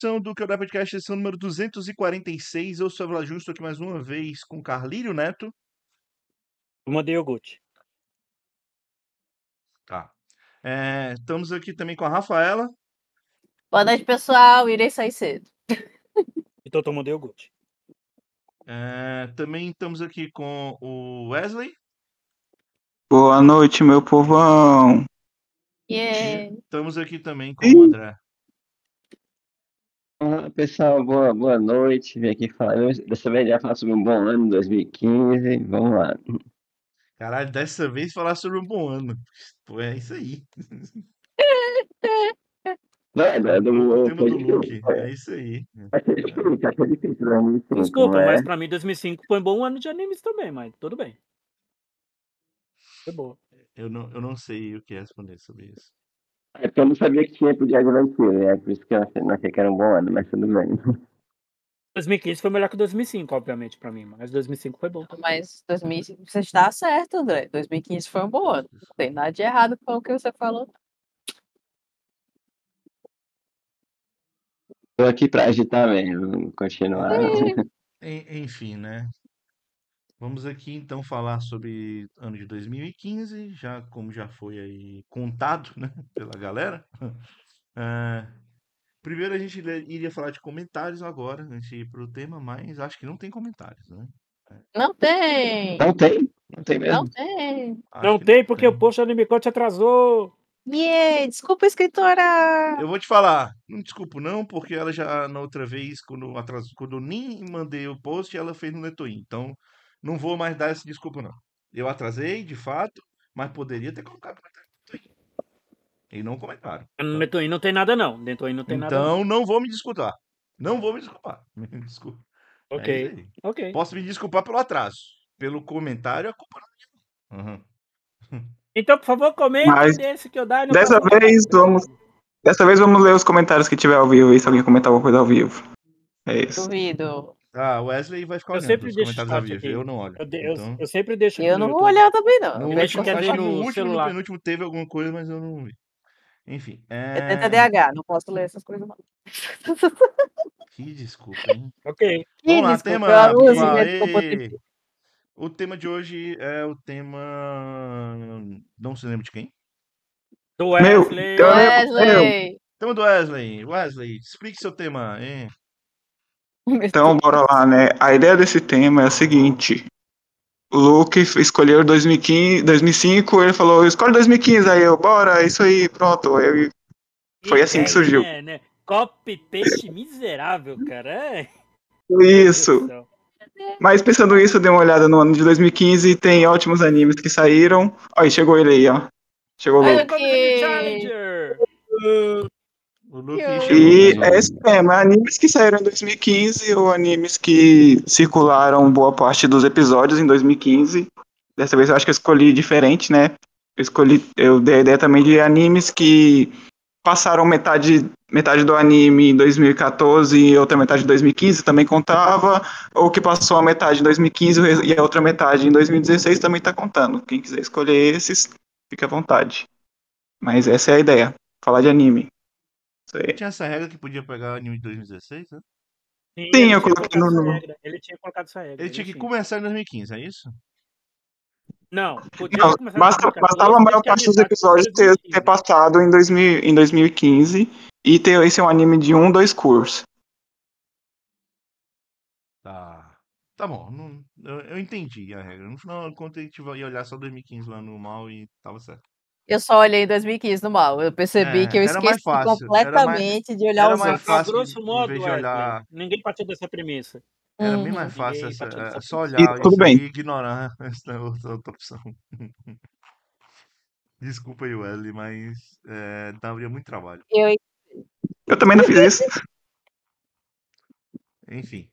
Edição do Canal Podcast, edição número 246. Eu sou a Vlad Justo, aqui mais uma vez com Carlírio Neto. Eu mandei iogurte. Tá. Estamos aqui também com a Rafaela. Boa noite, pessoal. Irei sair cedo. Então eu tomando iogurte. Também estamos aqui com o Wesley. Boa noite, meu povão. Yeah. Estamos aqui também com o André. Olá, pessoal, boa noite. Vim aqui falar. Dessa vez já falar sobre um bom ano 2015. Vamos lá. Caralho, dessa vez falar sobre um bom ano. Pô, é isso aí. O tema do Luke, é isso aí. Achei difícil, né? Desculpa, mas pra mim 2005 foi um bom ano de animes também, mas tudo bem. Foi boa. Eu não sei o que responder sobre isso. É porque eu não sabia que tinha pro dia de aventura, é por isso que eu não achei que era um bom ano, mas tudo bem. 2015 foi melhor que 2005, obviamente, pra mim, mas 2005 foi bom. Mas 2005, você está certo, André. 2015 foi um bom ano. Não tem nada de errado com o que você falou. Tô aqui pra agitar mesmo, continuar. Enfim, né? Vamos aqui então falar sobre ano de 2015, como já foi aí contado, né, pela galera. Primeiro a gente iria falar de comentários agora, antes de ir pro tema, mas acho que não tem comentários, né? Não tem. Não tem? Não tem mesmo? Não tem. Acho Não que tem porque o post do Animecote atrasou. Yeah. Desculpa, escritora. Eu vou te falar, não desculpo não, porque ela já na outra vez, quando eu nem mandei o post, ela fez no Netoin. Então, não vou mais dar essa desculpa não. Eu atrasei, de fato, mas poderia ter colocado no Netoin. E não comentaram. No Netoin não tem nada não. Netoin não tem nada não. Então, não vou me desculpar. Não vou me desculpar. Me desculpa. Ok, É isso aí. ok. Posso me desculpar pelo atraso. Pelo comentário, a culpa não é minha. Então, por favor, comente Mas desse que eu dar no dessa próximo vez programa. vamos ler os comentários que tiver ao vivo, e se alguém comentar alguma coisa ao vivo. É isso. Duvido. Ah, o Wesley vai ficar Eu olhando sempre os deixo o comentários ao chat vivo. aqui. Eu não olho. Então, Eu sempre deixo aqui Eu no não vou YouTube. olhar também, não. no Eu deixo último, quieto acho que no no último e no celular. penúltimo teve alguma coisa, mas eu não vi. Enfim. Eu tenho TDAH, não posso ler essas coisas, não. Que desculpa, hein? Ok. Vamos lá, Desculpa, tema, eu uso pessoal. minha desculpa sempre. O tema de hoje é o tema. Não se lembra de quem? Do Meu, Wesley. eu lembro, Wesley. Tema do Wesley. Wesley, explique seu tema, hein? Então, bora lá, né? A ideia desse tema é a seguinte. O Luke escolheu 2015, 2005, ele falou, escolhe 2015, aí eu, bora, é isso aí, pronto. Foi assim que Ideia, surgiu. né? Copy-paste miserável, cara. É. Isso. Mas pensando isso, eu dei uma olhada no ano de 2015 e tem ótimos animes que saíram. Ó, e chegou ele aí, ó. Chegou o Olha Luke. Como The Challenger. O Luke Eu- chegou E mais uma é vez. esse tema, animes que saíram em 2015 ou animes que circularam boa parte dos episódios em 2015. Dessa vez eu acho que eu escolhi diferente, né? Eu dei a ideia também de animes que passaram metade do anime em 2014 e outra metade em 2015 também contava, ou que passou a metade em 2015 e a outra metade em 2016 também tá contando. Quem quiser escolher esses, fica à vontade. Mas essa é a ideia, falar de anime. Isso aí. Tinha essa regra que podia pegar anime de 2016, né? Sim, Sim, ele eu tinha coloquei colocado essa no. regra. Ele tinha colocado essa regra. Ele tinha que tinha. começar em 2015, é isso? Não, podia Não, ter começado em 2014. bastava a maior desde que a parte dos metade fosse episódios ter 2015. passado em 2015 e ter esse é um anime de 2 cursos. Tá bom. Eu entendi a regra. No final do conto, a gente ia olhar só 2015 lá no mal e tava certo. Eu só olhei em 2015 no mal. Eu percebi que eu Era mais esqueci fácil. completamente de olhar Era os mais outros. A fácil grosso em modo, vez de Wesley, olhar. ninguém partiu dessa premissa. Era bem mais fácil Ninguém partiu dessa só premissa. E olhar tudo isso aí bem. e ignorar essa outra opção. Desculpa aí, Wesley, mas daria muito trabalho. Eu também não fiz isso. Enfim.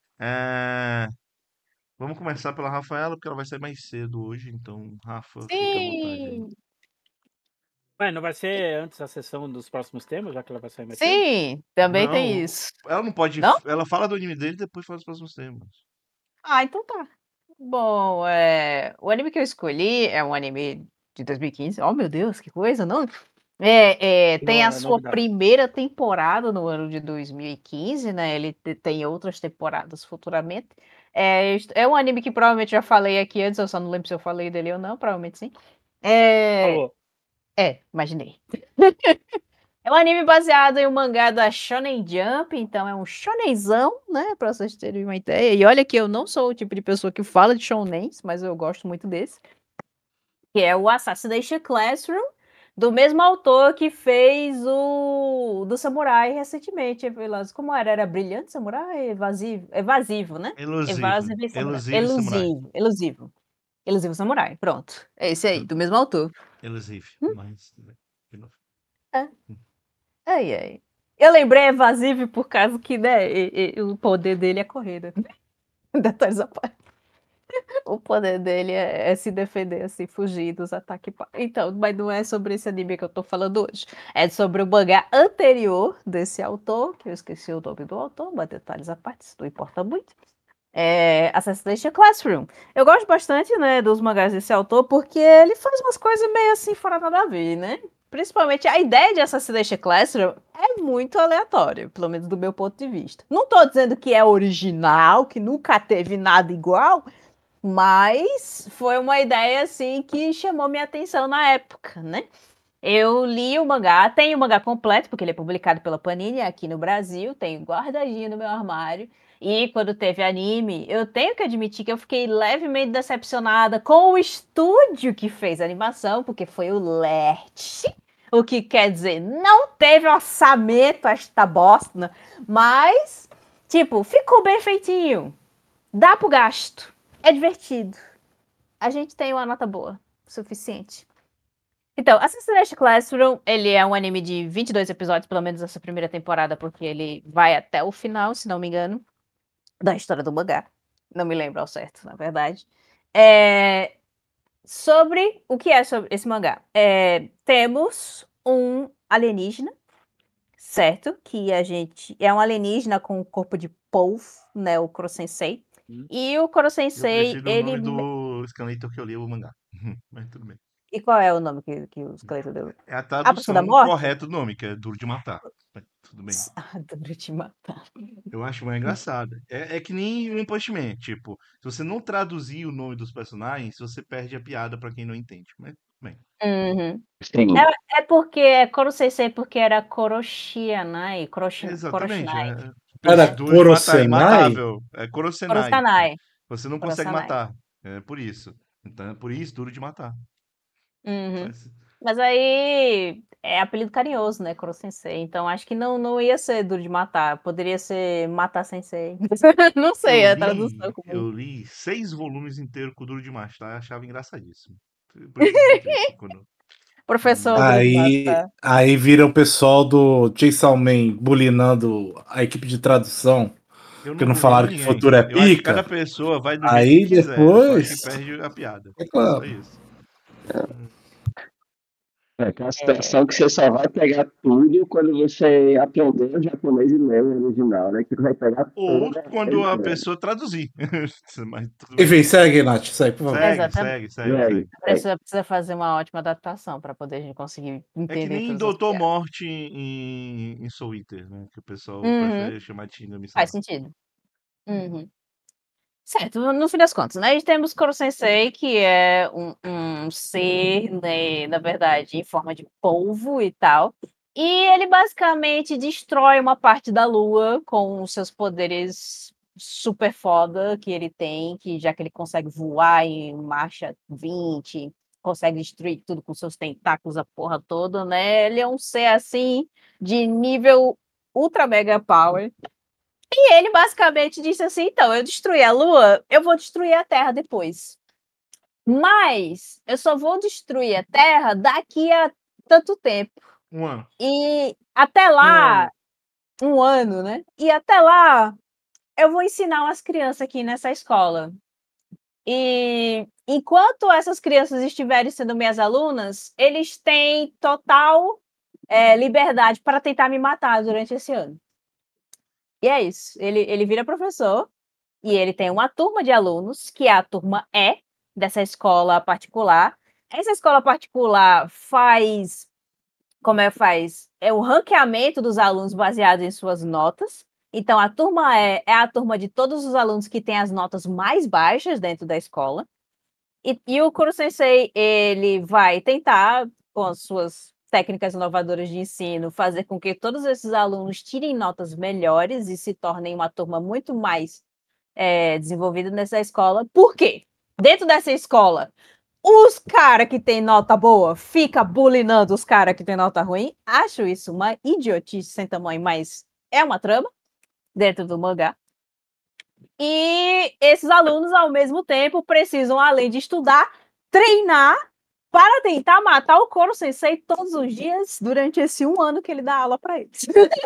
Vamos começar pela Rafaela, porque ela vai sair mais cedo hoje. Então, Rafa, fica à vontade aí. Sim. Ué, não vai ser antes a sessão dos próximos temas, já que ela vai sair mais cedo? Sim, também Não, tem isso. ela não pode. Não? Ela fala do anime dele e depois fala os próximos temas. Ah, então tá. Bom, o anime que eu escolhi é um anime de 2015. Oh, meu Deus, que coisa, não? Tem a Não, é sua novidade. primeira temporada no ano de 2015, né? Ele tem outras temporadas futuramente. É um anime que provavelmente já falei aqui antes, eu só não lembro se eu falei dele ou não, provavelmente sim. Falou. Imaginei. É um anime baseado em um mangá da Shonen Jump, então é um shonenzão, né? Pra vocês terem uma ideia. E olha que eu não sou o tipo de pessoa que fala de shonens, mas eu gosto muito desse. Que é o Assassination Classroom, do mesmo autor que fez o do Samurai recentemente. Como era? Era Brilhante Samurai? Evasivo, né? Elusivo. Evasive Samurai. Elusivo e Samurai. Elusivo Samurai, pronto. É esse aí, do mesmo autor. Elusive. Mas. De novo. É. Ai, ai. Eu lembrei Evasive por causa que, né, o poder dele é correr, né? Detalhes à parte. O poder dele é se defender, assim, fugir dos ataques. Então, mas não é sobre esse anime que eu tô falando hoje. É sobre o mangá anterior desse autor, que eu esqueci o nome do autor, mas detalhes à parte, isso não importa muito. Assassination Classroom. Eu gosto bastante, né, dos mangás desse autor, porque ele faz umas coisas meio assim, fora nada a ver, né? Principalmente a ideia de Assassination Classroom é muito aleatória, pelo menos do meu ponto de vista. Não tô dizendo que é original, que nunca teve nada igual, mas foi uma ideia assim que chamou minha atenção na época, né? Eu li o mangá, tenho o mangá completo, porque ele é publicado pela Panini aqui no Brasil, tenho guardadinho no meu armário. E quando teve anime, eu tenho que admitir que eu fiquei levemente decepcionada com o estúdio que fez a animação, porque foi o LERT. O que quer dizer, não teve orçamento esta bosta, mas, tipo, ficou bem feitinho. Dá pro gasto. É divertido. A gente tem uma nota boa, suficiente. Então, Assassination Classroom, ele é um anime de 22 episódios, pelo menos essa primeira temporada, porque ele vai até o final, se não me engano, da história do mangá. Não me lembro ao certo, na verdade. Sobre o que é sobre esse mangá? Temos um alienígena, certo? Que a gente... É um alienígena com um corpo de polvo, né? O Kuro-sensei. E o Kuro-sensei, Eu prefiro o ele... nome do escalator que eu li o mangá. Mas tudo bem. E qual é o nome que o esqueleto deu? É a A Profissão da tradução Morte? correta do nome, que é Duro de Matar. Mas tudo bem. Duro de matar. Eu acho mais engraçado. É que nem One Punch Man. Tipo, se você não traduzir o nome dos personagens, você perde a piada pra quem não entende. Mas, bem. Uhum. Sim. É porque Koro-sensei porque era Koroshianai, Exatamente. Koroshinai, Pensa, Era né? duro de matar, Korosenai? imatável. É Korosenai. Korosanai, Você não consegue Korosanai. matar. É por isso. Então é por isso, duro de matar. Uhum. Faz- Mas aí é apelido carinhoso, né, Koro-sensei. Então acho que não ia ser duro de matar, poderia ser matar sensei. Não sei a tradução como. Eu li 6 volumes inteiros com o Duro de Matar, achava engraçadíssimo. Por isso que eu fiquei triste quando... Professor duro de Aí, matar. aí vira o pessoal do Chainsaw Man bulinando a equipe de tradução, Eu que não não bulio falaram que ninguém. futuro é Eu acho que cada pica. pessoa vai do jeito que Aí quiser. Eu só acho que depois. perde a piada. Só Reclama. isso. É aquela situação que você só vai pegar tudo quando você aprender o japonês e ler o original, né? Que você vai pegar Ou toda a quando a ideia. pessoa traduzir. Mas tudo bem. Enfim, segue, Nath, segue, por favor. Exatamente. Segue. Precisa fazer uma ótima adaptação para poder a gente conseguir É que entender nem todas as Doutor piadas. Morte em Soul Eater, né? Que o pessoal Uhum. prefere chamar de Faz Shinigami-sama. sentido. Uhum. Certo, no fim das contas, né? A gente temos Koro Sensei, que é um ser, né, na verdade, em forma de polvo e tal. E ele basicamente destrói uma parte da Lua com os seus poderes super foda que ele tem, que já que ele consegue voar em marcha 20, consegue destruir tudo com seus tentáculos, a porra toda, né? Ele é um ser assim de nível ultra mega power. E ele basicamente disse assim: então, eu destruí a Lua, eu vou destruir a Terra depois. Mas eu só vou destruir a Terra daqui a tanto tempo. Um ano. E até Um lá, ano. um ano, né? E até lá, eu vou ensinar umas crianças aqui nessa escola. E enquanto essas crianças estiverem sendo minhas alunas, eles têm total liberdade para tentar me matar durante esse ano. E é isso. Ele vira professor. E ele tem uma turma de alunos, que é a turma E, dessa escola particular. Essa escola particular faz como é que faz? É o ranqueamento dos alunos baseado em suas notas. Então, a turma é a turma de todos os alunos que têm as notas mais baixas dentro da escola. E o Kuro Sensei, ele vai tentar, com as suas técnicas inovadoras de ensino, fazer com que todos esses alunos tirem notas melhores e se tornem uma turma muito mais desenvolvida nessa escola. Por quê? Dentro dessa escola, os caras que têm nota boa fica bulinando os caras que têm nota ruim. Acho isso uma idiotice sem tamanho, mas é uma trama dentro do mangá. E esses alunos, ao mesmo tempo, precisam, além de estudar, treinar para tentar matar o Koro Sensei todos os dias durante esse 1 ano que ele dá aula para eles.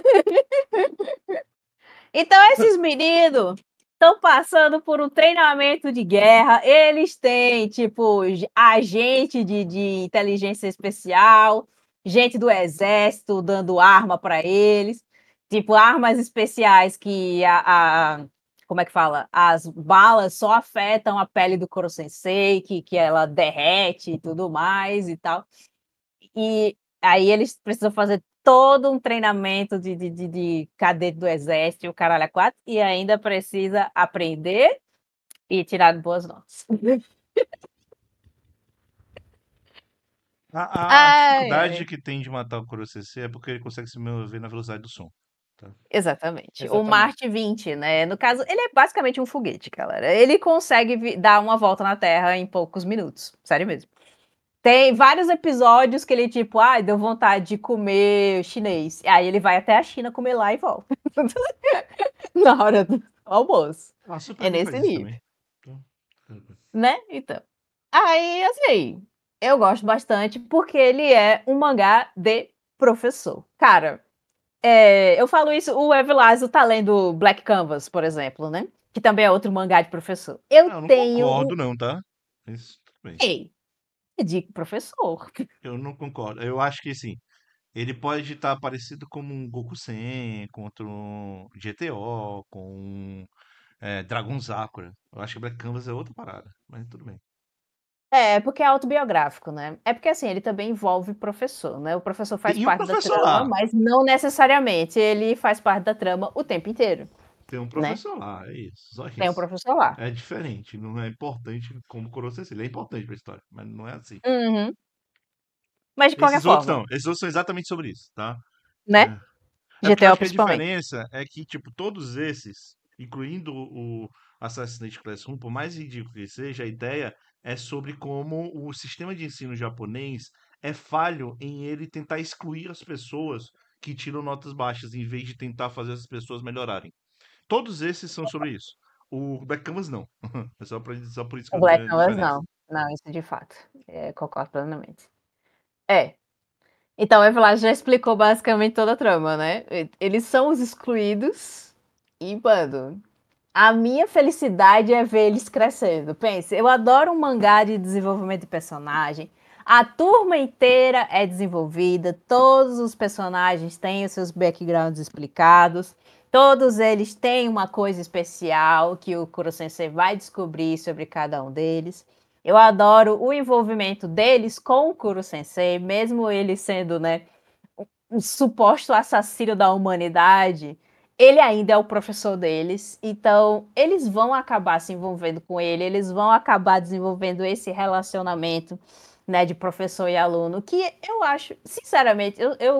Então, esses meninos estão passando por um treinamento de guerra. Eles têm, tipo, agente de inteligência especial, gente do exército dando arma para eles. Tipo, armas especiais que como é que fala? As balas só afetam a pele do Koro Sensei, que ela derrete e tudo mais e tal. E aí eles precisam fazer todo um treinamento de cadete do exército, o caralho a 4, e ainda precisa aprender e tirar boas notas. A Ai, dificuldade ai. que tem de matar o Kurosensei é porque ele consegue se mover na velocidade do som. Tá? Exatamente. O Exatamente. Marte 20, né? No caso, ele é basicamente um foguete, galera. Ele consegue dar uma volta na Terra em poucos minutos. Sério mesmo. Tem vários episódios que ele, tipo, deu vontade de comer chinês. Aí ele vai até a China comer lá e volta. Na hora do almoço. Ah, Super É Guru faz nesse isso nível, também. Então, né? Então. Aí, assim, eu gosto bastante porque ele é um mangá de professor. Cara, eu falo isso, o Evilásio tá lendo Black Canvas, por exemplo, né? Que também é outro mangá de professor. Eu eu não tenho um. concordo, não, tá? Mas tudo bem. Ei, é de professor. Eu não concordo. Eu acho que assim, ele pode estar parecido como um Goku-sen, contra um GTO, com um Dragon Sakura. Eu acho que Black Canvas é outra parada, mas tudo bem. É, porque é autobiográfico, né? É porque, assim, ele também envolve professor, né? O professor faz Tem um parte da professor trama, lá. mas não necessariamente ele faz parte da trama o tempo inteiro, Tem um né? professor lá, é isso. Só Tem um isso. professor lá. É diferente, não é importante como Kurosensei. Ele é importante pra história, mas não é assim. Uhum. Mas de qualquer Esses outros forma, não. Esses outros são exatamente sobre isso, tá? né? É. É porque eu GTO acho que a principalmente. diferença é que, tipo, todos esses, incluindo o Assassin's Classroom, por mais ridículo que seja, a ideia é sobre como o sistema de ensino japonês é falho em ele tentar excluir as pessoas que tiram notas baixas, em vez de tentar fazer as pessoas melhorarem. Todos esses são sobre isso. O Black Canvas não. É só por isso que O eu Black tenho a Canvas diferença. não. Não, isso de fato. Concordo plenamente. É. Então, o Evelyn já explicou basicamente toda a trama, né? Eles são os excluídos e, mano, a minha felicidade é ver eles crescendo. Pense, eu adoro um mangá de desenvolvimento de personagem. A turma inteira é desenvolvida, todos os personagens têm os seus backgrounds explicados, todos eles têm uma coisa especial que o Kuro Sensei vai descobrir sobre cada um deles. Eu adoro o envolvimento deles com o Kuro Sensei, mesmo ele sendo, né, um suposto assassino da humanidade, ele ainda é o professor deles, então eles vão acabar se envolvendo com ele, eles vão acabar desenvolvendo esse relacionamento, né, de professor e aluno, que eu acho, sinceramente,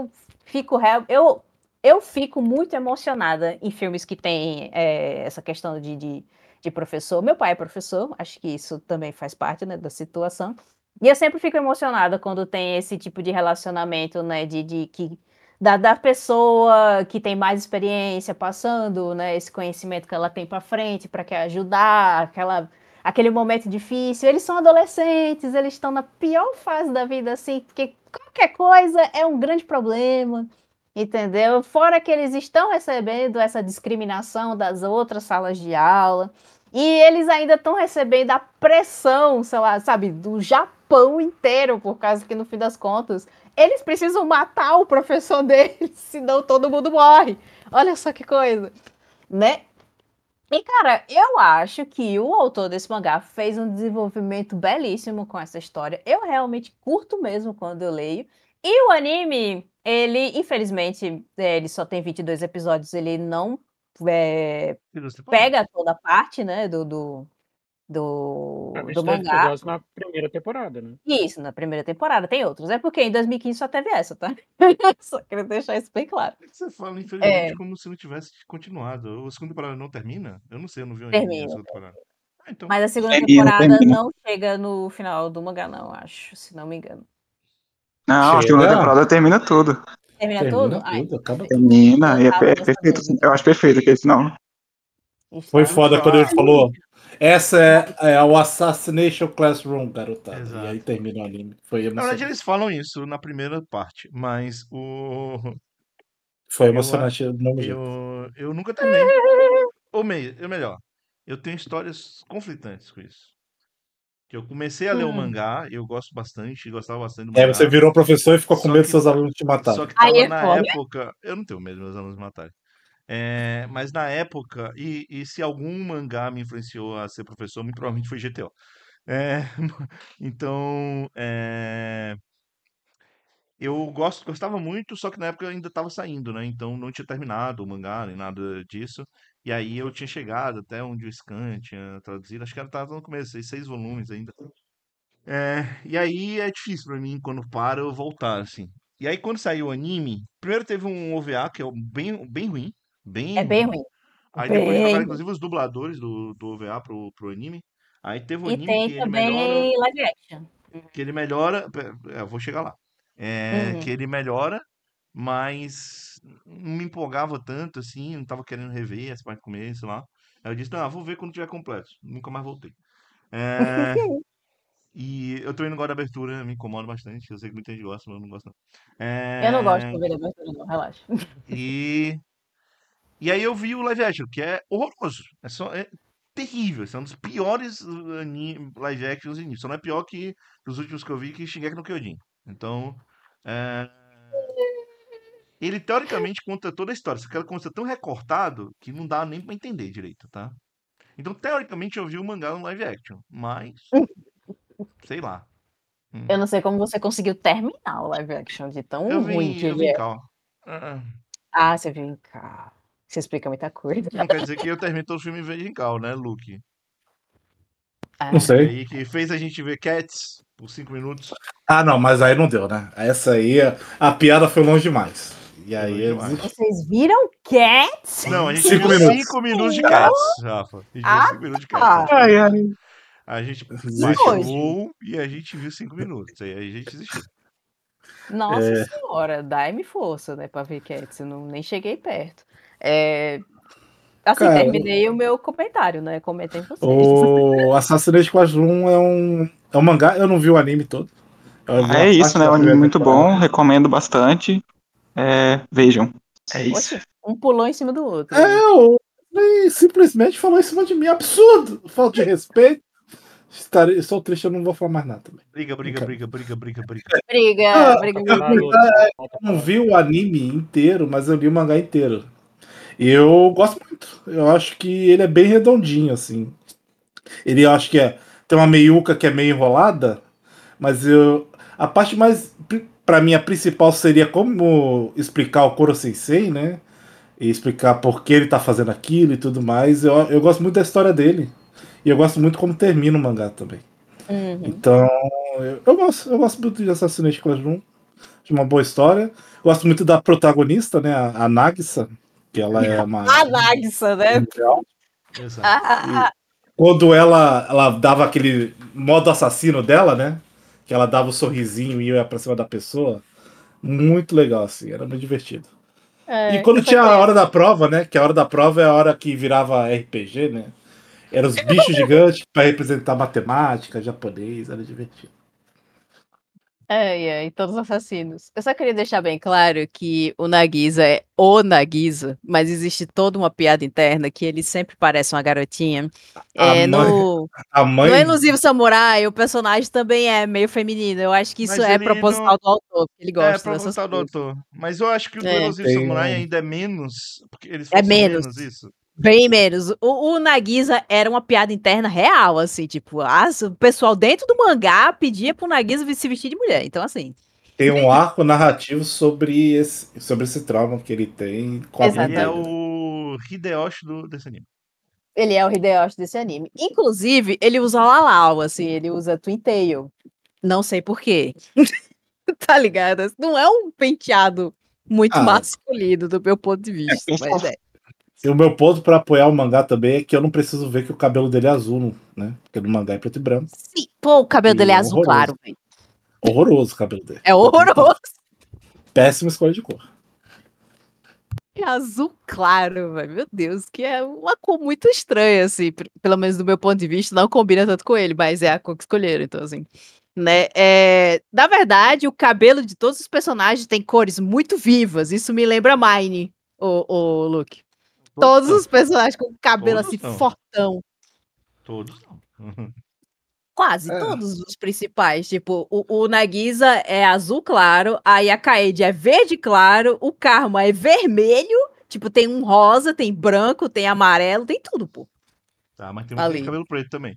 eu fico muito emocionada em filmes que tem essa questão de professor. Meu pai é professor, acho que isso também faz parte, né, da situação. E eu sempre fico emocionada quando tem esse tipo de relacionamento, né, da pessoa que tem mais experiência passando, né, esse conhecimento que ela tem para frente, para que ajudar, aquele momento difícil. Eles são adolescentes, eles estão na pior fase da vida, assim, porque qualquer coisa é um grande problema, entendeu? Fora que eles estão recebendo essa discriminação das outras salas de aula. E eles ainda estão recebendo a pressão, sei lá, sabe, do Japão inteiro, por causa que, no fim das contas, eles precisam matar o professor deles, senão todo mundo morre. Olha só que coisa, né? E, cara, eu acho que o autor desse mangá fez um desenvolvimento belíssimo com essa história. Eu realmente curto mesmo quando eu leio. E o anime, ele, infelizmente, ele só tem 22 episódios, ele não pega toda a parte, né, do mangá. Eu gosto na primeira temporada, né? Isso, na primeira temporada, tem outros. É porque em 2015 só teve essa, tá? Só queria deixar isso bem claro. É que você fala, infelizmente, É, como se não tivesse continuado. A segunda temporada não termina? Eu não sei, eu não vi o anime da termina. segunda temporada. Então. Mas a segunda Termina, temporada termina. não chega no final do mangá, não, acho, se não me engano. Não, a segunda Chega. temporada termina tudo. Termina Termina tudo? Ah, tudo, acaba tudo. Termina, e é eu tava perfeito. sabendo. Eu acho perfeito aquele final. Foi Estava foda quando ele sabendo. falou. Essa é o Assassination Classroom, garotada. E aí Exato. termina o anime. Foi Na verdade, emocionante. eles falam isso na primeira parte, mas Foi eu, a- emocionante do mesmo jeito. eu nunca terminei. Ou melhor, eu tenho histórias conflitantes com isso. Que eu comecei a ler o mangá, eu gosto bastante, gostava bastante do É, você mangá. virou professor e ficou com Só medo dos que, seus alunos te só matarem. que Aí tava é na foda. época. Eu não tenho medo dos meus alunos matarem. Mas na época, e se algum mangá me influenciou a ser professor, muito provavelmente foi GTO. É, então, eu gostava muito, só que na época eu ainda estava saindo, né? Então não tinha terminado o mangá, nem nada disso. E aí eu tinha chegado até onde o Scan tinha traduzido, acho que tava no começo, 6 volumes ainda. E aí é difícil pra mim, quando para, eu voltar, assim. E aí quando saiu o anime, primeiro teve um OVA que é bem ruim, bem É bem ruim. ruim. Aí depois trocaram, Bem ruim. inclusive, os dubladores do OVA pro anime. Aí teve um E anime que tem ele melhora. também live action. Que ele melhora. Eu vou chegar lá. Que Uhum. ele melhora, mas não me empolgava tanto assim, não tava querendo rever essa parte do começo lá. Aí eu disse, não, vou ver quando tiver completo. Nunca mais voltei. É, e eu também não gosto da abertura, me incomoda bastante. Eu sei que muita gente gosta, mas eu não gosto não. Eu não gosto É, de ver abertura, não, relaxa. e, e aí eu vi o live action, que é horroroso. É terrível. Esse é um dos piores live actions em Só não é pior que os últimos que eu vi, que Shingeki no Kyojin. Então, é, ele teoricamente conta toda a história, só que ela conta tão recortado que não dá nem pra entender direito, tá? Então, teoricamente, eu vi o mangá no live action, mas sei lá. Hum. Eu não sei como você conseguiu terminar o live action de tão ruim que Eu ele vim é. cá, ó. Ah, Ah, você viu em cá. Isso explica muita coisa. Não quer dizer que eu termine todo o filme em Cal, né, Luke? Não Ah, Luke sei. aí que fez a gente ver Cats por 5 minutos. Ah, não, mas aí não deu, né? Essa aí, a piada foi longe demais. E Foi aí longe eu demais. desisti. vocês viram Cats? Não, a gente 5 viu minutos. 5 minutos de Senhor! Cats, Rafa. A gente viu Ah, 5 minutos de Cats, tá. Ai, ai. basicamente. A gente Desisti. Nojo. baixou e a gente viu 5 minutos. Aí a gente desistiu. Nossa É, senhora, dai-me força, né, pra ver Cats. Eu não, nem cheguei perto. É, assim, cara, terminei o meu comentário, né? Comentem vocês. o Assassin's Creed 1 é um mangá, eu não vi o anime todo. Eu vi Ah, uma é isso, parte né? da Um anime primeira muito bom, temporada. recomendo bastante. Vejam. É isso. Oxe, um pulou em cima do outro É, aí. o Wesley simplesmente falou em cima de mim. Absurdo! Falta de respeito. Estou triste, eu não vou falar mais nada também. Briga, briga, Brincadeira. briga, briga, briga, briga. Briga, Ah, briga, eu briga, Falar, briga. Lucas. Falta não falar. vi o anime inteiro, mas eu li o mangá inteiro. E eu gosto muito. Eu acho que ele é bem redondinho, assim. Ele, eu acho que tem uma meiuca que é meio enrolada, mas a parte mais, pra mim, a principal seria como explicar o Koro Sensei, né? E explicar por que ele tá fazendo aquilo e tudo mais. Eu gosto muito da história dele. E eu gosto muito como termina o mangá também. Uhum. Então, eu gosto muito de Assassin's Classroom, de uma boa história. Gosto muito da protagonista, né? A Nagisa, que ela é uma A Nagisa, né? Exato. E quando ela dava aquele modo assassino dela, né? Que ela dava o sorrisinho e ia pra cima da pessoa. Muito legal, assim, era muito divertido. E É, quando eu só tinha a queria. hora da prova, né? Que a hora da prova é a hora que virava RPG, né? Eram os bichos gigantes pra representar matemática, japonês, era divertido. Todos assassinos. Eu só queria deixar bem claro que o Nagisa é o Nagisa, mas existe toda uma piada interna que ele sempre parece uma garotinha. A mãe, a No mãe Elusivo Samurai, o personagem também é meio feminino. Eu acho que isso Mas é ele não. proposital do autor, porque ele É, gosta dessas proposital do coisas. autor. Mas eu acho que o do É, Elusive tem Samurai um. ainda é menos. Porque eles é forçam menos. menos isso. Bem menos. O Nagisa era uma piada interna real, assim, tipo, o pessoal dentro do mangá pedia pro Nagisa se vestir de mulher. Então, assim. tem um arco narrativo sobre esse trauma que ele tem com a mãe Ele é dele. o Hideyoshi desse anime. Ele é o Hideyoshi desse anime. Inclusive, ele usa Lalau, assim, ele usa Twin Tail. Não sei por quê. Tá ligado? Não é um penteado muito Ah. masculino do meu ponto de vista, mas é. E o meu ponto pra apoiar o mangá também é que eu não preciso ver que o cabelo dele é azul, né? Porque no mangá é preto e branco. Sim, pô, o cabelo E dele é é azul horroroso. claro, velho. Horroroso o cabelo dele. É horroroso. Péssima escolha de cor. É azul claro, velho. Meu Deus, que é uma cor muito estranha, assim. Pelo menos do meu ponto de vista, não combina tanto com ele, mas é a cor que escolheram, então, assim. Né? Na verdade, o cabelo de todos os personagens tem cores muito vivas. Isso me lembra Mine, o Luke. Todos os personagens com cabelo Todos assim, não. fortão. Todos não. Quase todos os principais. Tipo, o Nagisa é azul claro, aí a Kaede é verde claro, o Karma é vermelho, tipo, tem um rosa, tem branco, tem amarelo, tem tudo, pô. Tá, mas tem um que tem Ali. cabelo preto também.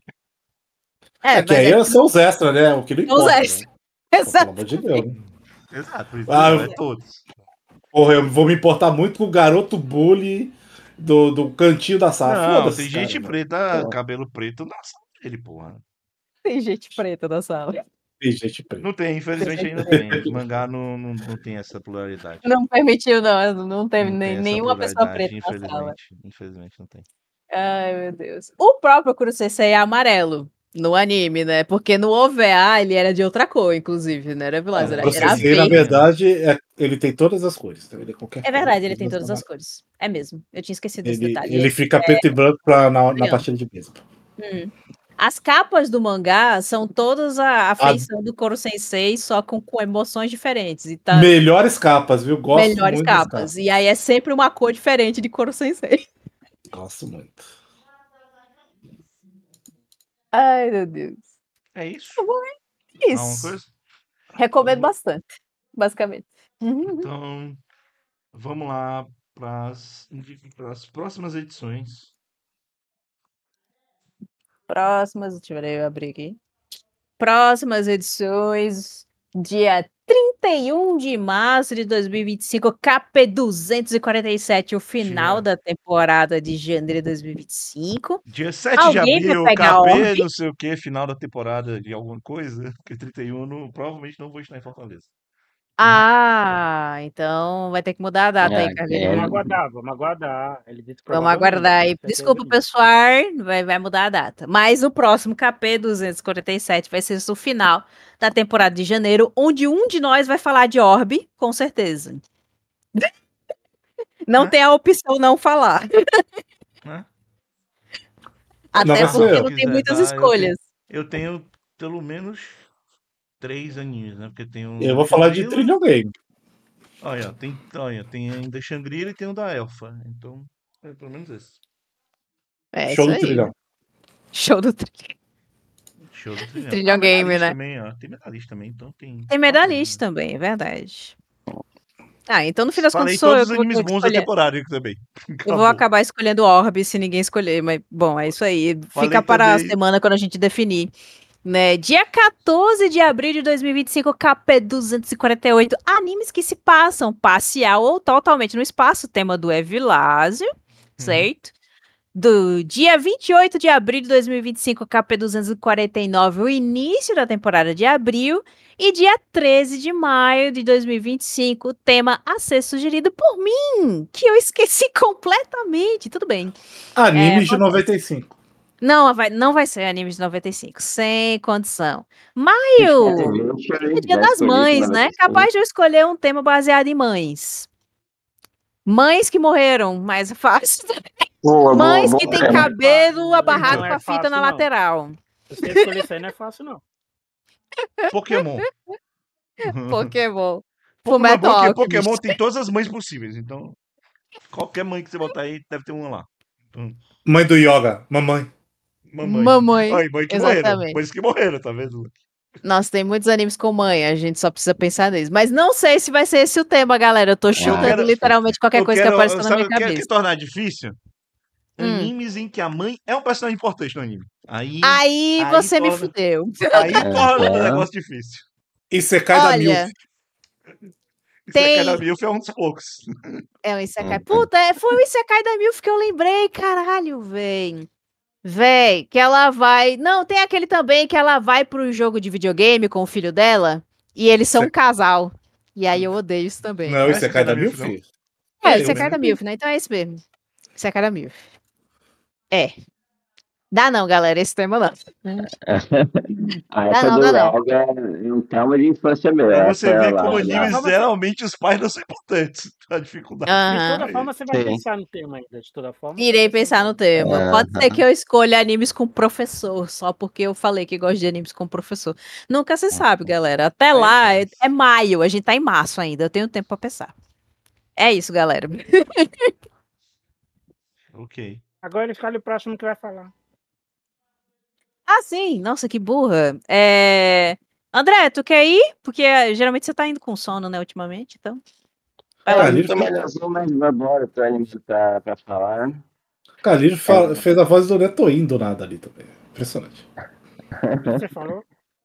É que aí são os extras, né? O que não São os importa. extras. Né? Pô, pelo Exato. amor de Deus. Né? Exato, por isso Ah, não é todos. Porra, eu vou me importar muito com o garoto bully do cantinho da sala. Não, Foda-se, tem cara, gente né? preta, Pô, cabelo preto na sala dele, porra. Tem gente preta na sala. tem gente preta. Não tem, infelizmente ainda tem. Os mangá não tem essa pluralidade. Não permitiu, não teve Não tem essa nenhuma pessoa pluralidade, preta na sala. infelizmente não tem. Ai, meu Deus. O próprio Kurosei é amarelo no anime, né? Porque no OVA ele era de outra cor, inclusive, né? Era vilão, era Processei, na verde. verdade, ele tem todas as cores. Então ele é qualquer É cor, verdade, ele tem menos todas as amarelo. cores. É mesmo. Eu tinha esquecido desse Ele, detalhe. ele fica preto e branco na Legal. partida de mesa. As capas do mangá são todas a feição do Koro Sensei, só com emoções diferentes. E tá Melhores capas, viu? Gosto melhores muito das capas. E aí é sempre uma cor diferente de Koro Sensei. Gosto muito. Ai, meu Deus. É isso? Isso. Alguma coisa? Recomendo bastante, basicamente. Então, vamos lá para as próximas edições. Próximas, deixa eu abrir aqui. Próximas edições, dia 31 de março de 2025, KP247, o final da temporada de janeiro de 2025. Dia 7 de Alguém quer abril, pegar a KP, ordem? não sei o que, final da temporada de alguma coisa. Porque 31 eu provavelmente não vou estar em Fortaleza. Ah, então vai ter que mudar a data aí, Carlinhos. Vamos aguardar. Ele disse Vamos aguardar aí. Desculpa, pessoal, vai mudar a data. Mas o próximo KP 247 vai ser o final da temporada de janeiro, onde um de nós vai falar de Orbe, com certeza. Não tem a opção não falar. Até porque não tem muitas escolhas. Eu tenho pelo menos 3 aninhos, né? Porque tem um. Eu vou falar de Trillion Game. Olha, tem ainda Shangri-La e tem o da Elfa. Então, é pelo menos esse. É Show isso do aí. Trilhão. Show do Trilhão. Show do Trilhão. Trilhão Game, né? Também, ó. Tem medalhista também, então tem. Tem medalhista também, é verdade. Ah, então no fim das contas Falei sou eu todos que os vou animes ter que bons da escolher. temporada também. Eu vou acabar escolhendo Orbe se ninguém escolher, mas bom, é isso aí. Fica para a semana quando a gente definir. Né? Dia 14 de abril de 2025, KP248, animes que se passam parcial ou totalmente no espaço, o tema do Evilásio, certo? Do dia 28 de abril de 2025, KP249, o início da temporada de abril, e dia 13 de maio de 2025, o tema a ser sugerido por mim, que eu esqueci completamente, tudo bem. Animes de 95. Não vai ser anime de 95, sem condição. Maio é dia das mães, né? Capaz de eu escolher um tema baseado em mães. Mães que morreram, mais fácil. Mães que tem cabelo abarrado com a fita na lateral. Se você escolher isso aí, não é fácil, não. Pokémon. Pokémon. Porque Pokémon tem todas as mães possíveis, então qualquer mãe que você botar aí deve ter uma lá. Mãe do Yoga, mamãe. Mamãe. Ai, mãe que morreram. Mães que morreram, tá vendo? Nossa, tem muitos animes com mãe, a gente só precisa pensar neles. Mas não sei se vai ser esse o tema, galera. Eu tô chutando literalmente qualquer coisa que apareceu na minha cabeça. Quer tornar difícil? Animes em que a mãe é um personagem importante no anime. Aí você me fudeu. Aí torna o negócio difícil. E você cai da Milf. Isekai da Tem. Milf é um dos poucos. É um Isekai. Puta, foi o Isekai da Milf que eu lembrei, caralho, véi. Véi, que ela vai. Não, tem aquele também que ela vai pro jogo de videogame com o filho dela e eles são um casal. E aí eu odeio isso também. Não, Não é isso é Isekai da cada mil, Milf, não? filho. É, o É, eu Isekai da lembro. Milf, né? Então é esse mesmo. Isekai da Milf. É. Dá não, galera, esse tema não. A Dá época não, do dá não. Raul é um trauma de infância meu. Pra Essa você ver como Mas de toda animes, forma, geralmente os pais não são importantes. A dificuldade de Aham. toda é forma esse. você vai Sim. pensar no tema ainda. De toda forma. você Irei vai pensar no tema. Pode ser que Aham. eu escolha animes com professor, só porque eu falei que gosto de animes com professor. Nunca se sabe, galera. Até Aí lá faz. é maio, a gente tá em março ainda. Eu tenho tempo pra pensar. É isso, galera. Ok. Agora escolhe o próximo que vai falar. Ah, sim. Nossa, que burra. André, tu quer ir? Porque geralmente você tá indo com sono, né, ultimamente, então. Vai lá. Eu Calil, tô melhorzinho, mas vambora, tô animado pra falar. Calil É, fez a voz do Netoin do nada ali também. Impressionante. O que você falou?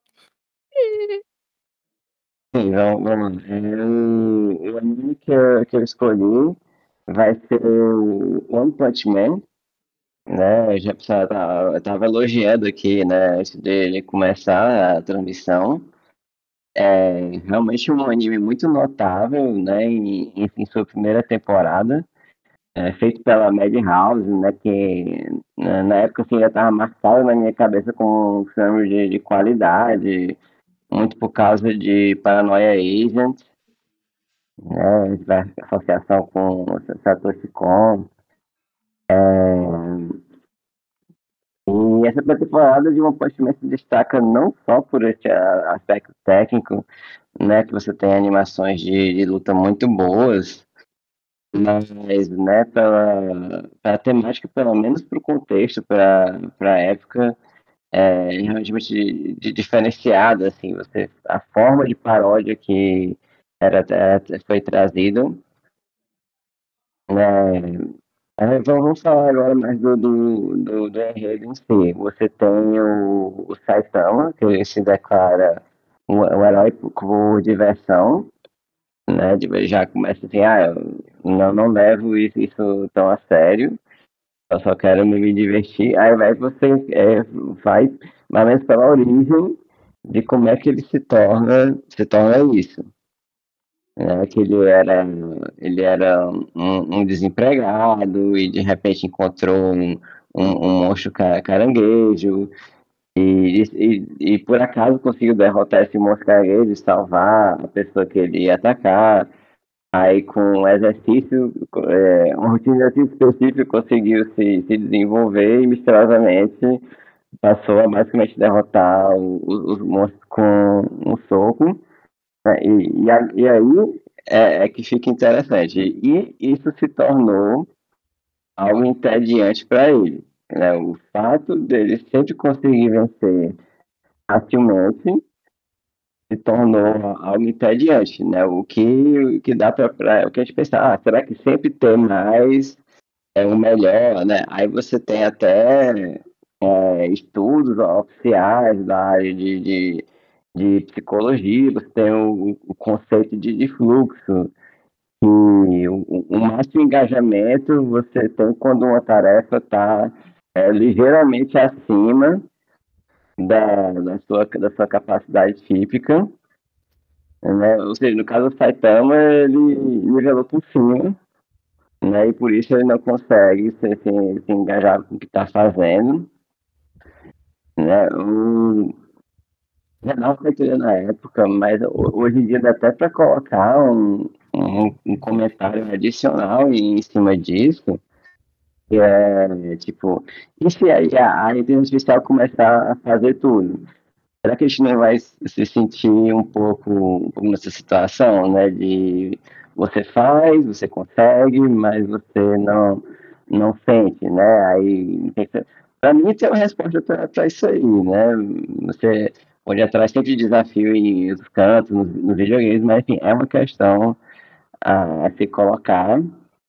sim, vamos lá. O anime que eu escolhi vai ser o One Punch Man, né? Eu tava elogiando aqui, né, antes dele começar a transmissão. É realmente um anime muito notável, né, em sua primeira temporada. Feito pela Madhouse, né, que na época assim, já estava marcado na minha cabeça como um filme de qualidade, muito por causa de Paranoia Agent, né, da associação com Satoshi Kon. E essa temporada de One Punch Man se destaca não só por esse aspecto técnico, né, que você tem animações de luta muito boas, mas, né, pela temática, pelo menos para o contexto, para a época, realmente diferenciada, assim, a forma de paródia que foi trazida, né. Vamos falar agora mais do enredo em si. Você tem o Saitama, que se declara um herói por diversão, né? Já começa assim, eu não levo isso tão a sério, eu só quero me divertir. Aí você vai mais ou menos pela origem de como é que ele se torna isso. Né? Que ele era um desempregado e de repente encontrou um monstro caranguejo e por acaso conseguiu derrotar esse monstro caranguejo e salvar a pessoa que ele ia atacar. Aí com um exercício, uma rotina de exercício específico, conseguiu se desenvolver e misteriosamente passou a basicamente derrotar os monstros com um soco, né? E aí é que fica interessante. E isso se tornou algo entediante para ele, né? O fato dele sempre conseguir vencer facilmente se tornou algo entediante, né? O que dá para o que a gente pensa, será que sempre tem mais é o melhor, né? Aí você tem até estudos oficiais da área de psicologia, você tem o conceito de fluxo, e o máximo engajamento você tem quando uma tarefa está ligeiramente acima da sua capacidade típica, né? Ou seja, no caso do Saitama, ele nivelou por cima, né? E por isso ele não consegue se engajar com o que está fazendo, né? Já não foi na época, mas hoje em dia dá até para colocar um comentário adicional em cima disso, que é tipo, e se a inteligência artificial começar a fazer tudo? Será que a gente não vai se sentir um pouco nessa situação, né? De você consegue, mas você não sente, né? Aí, para mim, tem uma resposta para isso aí, né? Você pode ir atrás sempre de desafio em outros cantos, nos videogames, mas enfim, é uma questão a se colocar,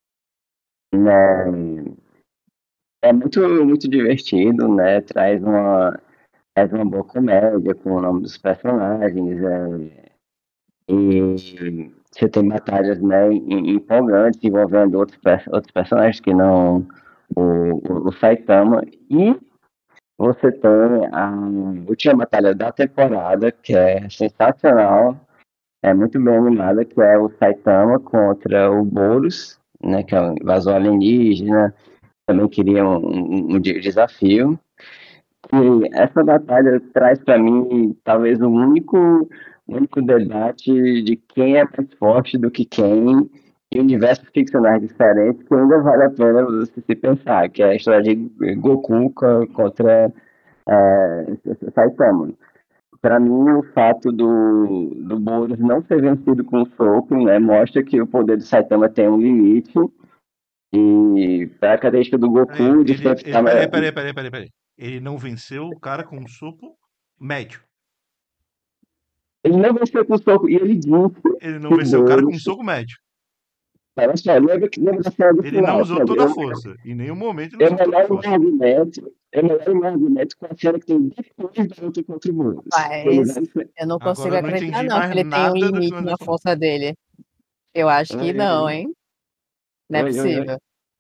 né? É muito, muito divertido, né? Traz uma boa comédia com o nome dos personagens. E você tem batalhas, né, empolgantes envolvendo outros personagens que não o Saitama. E você tem a última batalha da temporada, que é sensacional, é muito bem animada, que é o Saitama contra o Boros, né, que é um invasor alienígena, também queria um desafio. E essa batalha traz para mim talvez o único debate de quem é mais forte do que quem em universos ficcionais diferentes que ainda vale a pena você se pensar, que é a história de Goku contra Saitama. Para mim, o fato do Boros não ser vencido com soco, né, mostra que o poder do Saitama tem um limite. E para a característica do Goku, de sempre estar. Peraí. Ele não venceu o cara com um soco médio. Ele não venceu com soco, e ele disse Ele não que o venceu o cara com um Boros. soco médio. Olha só, lembra da cena do Ele não final, usou sabe? toda a força. Em nenhum momento ele Eu usou toda a melhoro o meu força. argumento. Eu melhoro o meu argumento com a cena que tem depois da luta contra o Boros. Mas eu não Agora consigo eu não acreditar, entendi não, que mais ele tem um nada do que o limite André na falou. força dele. Eu acho que não, hein? Não é Oi. possível.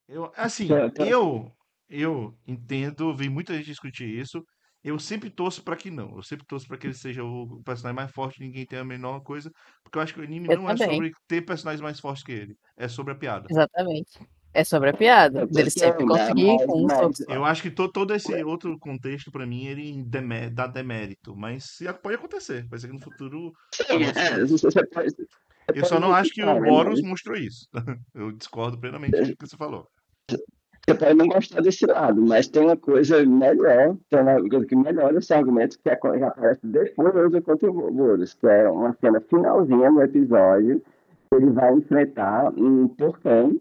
Eu entendo, vi muita gente discutir isso. Eu sempre torço pra que não. Eu sempre torço pra que ele seja o personagem mais forte, ninguém tenha a menor coisa, porque eu acho que o anime Eu não é também, sobre ter personagens mais fortes que ele, é sobre a piada. exatamente. É sobre a piada, dele sempre conseguir com um soco só. Eu acho que todo esse outro contexto pra mim ele dá demérito, mas pode acontecer, pode ser que no futuro mostre isso. Você pode. Eu só não acho que o Boros mostrou isso. Eu discordo plenamente do que você falou. Você pode não gostar desse lado, mas tem uma coisa melhor, tem uma coisa que melhora esse argumento, que já aparece depois do contra o Boros, que é uma cena finalzinha no episódio, ele vai enfrentar um porcão,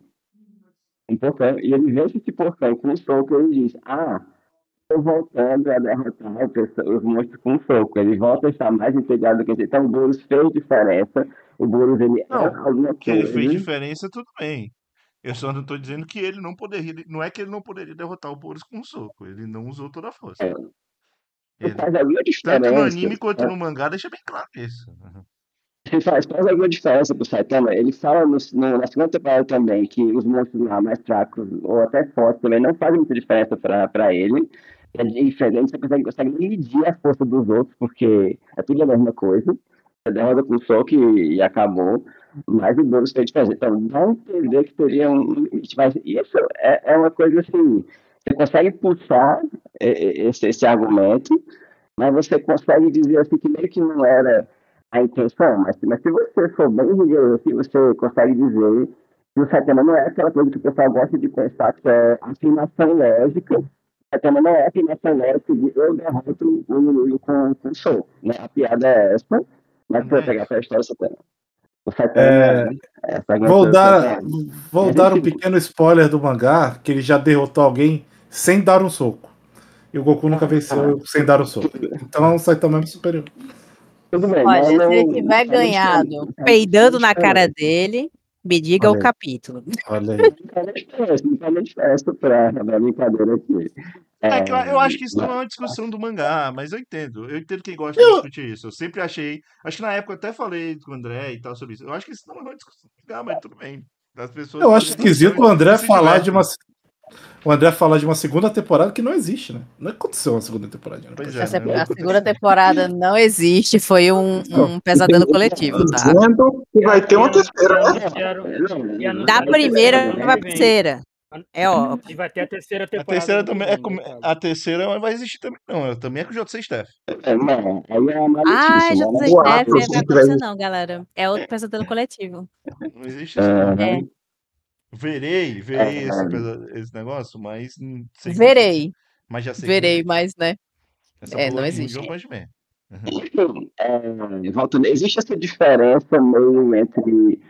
e ele vence esse porcão com um soco, e ele diz, estou voltando a derrotar os monstros com um soco. Ele volta a estar mais integrado do que ele. Então o Boros fez diferença, o Boros ele é Não, alguma que ele fez coisa. diferença, tudo bem. Eu só não tô dizendo que ele não poderia. Não é que ele não poderia derrotar o Boros com um soco. Ele não usou toda a força. Ele Ele, faz alguma tanto no diferença. anime quanto no mangá, deixa bem claro isso. Ele faz alguma diferença pro Saitama. Ele fala na segunda temporada também que os monstros lá mais fracos ou até fortes também não fazem muita diferença para ele. É diferente, você consegue medir a força dos outros, porque é tudo a mesma coisa. Você derrota com soco e acabou. Mas o Boros fez diferença. Então, dá a entender que teria um limite. Mas isso é uma coisa assim. Você consegue puxar esse argumento, mas você consegue dizer assim que meio que não era a intenção, mas se você for bem rigoroso, assim, você consegue dizer que o Saitama não é aquela coisa que o pessoal gosta de pensar que é afirmação lógica. O Saitama não é afirmação lógica de eu derroto o inimigo com soco. Né? A piada é essa, mas se você pegar pela história, o Saitama não é essa Vou dar, argumentação. vou dar um pequeno spoiler do mangá, que ele já derrotou alguém sem dar um soco. E o Goku nunca venceu sem dar um soco. Então o Saitama é superior. Tudo bem, mas Olha, se não, ele tiver ganhado peidando na cara dele, me diga Olha o aí. capítulo. Olha aí. não faz nem diferença para a brincadeira aqui. Eu acho que isso não é uma discussão do mangá, mas eu entendo. Eu entendo quem gosta de discutir isso. Eu sempre achei. Acho que na época eu até falei com o André e tal sobre isso. Eu acho que isso não é uma discussão do mangá, mas tudo bem. As pessoas Eu acho fazem discussão esquisito o André e se falar de divertem. o André falar de uma segunda temporada que não existe, né? Não aconteceu uma segunda temporada. Né? Pois A é, não segunda aconteceu. temporada não existe, foi um pesadelo coletivo, tá? Dizendo que vai ter uma E terceira, né? anunciaram, e Da anunciaram a primeira terceira ano pra que vem. terceira. É óbvio. E vai ter a terceira A temporada terceira ano que também vem, detalhe. a terceira não vai existir também, não. Ela também é com o JC Staff. Não, aí é uma Ai, notícia, já né? sei, Boatos vai que vai acontecer existir. não, galera. É outro pesadelo coletivo. Não existe isso, não. É, Verei esse negócio, mas sei que não existe. verei, Mas já sei que não verei, existe. mas, né? É só pelo Não anime de One existe. Punch Man. Enfim, Valtor, existe essa diferença meio entre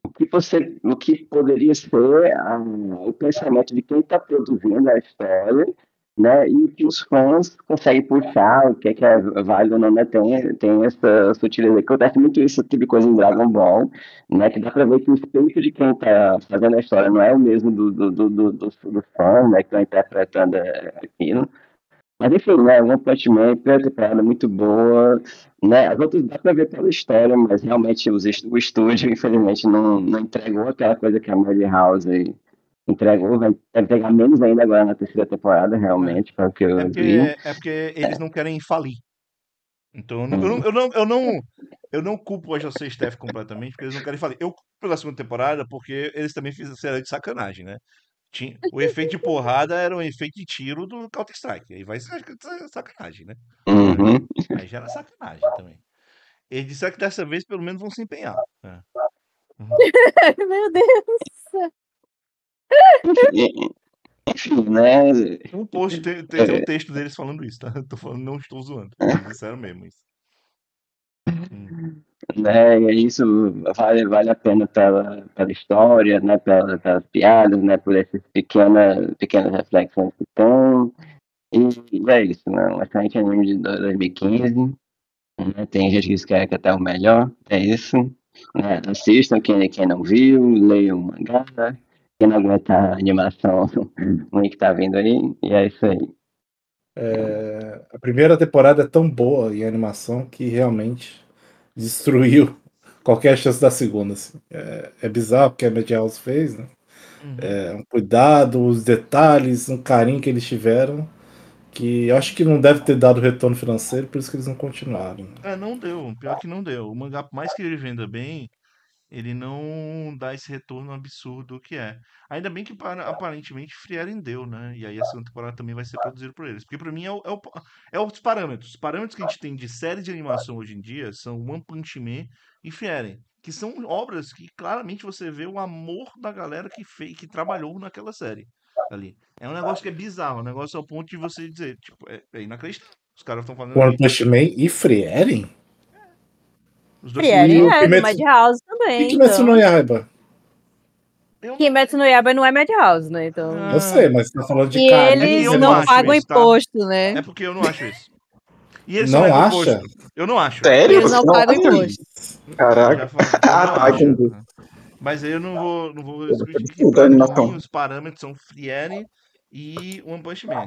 o que poderia ser o pensamento de quem está produzindo a história, né, e o que os fãs conseguem puxar, o que é válido ou não, né, tem essa sutileza, que acontece muito isso, tipo de coisa em Dragon Ball, né, que dá para ver que o espírito de quem está fazendo a história não é o mesmo do fã, né, que está interpretando aquilo. Mas enfim, né? One Punch Man, primeira temporada muito boa, né? As outras dá pra ver pela história, mas realmente o estúdio, infelizmente, não entregou aquela coisa que a Madhouse entregou. Vai pegar menos ainda agora na terceira temporada, É, realmente, pelo que é eu vi. porque, é porque eles não querem falir. Então, eu não culpo o AJC Staff completamente, porque eles não querem falir. Eu culpo pela segunda temporada, porque eles também fizeram de sacanagem, né? O efeito de porrada era um efeito de tiro do Counter-Strike. Aí vai ser sacanagem, né? Aí, Uhum. aí já era sacanagem também. Eles disseram que dessa vez pelo menos vão se empenhar. É. Uhum. Meu Deus. Enfim, né? Um post, tem um texto deles falando isso, tá? Tô falando, não estou zoando. Eles disseram mesmo isso. Hum. Né? E é isso vale a pena pela história, né? Pelas piadas, né? Por essas pequenas reflexões que tem. E é isso, né? Um excelente anime de 2015. Né? Tem gente que diz que até o melhor. É isso. Né? Assistam quem não viu, leiam o mangá. Quem não aguenta a animação ruim que tá vindo aí. E é isso aí. A primeira temporada é tão boa em animação que realmente destruiu qualquer chance da segunda. Assim. É bizarro porque a Madhouse fez, né? Uhum. Um cuidado, os detalhes, um carinho que eles tiveram, que eu acho que não deve ter dado retorno financeiro, por isso que eles não continuaram. Não deu. Pior que não deu. O mangá, por mais que ele venda bem, ele não dá esse retorno absurdo que é. Ainda bem que aparentemente Frieren deu, né? E aí a segunda temporada também vai ser produzida por eles. Porque pra mim é os parâmetros. Os parâmetros que a gente tem de série de animação hoje em dia são One Punch Man e Frieren. Que são obras que claramente você vê o amor da galera que fez, que trabalhou naquela série ali. É um negócio que é bizarro, um negócio ao ponto de você dizer, tipo, é inacreditável. Os caras estão fazendo One ali. Punch Man e Frieren? Os dois são Frieren E o é do animados. Madhouse E também, Kimetsu no então. Yaiba? Eu não. Kimetsu no Yaiba não é Madhouse, né? Então. Eu sei, mas você tá falando de E É que carinho, eles eu não não acho pagam renovação. isso, tá? imposto, né? É porque eu não acho isso. E eles são Não ego acha? posto. Eu não acho. E Sério? eles Você não não pagam acha? imposto. Já Caraca. falei, eu Ah, não tá, acho. entendi. Mas aí eu não vou Eu vou discutir que absurdo a por mim animação. os parâmetros são Friere e One Punch Man.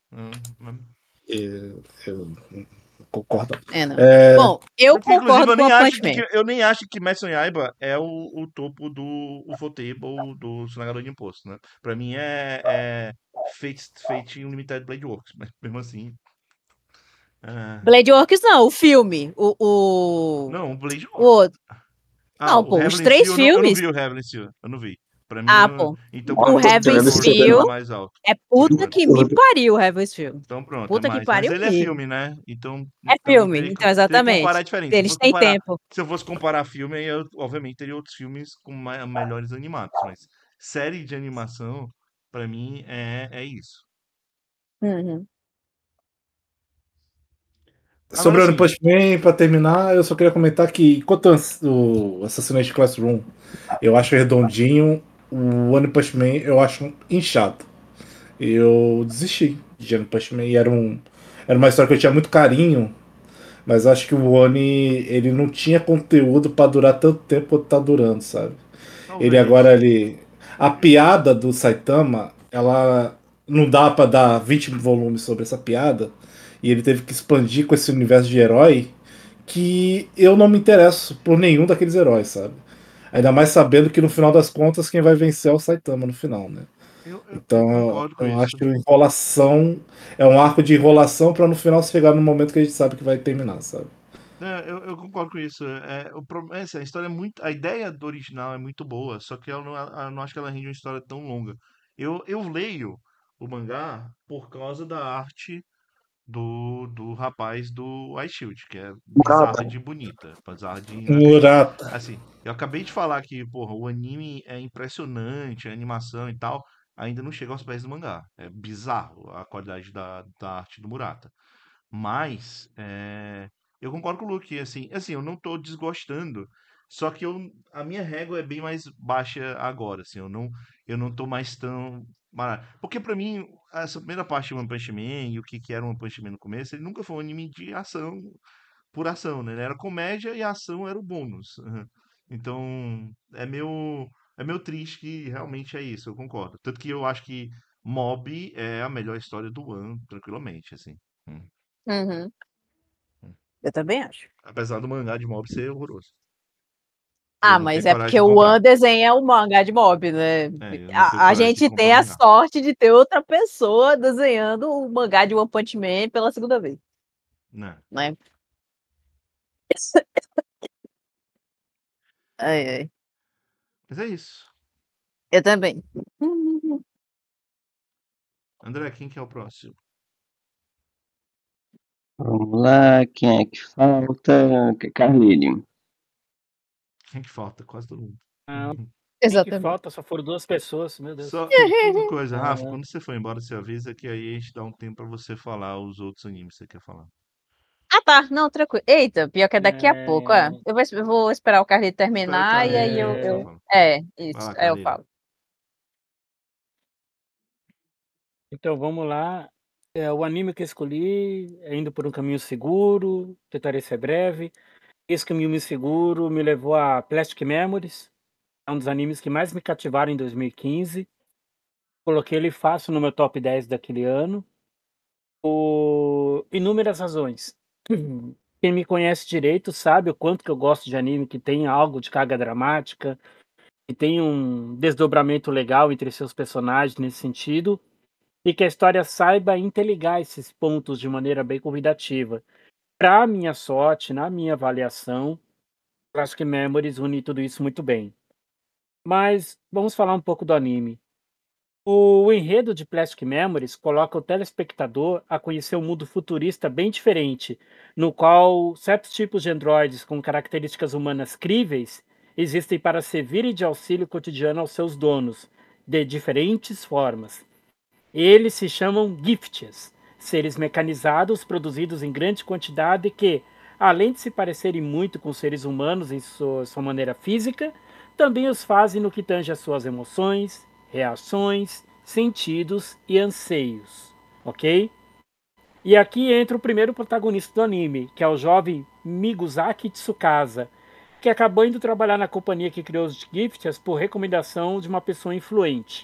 Eu concordo. É, não. É, Bom, eu Porque inclusive concordo eu com nem a acho Punch que Man. eu nem acho que Kimetsu no Yaiba é o topo do Ufotable do Sonegador de Imposto, né? Pra mim é Fate Unlimited Blade Works, mas mesmo assim. é, Blade Works não, o filme. O Não, o Blade o Works. outro. Ah, Não, o pô, os Heavenly três Seal, eu não filmes. vi o Heavenly Seal, eu não vi. Pra mim, Ah, pô. então pra O mim Nossa o Blade Heaven's senhora, esse Works filme é Feel mais alto. é Muito puta mais. que me absurdo. pariu, o Heaven's Feel. Então pronto, é Puta que mais. Mas pariu ele é mesmo. filme, né? Então É também filme, teria que, então teria que comparar exatamente. diferente. Eles têm tempo. Se eu fosse comparar filme, aí eu, obviamente teria outros filmes com melhores animados. Mas série de animação, pra mim, é isso. Uhum. Agora sobre o One sim, Punch Man, pra terminar, eu só queria comentar que enquanto o Assassination Classroom eu acho redondinho, o One Punch Man eu acho inchado. Eu desisti de One Punch Man e era uma história que eu tinha muito carinho, mas acho que o Oni ele não tinha conteúdo pra durar tanto tempo quanto tá durando, sabe? Ele agora talvez. ele a piada do Saitama, ela não dá pra dar 20 volumes sobre essa piada, e ele teve que expandir com esse universo de herói que eu não me interesso por nenhum daqueles heróis, sabe? Ainda mais sabendo que no final das contas quem vai vencer é o Saitama no final, né? Eu Então concordo com eu acho isso. que enrolação é um arco de enrolação pra no final chegar no momento que a gente sabe que vai terminar, sabe? Eu concordo com isso. O problema é assim, a história é muito. A ideia do original é muito boa, só que eu não acho que ela rende uma história tão longa. Eu leio o mangá por causa da arte do rapaz do Ice Shield, que é bizarra Murata. de bonita, bizarra de inacreditável. Murata. Assim, eu acabei de falar que, porra, o anime é impressionante, a animação e tal, ainda não chega aos pés do mangá. É bizarro a qualidade da arte do Murata. Mas, eu concordo com o Luke, assim, eu não tô desgostando, só que a minha régua é bem mais baixa agora, assim, eu não tô mais tão porque pra mim, essa primeira parte de One Punch Man e o que era One Punch Man no começo, ele nunca foi um anime de ação por ação, né? Ele era comédia e a ação era o bônus. Então, é meio triste que realmente é isso, eu concordo. Tanto que eu acho que Mob é a melhor história do ano, tranquilamente, assim. Hum, Uhum. hum. Eu também acho. Apesar do mangá de Mob ser horroroso. Eu Ah, não tenho mas é coragem porque de o comprar. One desenha o mangá de Mob, né? Eu não tenho A coragem de gente comprar tem o a mangá. sorte de ter outra pessoa desenhando o mangá de One Punch Man pela segunda vez, Né? né? Ai, ai. Mas é isso. Eu também. André, quem que é o próximo? Vamos lá, quem é que falta? Carlinho. Quem que falta? Quase todo mundo. Ah, quem que Exatamente. falta? Só foram 2 pessoas, meu Deus. Só uma coisa, Rafa, Ah, quando você for embora, você avisa que aí a gente dá um tempo pra você falar os outros animes que você quer falar. Ah, tá. Não, tranquilo. Eita, pior que é daqui a pouco, é, Eu vou esperar o Carlinhos Espera o terminar e aí Carlinho, a gente vai é, falar. Vai Isso. lá, Aí eu Carlinho. falo. então vamos lá. O anime que eu escolhi é Indo por um Caminho Seguro, tentarei ser breve. Esse caminho seguro me levou a Plastic Memories, é um dos animes que mais me cativaram em 2015. Coloquei ele fácil no meu top 10 daquele ano, por inúmeras razões. Quem me conhece direito sabe o quanto que eu gosto de anime que tem algo de carga dramática, que tem um desdobramento legal entre seus personagens nesse sentido, e que a história saiba interligar esses pontos de maneira bem convidativa. Para minha sorte, na minha avaliação, Plastic Memories une tudo isso muito bem. Mas vamos falar um pouco do anime. O enredo de Plastic Memories coloca o telespectador a conhecer um mundo futurista bem diferente, no qual certos tipos de androides com características humanas críveis existem para servirem de auxílio cotidiano aos seus donos, de diferentes formas. Eles se chamam Gifts, seres mecanizados produzidos em grande quantidade que, além de se parecerem muito com seres humanos em sua maneira física, também os fazem no que tange às suas emoções, reações, sentidos e anseios, ok? E aqui entra o primeiro protagonista do anime, que é o jovem Miguzaki Tsukasa, que acabou indo trabalhar na companhia que criou os Gifts por recomendação de uma pessoa influente.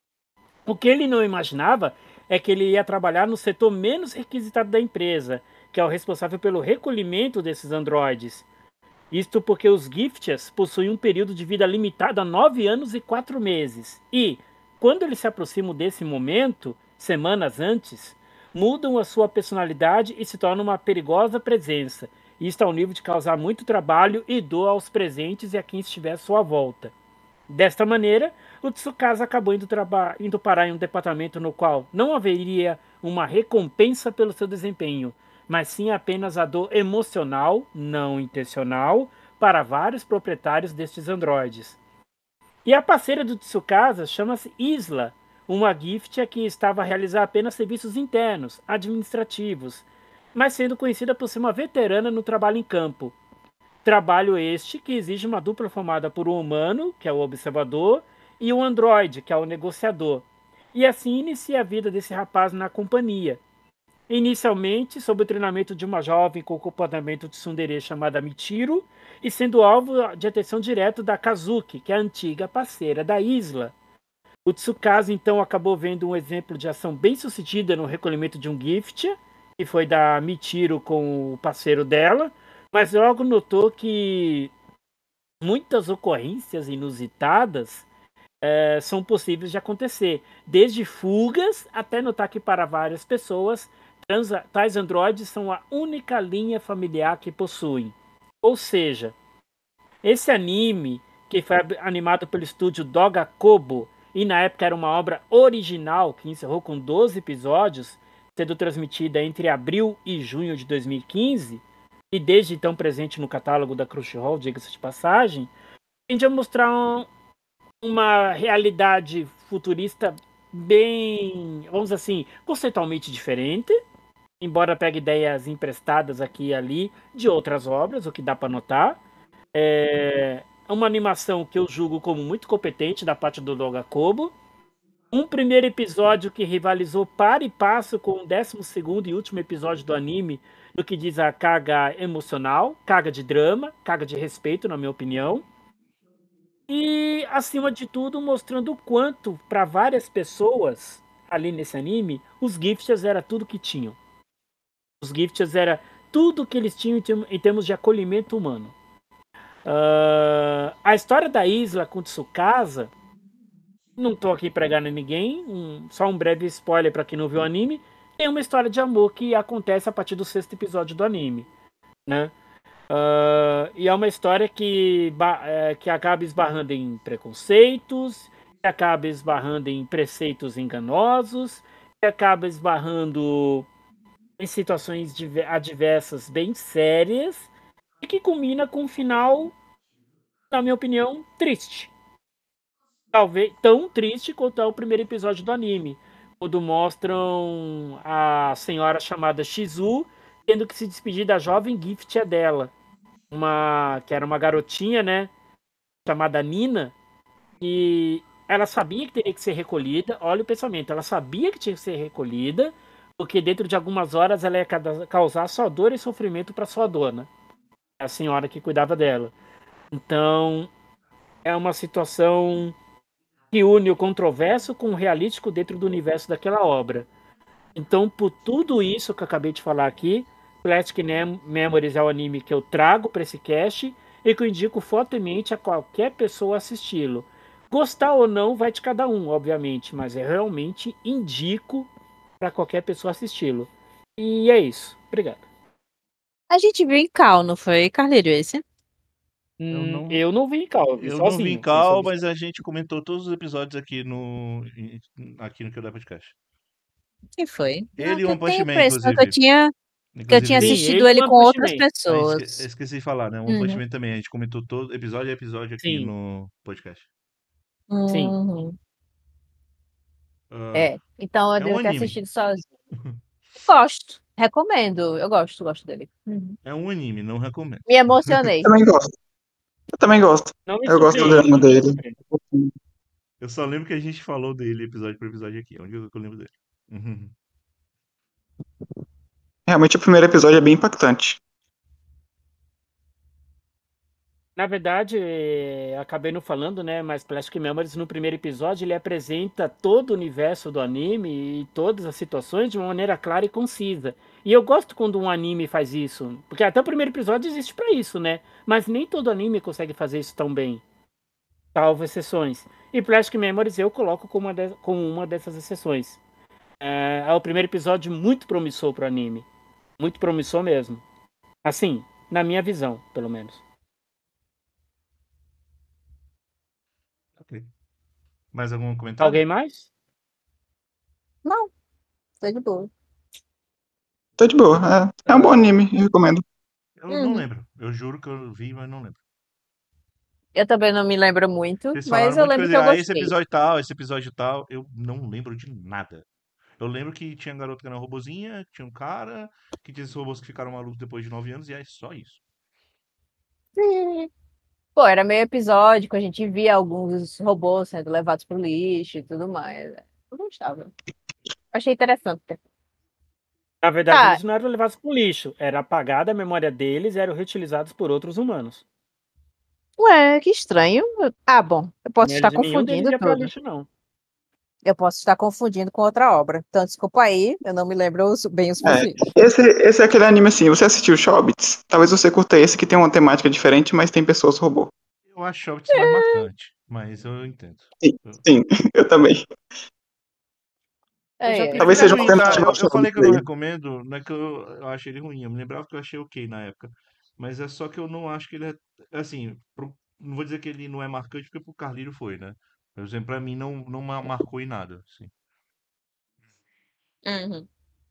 O que ele não imaginava é que ele ia trabalhar no setor menos requisitado da empresa, que é o responsável pelo recolhimento desses androides. Isto porque os Gifts possuem um período de vida limitado a 9 anos e 4 meses. E, quando eles se aproximam desse momento, semanas antes, mudam a sua personalidade e se tornam uma perigosa presença. Isto ao nível de causar muito trabalho e dor aos presentes e a quem estiver à sua volta. Desta maneira, o Tsukasa acabou indo parar em um departamento no qual não haveria uma recompensa pelo seu desempenho, mas sim apenas a dor emocional, não intencional, para vários proprietários destes androides. E a parceira do Tsukasa chama-se Isla, uma gift que estava a realizar apenas serviços internos, administrativos, mas sendo conhecida por ser uma veterana no trabalho em campo. Trabalho este que exige uma dupla formada por um humano, que é o observador, e um androide, que é o negociador. E assim inicia a vida desse rapaz na companhia. Inicialmente, sob o treinamento de uma jovem com o comportamento de tsundere chamada Michiru, e sendo alvo de atenção direta da Kazuki, que é a antiga parceira da Isla. O Tsukasa então acabou vendo um exemplo de ação bem sucedida no recolhimento de um gift, que foi da Michiru com o parceiro dela, mas logo notou que muitas ocorrências inusitadas são possíveis de acontecer, desde fugas até notar que para várias pessoas tais androides são a única linha familiar que possuem. Ou seja, esse anime, que foi animado pelo estúdio Doga Kobo, e na época era uma obra original que encerrou com 12 episódios, sendo transmitida entre abril e junho de 2015, e desde então presente no catálogo da Crunchyroll, diga-se de passagem, tende a mostrar uma realidade futurista bem, vamos dizer assim, conceitualmente diferente, embora pegue ideias emprestadas aqui e ali de outras obras, o que dá para notar. É uma animação que eu julgo como muito competente da parte do Doga Kobo. Um primeiro episódio que rivalizou par e passo com o 12º e último episódio do anime no que diz a carga emocional, carga de drama, carga de respeito, na minha opinião. E, acima de tudo, mostrando o quanto, para várias pessoas, ali nesse anime, os Gifters era tudo que tinham. Os Gifters era tudo que eles tinham em termos de acolhimento humano. A história da Isla com Tsukasa, não tô aqui pregando ninguém, só um breve spoiler para quem não viu o anime, tem uma história de amor que acontece a partir do 6º episódio do anime, né? E é uma história que acaba esbarrando em preconceitos, que acaba esbarrando em preceitos enganosos, que acaba esbarrando em situações adversas bem sérias e que culmina com um final, na minha opinião, triste. Talvez tão triste quanto é o primeiro episódio do anime, quando mostram a senhora chamada Shizu tendo que se despedir da jovem Gift dela, que era uma garotinha, né, chamada Nina, e ela sabia que teria que ser recolhida. Olha o pensamento, ela sabia que tinha que ser recolhida, porque dentro de algumas horas ela ia causar só dor e sofrimento para sua dona, a senhora que cuidava dela. Então, é uma situação que une o controverso com o realístico dentro do universo daquela obra. Então, por tudo isso que eu acabei de falar aqui, Plastic Memories é o anime que eu trago para esse cast e que eu indico fortemente a qualquer pessoa assisti-lo. Gostar ou não vai de cada um, obviamente, mas eu realmente indico para qualquer pessoa assisti-lo. E é isso. Obrigado. A gente viu em Cal, não foi, Carleiro, esse? Eu não vi em Cal, eu vi Eu não vi sozinho. em Cal, mas a gente comentou todos os episódios aqui no Que Dá Podcast. Quem foi? Ele e eu One Punch tenho a Man, impressão que eu inclusive. tinha Sim, assistido ele e ele One com Punch outras Man. pessoas. Esqueci de falar, né? One Punch Uhum. Man também. A gente comentou todo episódio a episódio aqui Sim. no podcast. Sim. Uhum. Ah, Então eu é um devo ter anime. assistido sozinho. Gosto, recomendo. Eu gosto dele. É um anime, não recomendo. Me emocionei. Também gosto. Eu também gosto. Não me Eu gosto do surpreende, drama não me dele. surpreende. Eu só lembro que a gente falou dele episódio por episódio aqui. É o único que eu lembro dele. Uhum. Realmente o primeiro episódio é bem impactante. Na verdade, acabei não falando, né? Mas Plastic Memories, no primeiro episódio, ele apresenta todo o universo do anime e todas as situações de uma maneira clara e concisa. E eu gosto quando um anime faz isso, porque até o primeiro episódio existe pra isso, né? Mas nem todo anime consegue fazer isso tão bem, salvo exceções. E Plastic Memories eu coloco como uma dessas exceções. É o primeiro episódio muito promissor pro anime, muito promissor mesmo. Assim, na minha visão, pelo menos. Ok. Mais algum comentário? Alguém mais? Não, tô de boa. Tá de boa. É um bom anime, eu recomendo. Eu não lembro. Eu juro que eu vi, mas não lembro. Eu também não me lembro muito, Vocês mas falaram eu muito lembro que coisa. eu Esse gostei. episódio tal, esse episódio tal. Eu não lembro de nada. Eu lembro que tinha garoto que era uma robozinha, tinha um cara, que tinha esses robôs que ficaram malucos depois de 9 anos, e é só isso. Pô, era meio episódico, a gente via alguns robôs sendo levados pro lixo e tudo mais. Eu gostava. Achei interessante. Na verdade, Tá, eles não eram levados pro lixo. Era apagada a memória deles e eram reutilizados por outros humanos. ué, que estranho. Ah, bom, eu posso estar Nenhum deles confundindo ia pro tudo. lixo, não. Eu posso estar confundindo com outra obra. Então, desculpa aí, eu não me lembro bem o suficiente. Esse é aquele anime assim, você assistiu Shobits? Talvez você curta esse que tem uma temática diferente, mas tem pessoas robô. Eu acho Shobits mais marcante, mas eu entendo. Sim, eu também. Eu já É, Prefiro Talvez é seja uma ruim, tá? alternativa ao Eu falei Shobits que eu não aí. recomendo, não é que eu achei ele ruim. Eu me lembrava que eu achei ok na época. Mas é só que eu não acho que ele é. Assim, não vou dizer que ele não é marcante, porque pro Carlírio foi, né? Por exemplo, pra mim não marcou em nada. Assim. uhum.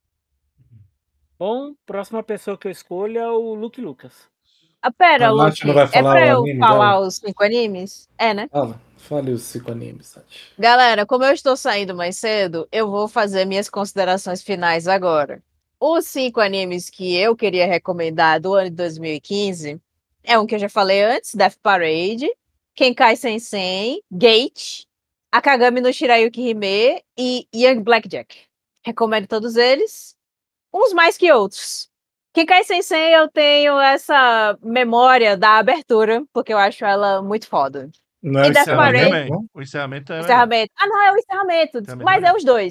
Bom, próxima pessoa que eu escolho é o Luke Lucas. Ah, pera, A Nath não Luke, vai é falar pra o eu anime falar dela? os 5 animes? É, né? Fale os 5 animes, Nath. Galera, como eu estou saindo mais cedo, eu vou fazer minhas considerações finais agora. Os 5 animes que eu queria recomendar do ano de 2015 é um que eu já falei antes, Death Parade, Kenkai Sensen, Gate, Akagami no Shirayuki Hime e Young Blackjack. Recomendo todos eles, uns mais que outros. Kenkai Sensen eu tenho essa memória da abertura, porque eu acho ela muito foda. Não é E o Death Encerramento Parade, encerramento, também. não? O encerramento é legal. encerramento. Ah, não, é o encerramento, Encerramento é mas é legal. os dois.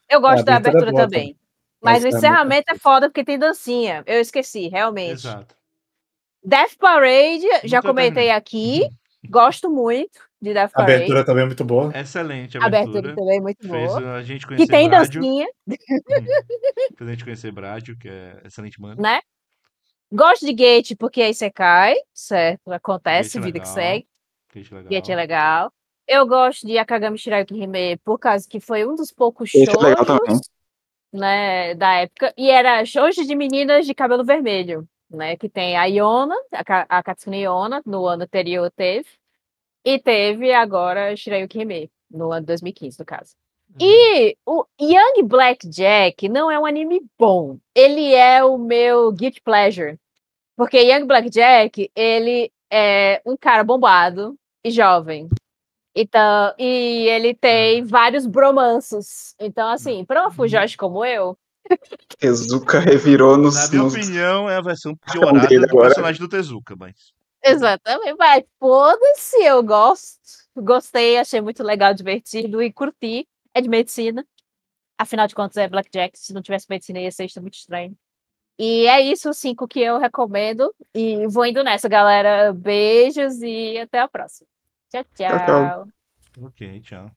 Eu gosto da abertura é abertura boa também. Mas Mas o encerramento é foda porque tem dancinha. Eu esqueci, realmente. Exato. Death Parade, já Nunca comentei terminei. aqui. Gosto muito de Death A abertura Parade. também é muito boa. Excelente A abertura abertura. também é muito Fez boa. a gente Que conhecer tem Brádio. dancinha, Fez a gente conhecer Brádio, que é excelente mano. né? Gosto de Gate porque aí você cai, certo? Acontece, Gate vida que legal. segue. Gate Gate é legal. legal. Eu gosto de Akagami Shirayuki Hime por causa que foi um dos poucos Esse é legal também. shoujos, né, da época. E era shoujo de meninas de cabelo vermelho, né? Que tem a Iona, a Katsune Iona, no ano anterior teve. E teve agora Shirayuki Hime, no ano 2015, no caso. E o Young Blackjack não é um anime bom. Ele é o meu guilty pleasure. Porque Young Blackjack, ele é um cara bombado e jovem. Então, e ele tem vários bromanços. Então, assim, para uma fujoshi como eu, Tezuka revirou Na minha nos opinião, é a versão cartão piorada dele do agora. personagem do Tezuka, mas. exatamente, vai, foda-se, eu gosto. Gostei, achei muito legal, divertido e curti. É de medicina. Afinal de contas, é Blackjack. Se não tivesse medicina, ia ser isso muito estranho. E é isso, os 5 que eu recomendo. E vou indo nessa, galera. Beijos e até a próxima. Tchau, Tchau, tchau. tchau. Ok, tchau.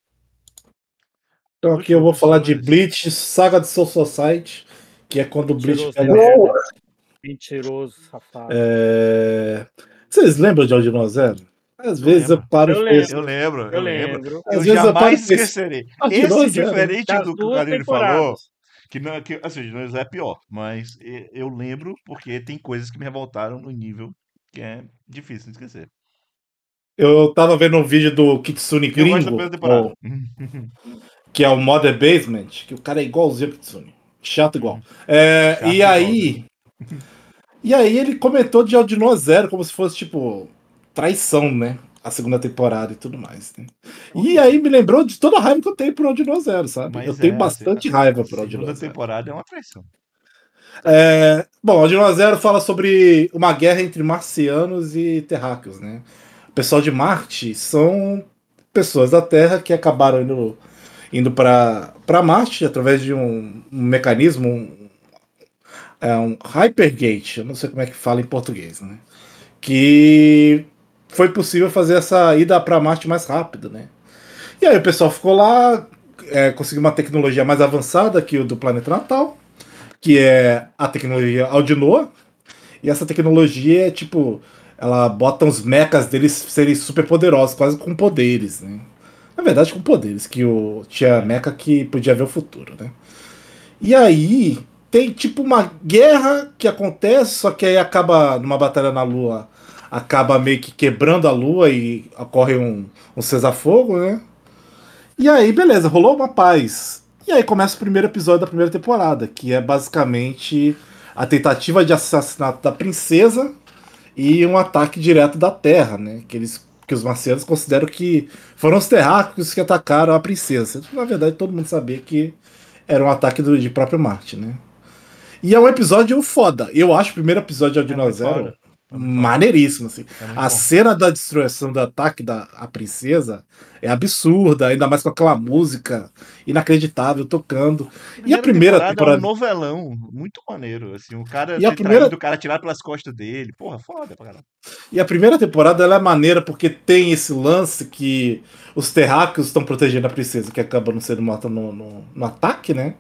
Então Muito aqui eu show, vou falar de pessoas. Bleach, Saga de Soul Society, que é quando o Bleach Mentiroso, pega. merda. Mentiroso, safado. Vocês lembram de Aldino Zero? Às Eu vezes eu lembro. paro Eu e penso. Eu lembro, Eu eu lembro. lembro. Às Eu vezes eu paro jamais e penso. esquecerei. Aldino Esse, Zero. diferente Das do que o duas Carille falou, temporadas. que não, que, assim, não é pior, mas eu lembro porque tem coisas que me revoltaram no nível que é difícil de esquecer. Eu tava vendo um vídeo do Kitsune Eu gosto da Gringo, primeira temporada. que é o Mother Basement, que o cara é igualzinho ao Kitsune. Chato igual. Chato E igual, aí. E aí ele comentou de Aldino Zero como se fosse, tipo, traição, né? A segunda temporada e tudo mais. Né? Por E quê? aí me lembrou de toda a raiva que eu tenho por Aldino Zero, sabe? Eu Mas tenho a bastante raiva por Aldino segunda Zero. temporada é uma traição. Bom, Aldino Zero fala sobre uma guerra entre marcianos e terráqueos, né? O pessoal de Marte são pessoas da Terra que acabaram indo para Marte através de um mecanismo, um Hypergate, eu não sei como é que fala em português, né? Que foi possível fazer essa ida para Marte mais rápido, né? E aí o pessoal ficou lá, conseguiu uma tecnologia mais avançada que o do planeta natal, que é a tecnologia Aldinoa, e essa tecnologia é tipo, ela bota os mechas deles serem super poderosos, quase com poderes, né? Na verdade, com poderes, que tinha mecha que podia ver o futuro, né? E aí tem tipo uma guerra que acontece, só que aí acaba numa batalha na Lua, acaba meio que quebrando a Lua e ocorre um cessar-fogo, né? E aí, beleza, rolou uma paz. E aí começa o primeiro episódio da primeira temporada, que é basicamente a tentativa de assassinato da princesa e um ataque direto da Terra, né? Que os marcianos consideram que foram os terráqueos que atacaram a princesa. Na verdade, todo mundo sabia que era um ataque de próprio Marte, né? E é um episódio foda. Eu acho o primeiro episódio de É Aldino muito Zero foda. É muito foda. maneiríssimo, assim. É muito A bom. cena da destruição do ataque da princesa é absurda, ainda mais com aquela música inacreditável tocando. E a Primeira primeira temporada é um temporada. novelão muito maneiro, assim, o cara E a ter primeira, traído, o cara tirar pelas costas dele. Porra, foda pra caralho. e a primeira temporada ela é maneira porque tem esse lance que os terráqueos estão protegendo a princesa, que acaba não sendo morta no ataque, né?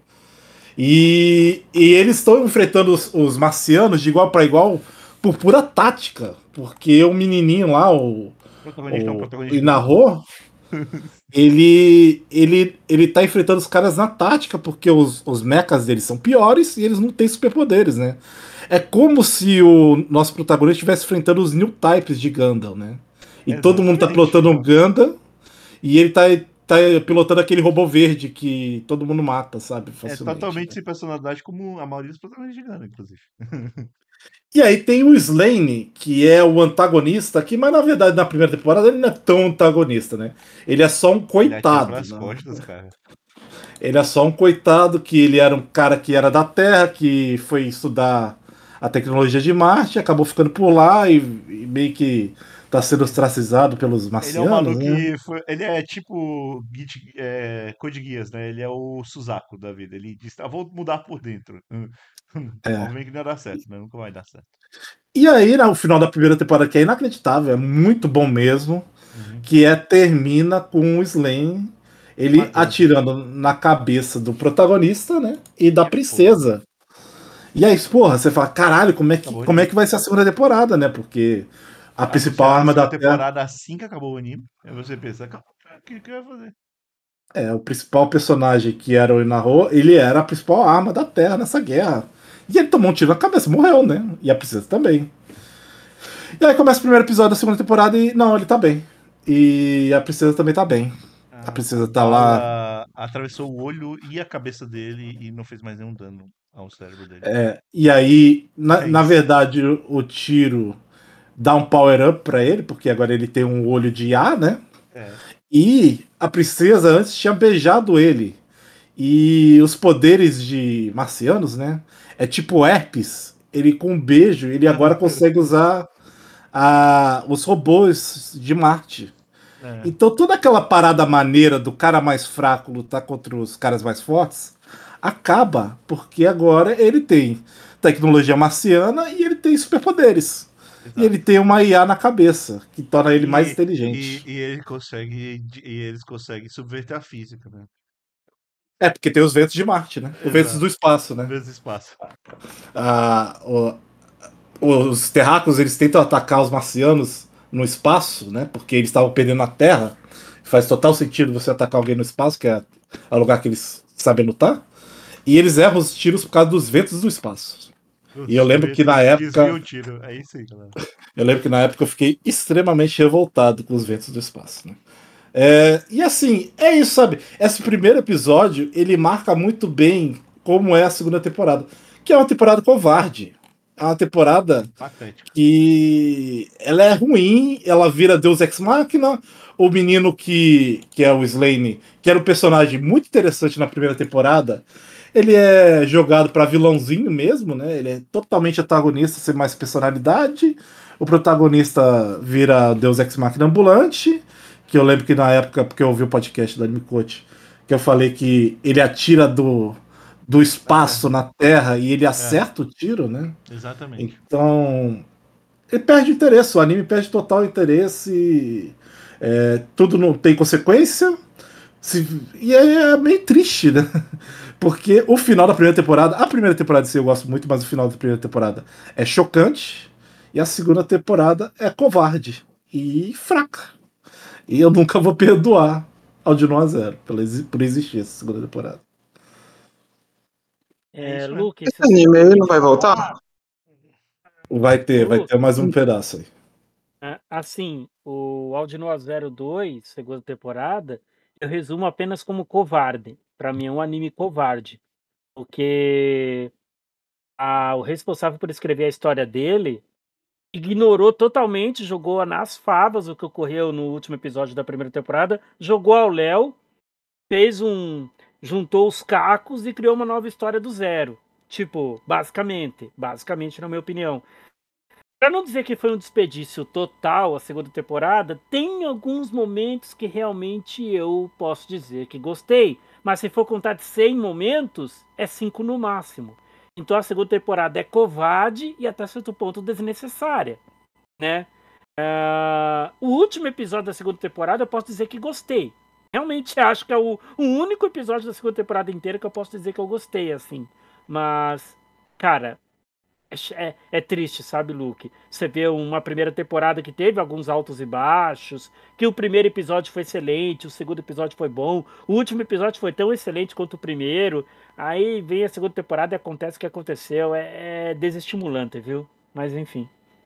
E eles estão enfrentando os marcianos de igual para igual por pura tática. Porque o menininho lá, O protagonista é um o protagonista gigante. Inarro, ele tá enfrentando os caras na tática, porque os mechas deles são piores e eles não têm superpoderes, né? É como se o nosso protagonista estivesse enfrentando os new types de Gundam, né? E todo mundo tá Exatamente. pilotando um Gundam e ele tá pilotando aquele robô verde que todo mundo mata, sabe? É Facilmente. totalmente Né? sem personalidade, como a maioria dos protagonistas de Gundam, inclusive. E aí tem o Slane, que é o antagonista aqui, mas na verdade na primeira temporada ele não é tão antagonista, né? Ele é só um Ele atira coitado. pelas Né? costas, cara. Ele é só um coitado que ele era um cara que era da Terra, que foi estudar a tecnologia de Marte, acabou ficando por lá e meio que tá sendo ostracizado pelos Ele é o marcianos, maluco né? que ele é tipo Code Geass, né? Ele é o Suzaku da vida. Ele diz, vou mudar por dentro. É. Obviamente que não ia dar certo, né? Nunca vai dar certo. E aí, no final da primeira temporada, que é inacreditável, é muito bom mesmo, Uhum. que termina com o Slane, ele Matando. atirando na cabeça do protagonista, né? E da Que é foda. princesa. E aí, porra, você fala, caralho, Acabou o como é anime. que vai ser a segunda temporada, né? Porque a principal Anunciaram a arma segunda da Terra. temporada assim que acabou o anime. Aí você pensa, acabou. O que eu ia fazer? O principal personagem que era o Inarro, ele era a principal arma da Terra nessa guerra. E ele tomou um tiro na cabeça, morreu, né? E a princesa também. E aí começa o primeiro episódio da segunda temporada e, não, ele tá bem. E a princesa também tá bem. A A princesa tá lá. bala atravessou o olho e a cabeça dele e não fez mais nenhum dano ao cérebro dele. E aí, É na isso. verdade, o tiro dá um power-up pra ele, porque agora ele tem um olho de ar, né? É. E a princesa antes tinha beijado ele. E os poderes de marcianos, né? É tipo herpes. Ele com um beijo, ele agora consegue usar os robôs de Marte. É. Então toda aquela parada maneira do cara mais fraco lutar contra os caras mais fortes acaba, porque agora ele tem tecnologia marciana e ele tem superpoderes. E ele Exato. tem uma IA na cabeça, que torna ele mais E, inteligente. e eles conseguem subverter a física, né? Porque tem os ventos de Marte, né? Os ventos Exato. do espaço, né? Mesmo espaço. Ah, os terráqueos eles tentam atacar os marcianos no espaço, né? Porque eles estavam perdendo na Terra. Faz total sentido você atacar alguém no espaço, que é o lugar que eles sabem lutar. E eles erram os tiros por causa dos ventos do espaço. E Os ventos desviam o tiro. É isso aí, galera. eu lembro que na época eu fiquei extremamente revoltado com os ventos do espaço. Né? E assim, é isso, sabe? Esse primeiro episódio, ele marca muito bem como é a segunda temporada. Que é uma temporada covarde. É uma temporada Patético. que ela é ruim, ela vira Deus Ex Machina. O menino que é o Slane, que era um personagem muito interessante na primeira temporada, ele é jogado para vilãozinho mesmo, né? Ele é totalmente antagonista, sem mais personalidade. O protagonista vira Deus Ex Machina ambulante, que eu lembro que na época, porque eu ouvi o podcast da Anime Coach, que eu falei que ele atira do espaço na Terra e ele acerta o tiro, né? Exatamente. Então, ele perde o interesse, o anime perde total interesse, tudo não tem consequência, e é meio triste, né? Porque o final da primeira temporada, a primeira temporada em si eu gosto muito, mas o final da primeira temporada é chocante, e a segunda temporada é covarde e fraca. E eu nunca vou perdoar ao de 1 a 0 por existir essa segunda temporada. É isso mesmo. Luke, Esse se você anime me aí não permite vai voltar? falar, Vai Lu, ter mais um pedaço aí. assim, o Aldnoah 02, segunda temporada, eu resumo apenas como covarde. Pra mim é um anime covarde, porque o responsável por escrever a história dele ignorou totalmente, jogou nas favas o que ocorreu no último episódio da primeira temporada, jogou ao léu, fez juntou os cacos e criou uma nova história do zero. Tipo, basicamente, na minha opinião. Pra não dizer que foi um desperdício total a segunda temporada, tem alguns momentos que realmente eu posso dizer que gostei. Mas se for contar de 100 momentos, é 5 no máximo. Então a segunda temporada é covarde e até certo ponto desnecessária, né? O último episódio da segunda temporada eu posso dizer que gostei. Realmente acho que é o único episódio da segunda temporada inteira que eu posso dizer que eu gostei, assim. Mas, cara, é triste, sabe, Luke? Você vê uma primeira temporada que teve alguns altos e baixos, que o primeiro episódio foi excelente, o segundo episódio foi bom, o último episódio foi tão excelente quanto o primeiro. Aí vem a segunda temporada e acontece o que aconteceu. É desestimulante, viu? Mas enfim.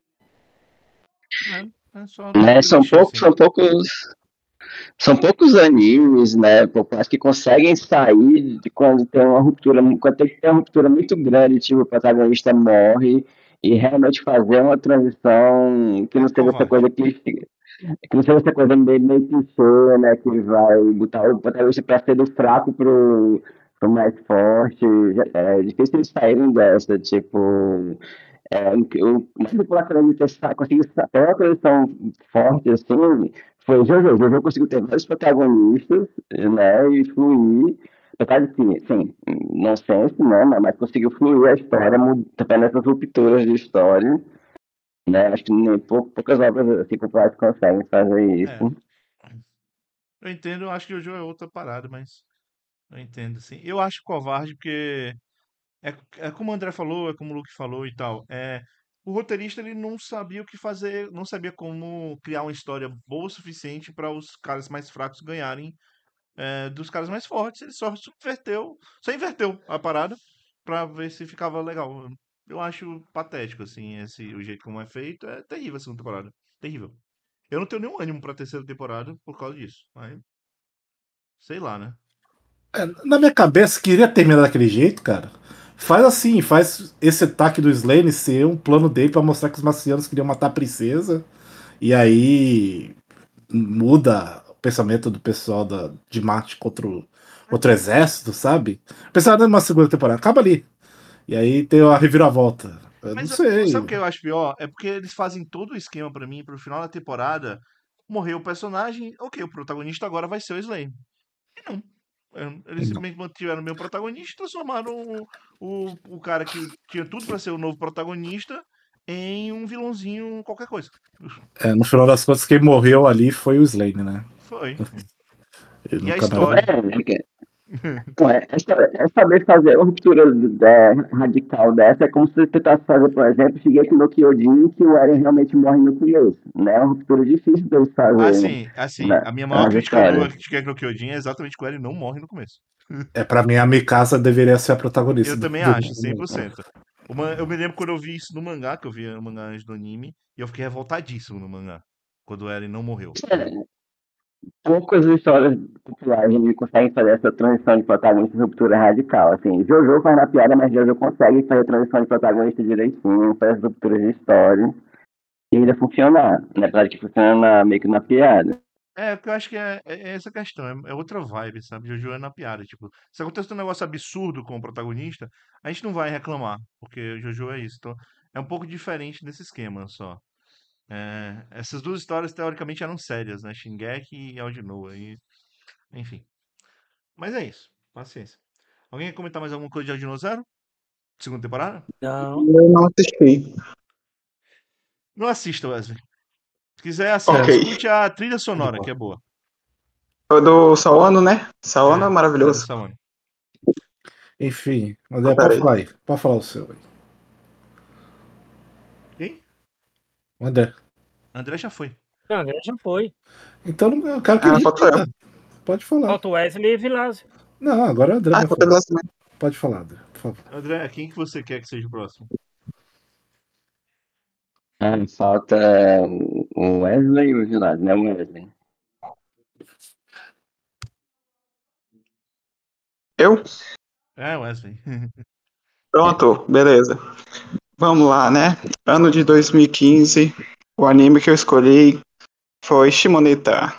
É só Né? triste, assim. São poucos animes, né, populares que conseguem sair de quando tem uma ruptura, quando tem que ter uma ruptura muito grande, tipo, o protagonista morre, e realmente fazer uma transição que não seja essa Covarde. coisa que não seja essa coisa meio clichê, né, que vai botar o protagonista pra ser do fraco pro mais forte. É difícil eles saírem dessa, tipo. mais população de testar, conseguiu ter uma produção forte, assim, foi Jojo. Jojo conseguiu ter vários protagonistas, né, e fluir. Apesar de, sim, nonsense, né, mas conseguiu fluir a história, tendo essas rupturas de história, né, acho que nem poucas obras assim populares conseguem fazer É, isso. eu entendo, eu acho que o jogo é outra parada, mas eu entendo, assim. Eu acho covarde porque é como o André falou, é como o Luke falou e tal. O roteirista ele não sabia o que fazer, não sabia como criar uma história boa o suficiente para os caras mais fracos ganharem dos caras mais fortes. Ele só inverteu a parada pra ver se ficava legal. Eu acho patético, assim, o jeito como é feito. É terrível a segunda temporada. Terrível. Eu não tenho nenhum ânimo pra terceira temporada por causa disso. Mas, sei lá, né? Na minha cabeça, queria terminar daquele jeito, cara. Faz assim, faz esse ataque do Slane ser um plano dele pra mostrar que os marcianos queriam matar a princesa. E aí muda o pensamento do pessoal de Marte contra o exército, sabe? Pensava numa segunda temporada. Acaba ali. E aí tem a reviravolta. Eu não Mas sabe sei. o que eu acho pior? É porque eles fazem todo o esquema pra mim, pro final da temporada, morreu o personagem, ok, o protagonista agora vai ser o Slane. E não. Eles simplesmente mantiveram o meu protagonista e transformaram o cara que tinha tudo pra ser o novo protagonista em um vilãozinho, qualquer coisa. No final das contas, quem morreu ali foi o Slane, né? Foi. Ele E a nunca mais voltou. história? É saber fazer uma ruptura radical dessa, é como se você tentasse fazer, por exemplo, Shingeki no Kyojin, que o Eren realmente morre no começo, né? É uma ruptura difícil deles fazerem, Assim, né, a minha maior nas crítica no histórias. Shingeki no Kyojin é exatamente que o Eren não morre no começo. Pra mim, a Mikasa deveria ser a protagonista Eu também do acho, 100%. Eu me lembro quando eu vi isso no mangá, que eu vi o mangá antes do anime, e eu fiquei revoltadíssimo no mangá, quando o Eren não morreu. Poucas histórias populares ele conseguem fazer essa transição de protagonista e ruptura radical. Assim, Jojo faz na piada, mas Jojo consegue fazer a transição de protagonista direitinho, faz as rupturas de história e ainda funcionar, né? Apesar de que funciona meio que na piada. Porque eu acho que é essa questão, é outra vibe, sabe? Jojo é na piada, tipo, se acontecer um negócio absurdo com o protagonista, a gente não vai reclamar, porque Jojo é isso. Então, é um pouco diferente desse esquema só. Essas duas histórias, teoricamente, eram sérias, né? Shingeki e Aldnoah, enfim. Mas é isso, paciência. Alguém quer comentar mais alguma coisa de Aldnoah Zero? Segunda temporada? Não. Eu não assisti. Não assista, Wesley. Se quiser, Ok. escute a trilha sonora, que é boa. O do Sawano, né? Sawano é É do maravilhoso. Samuel. Enfim, André, pode Peraí. falar aí. Pode falar o seu aí. Quem? André. André já foi. Não, André já foi. Então eu quero que Ah, ele falta eu. repita. Pode falar. Falta o Wesley e Vilásio. Não, agora o André vai Falta falar. eu também. Pode falar, André, por favor. André, quem que você quer que seja o próximo? Falta o Wesley e o Gilad, né? O Wesley. Eu? Wesley. Pronto, beleza. Vamos lá, né? Ano de 2015, o anime que eu escolhi foi Shimoneta.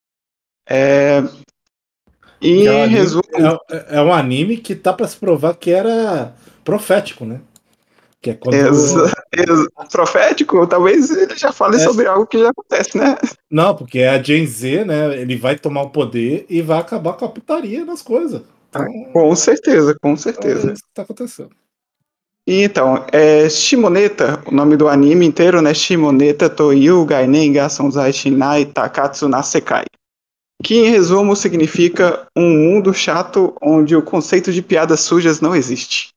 Que é um Em anime, resumo, é um anime que tá pra se provar que era profético, né? Que é exa- quando. profético, talvez ele já fale É, sobre algo que já acontece, né? não, porque é a Gen Z, né? Ele vai tomar o poder e vai acabar com a putaria das coisas. Então, Com certeza, com é certeza. isso que tá acontecendo. Então, Shimoneta, o nome do anime inteiro, né? Shimoneta Toyu Gainen Gasonzai Shinai Takatsu Nasekai. Que, em resumo, significa um mundo chato onde o conceito de piadas sujas não existe.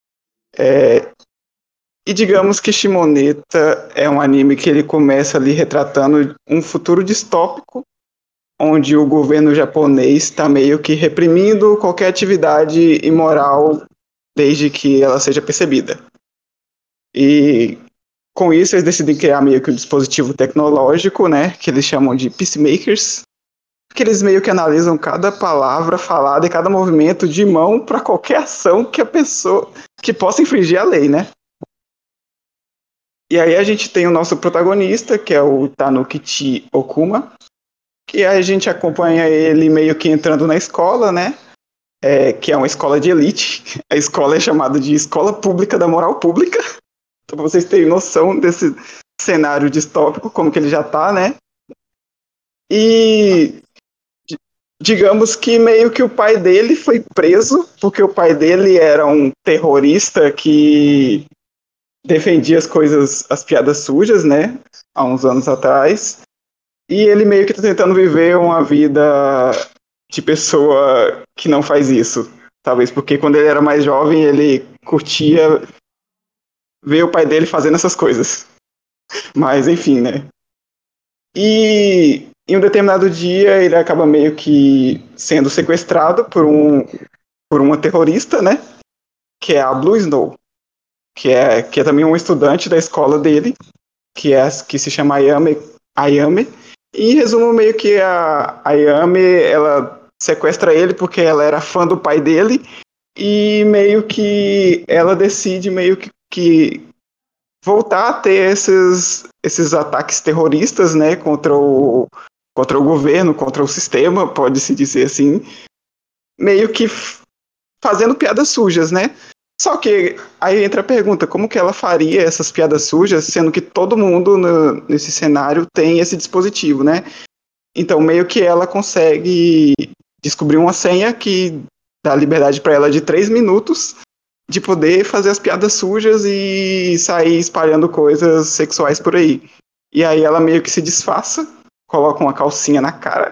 E digamos que Shimoneta é um anime que ele começa ali retratando um futuro distópico, onde o governo japonês está meio que reprimindo qualquer atividade imoral desde que ela seja percebida. E com isso eles decidem criar meio que um dispositivo tecnológico, né, que eles chamam de peacemakers, que eles meio que analisam cada palavra falada e cada movimento de mão para qualquer ação que a pessoa que possa infringir a lei, né? E aí a gente tem o nosso protagonista, que é o Tanukichi Okuma, que a gente acompanha ele meio que entrando na escola, né? Que é uma escola de elite. A escola é chamada de Escola Pública da Moral Pública. Então, pra vocês terem noção desse cenário distópico, como que ele já tá, né? E digamos que meio que o pai dele foi preso, porque o pai dele era um terrorista que defendia as piadas sujas, né? Há uns anos atrás. E ele meio que tá tentando viver uma vida de pessoa que não faz isso. Talvez porque quando ele era mais jovem, ele curtia ver o pai dele fazendo essas coisas. Mas, enfim, né? E em um determinado dia, ele acaba meio que sendo sequestrado por uma terrorista, né? Que é a Blue Snow. Que é também um estudante da escola dele, que se chama Ayame. E em resumo, meio que a Ayame, ela sequestra ele porque ela era fã do pai dele e meio que ela decide meio que voltar a ter esses ataques terroristas, né, contra o governo, contra o sistema, pode-se dizer assim, meio que fazendo piadas sujas, né? Só que aí entra a pergunta, como que ela faria essas piadas sujas, sendo que todo mundo nesse cenário tem esse dispositivo, né? Então, meio que ela consegue descobrir uma senha que dá liberdade para ela de 3 minutos de poder fazer as piadas sujas e sair espalhando coisas sexuais por aí. E aí ela meio que se disfarça, coloca uma calcinha na cara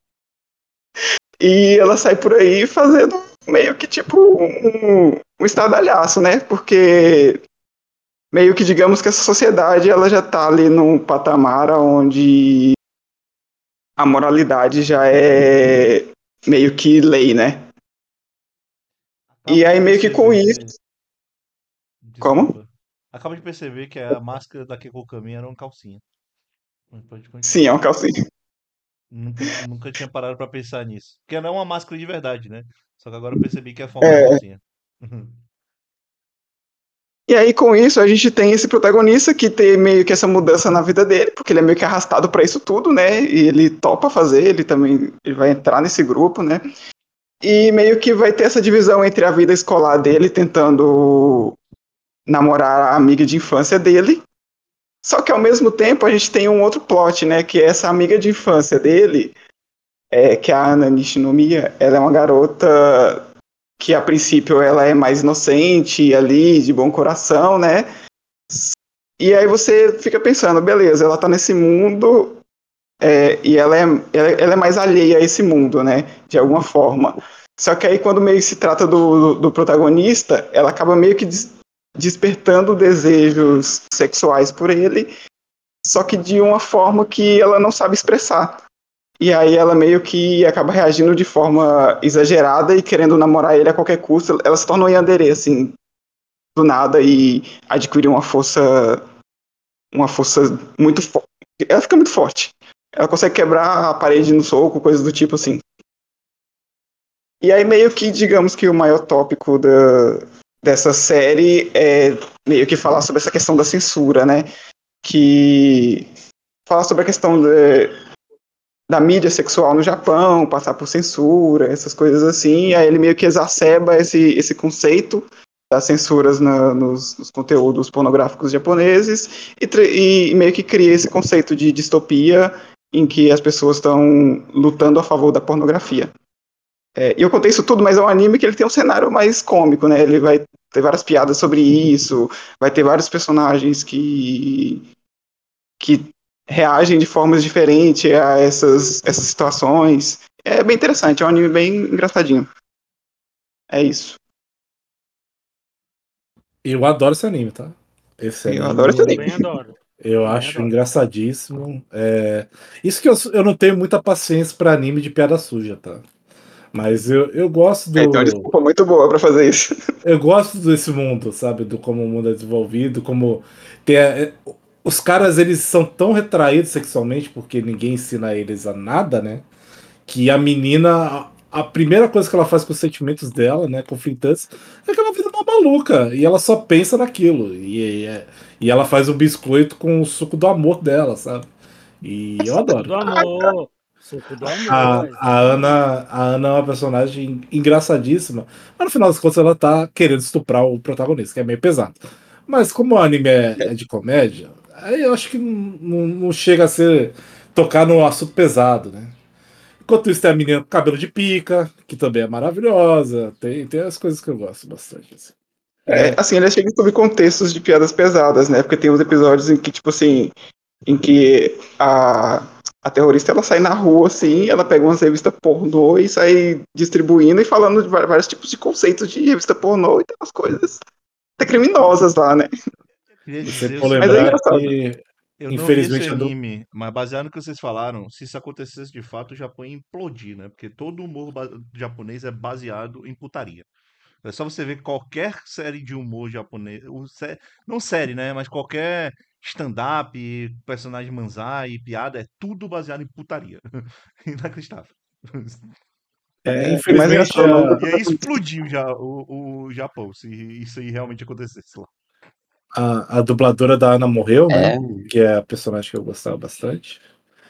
e ela sai por aí fazendo meio que tipo um estardalhaço, né? Porque meio que digamos que essa sociedade ela já tá ali num patamar onde a moralidade já é meio que lei, né? E aí meio que com isso... Como? Desculpa. Acabo de perceber que a máscara da Keiko Kami era uma calcinha. Mas pode Sim, é continuar. uma calcinha. Nunca tinha parado pra pensar nisso. Porque não é uma máscara de verdade, né? Só que agora eu percebi que é a forma da É. calcinha. E aí com isso a gente tem esse protagonista que tem meio que essa mudança na vida dele, porque ele é meio que arrastado para isso tudo, né? E ele topa fazer, ele vai entrar nesse grupo, né? E meio que vai ter essa divisão entre a vida escolar dele tentando namorar a amiga de infância dele. Só que ao mesmo tempo a gente tem um outro plot, né? Que é essa amiga de infância dele, que é a Ana Nishinomiya, ela é uma garota que a princípio ela é mais inocente ali, de bom coração, né? E aí você fica pensando, beleza, ela tá nesse mundo e ela é mais alheia a esse mundo, né? De alguma forma. Só que aí quando meio que se trata do protagonista, ela acaba meio que despertando desejos sexuais por ele, só que de uma forma que ela não sabe expressar. E aí ela meio que acaba reagindo de forma exagerada e querendo namorar ele a qualquer custo. Ela se torna um yandere, assim, do nada e adquire uma força muito forte. Ela fica muito forte. Ela consegue quebrar a parede no soco, coisas do tipo assim. E aí meio que, digamos que o maior tópico dessa série é meio que falar sobre essa questão da censura, né? Que fala sobre a questão da mídia sexual no Japão, passar por censura, essas coisas assim, e aí ele meio que exacerba esse conceito das censuras nos conteúdos pornográficos japoneses e meio que cria esse conceito de distopia em que as pessoas estão lutando a favor da pornografia. E eu contei isso tudo, mas é um anime que ele tem um cenário mais cômico, né? Ele vai ter várias piadas sobre isso, vai ter vários personagens que reagem de formas diferentes a essas situações. É bem interessante, é um anime bem engraçadinho. É isso. Eu adoro esse anime, tá? Esse Eu adoro esse anime Também anime. adoro. eu Também acho adoro. engraçadíssimo. Isso que eu não tenho muita paciência pra anime de piada suja, tá? Mas eu gosto Tem uma do. desculpa muito boa pra fazer isso. Eu gosto desse mundo, sabe? Do como o mundo é desenvolvido, como tem os caras eles são tão retraídos sexualmente porque ninguém ensina eles a nada, né? Que a menina, a primeira coisa que ela faz com os sentimentos dela, né, conflitantes, é que ela vira uma maluca e ela só pensa naquilo. E ela faz o biscoito com o suco do amor dela, sabe? E eu Suco adoro. do amor. Suco do amor, exatamente. A Ana é uma personagem engraçadíssima, mas no final das contas ela tá querendo estuprar o protagonista, que é meio pesado. Mas como o anime é de comédia, aí eu acho que não chega a ser tocar no assunto pesado, né? Enquanto isso, tem a menina com cabelo de pica, que também é maravilhosa. Tem as coisas que eu gosto bastante. Assim. Assim, ele é cheio de subcontextos de piadas pesadas, né? Porque tem uns episódios em que, tipo assim, em que a terrorista ela sai na rua, assim, ela pega umas revistas pornô e sai distribuindo e falando de vários tipos de conceitos de revista pornô e tem umas coisas até criminosas lá, né? Queria Você dizer o for Mas é lembrar seguinte, engraçado. que, eu não vi esse infelizmente, anime, mas baseado no que vocês falaram, se isso acontecesse de fato, o Japão ia implodir, né? Porque todo o humor japonês é baseado em putaria. É só você ver qualquer série de humor japonês, não série, né? Mas qualquer stand-up, personagem manzai, piada, é tudo baseado em putaria. Inacreditável. É mais infelizmente engraçado o nome do E aí protagonista. explodiu já o Japão, se isso aí realmente acontecesse lá. a dubladora da Ana morreu, né? É, Que é a personagem que eu gostava bastante.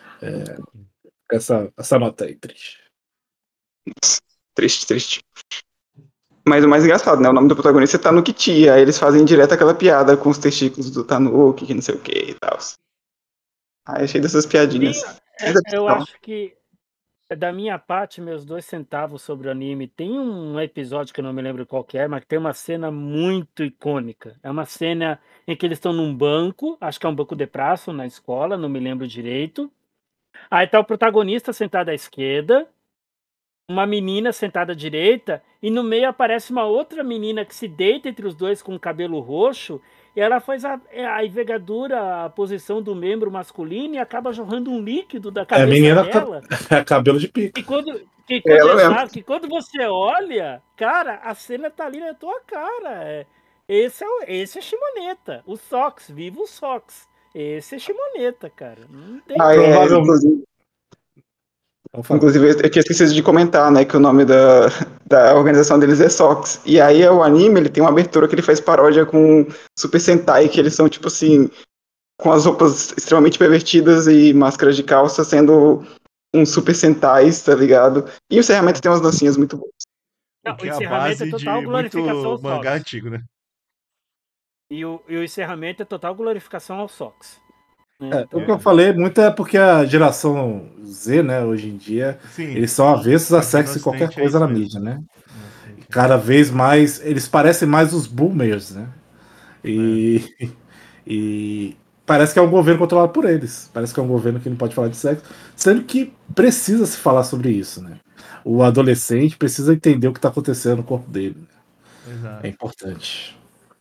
Essa nota aí, triste. Triste, triste. Mas o mais engraçado, né? O nome do protagonista é Tanuki. Aí eles fazem direto aquela piada com os testículos do Tanuki, que não sei o que e tal. Aí achei dessas piadinhas. Mas é Eu ficção. acho que, da minha parte, meus 2 centavos sobre o anime, tem um episódio que eu não me lembro qual que é, mas que tem uma cena muito icônica. É uma cena em que eles estão num banco, acho que é um banco de praça na escola, não me lembro direito. Aí tá o protagonista sentado à esquerda, uma menina sentada à direita, e no meio aparece uma outra menina que se deita entre os dois com o cabelo roxo, e ela faz a envergadura, a posição do membro masculino e acaba jorrando um líquido da É a cabeça menina dela. cabelo de pica. E É ela mesmo. exato, que quando você olha, cara, a cena tá ali na tua cara. Esse é Shimoneta. O Sox, viva o Sox. Esse é Shimoneta, cara. Não tem Ah, como. Provavelmente. Vamos falar. inclusive, eu tinha esquecido de comentar, né, que o nome da organização deles é SOX. E aí o anime, ele tem uma abertura que ele faz paródia com Super Sentai, que eles são, tipo assim, com as roupas extremamente pervertidas e máscaras de calça, sendo um Super Sentais, tá ligado? E o encerramento tem umas dancinhas muito boas. O Não, o que é a encerramento é base total de glorificação muito ao mangá Sox. antigo, né? E o encerramento é total glorificação ao Sox. Né? O Então, que eu falei muito é porque a geração Z, né, hoje em dia, Sim, eles são avessos a aqui no sexo e qualquer Ocidente é coisa isso na mesmo. mídia, né? No Ocidente é Cada isso. vez mais, eles parecem mais os boomers, né? É, E, e parece que é um governo controlado por eles. Parece que é um governo que não pode falar de sexo, sendo que precisa se falar sobre isso, né? O adolescente precisa entender o que está acontecendo no corpo dele. É exato. importante.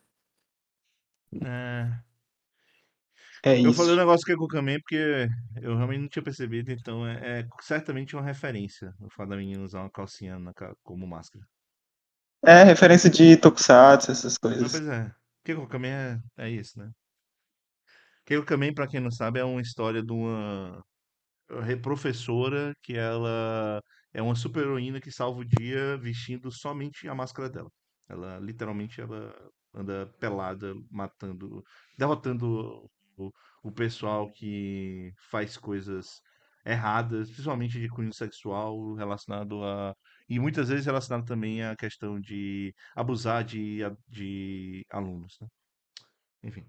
É. É Eu falei um isso. negócio que é com o Kamen porque eu realmente não tinha percebido, então é certamente uma referência o fato da menina usar uma calcinha como máscara. É referência de Tokusatsu, essas Mas, coisas. pois é, Keiko Kamen é isso, né? Keiko Kamen, pra quem não sabe, é uma história de uma professora que ela é uma super-heroína que salva o dia vestindo somente a máscara dela. Ela, literalmente, ela anda pelada, matando, derrotando o pessoal que faz coisas erradas, principalmente de cunho sexual, relacionado a... E muitas vezes relacionado também à questão de abusar de alunos, né? Enfim.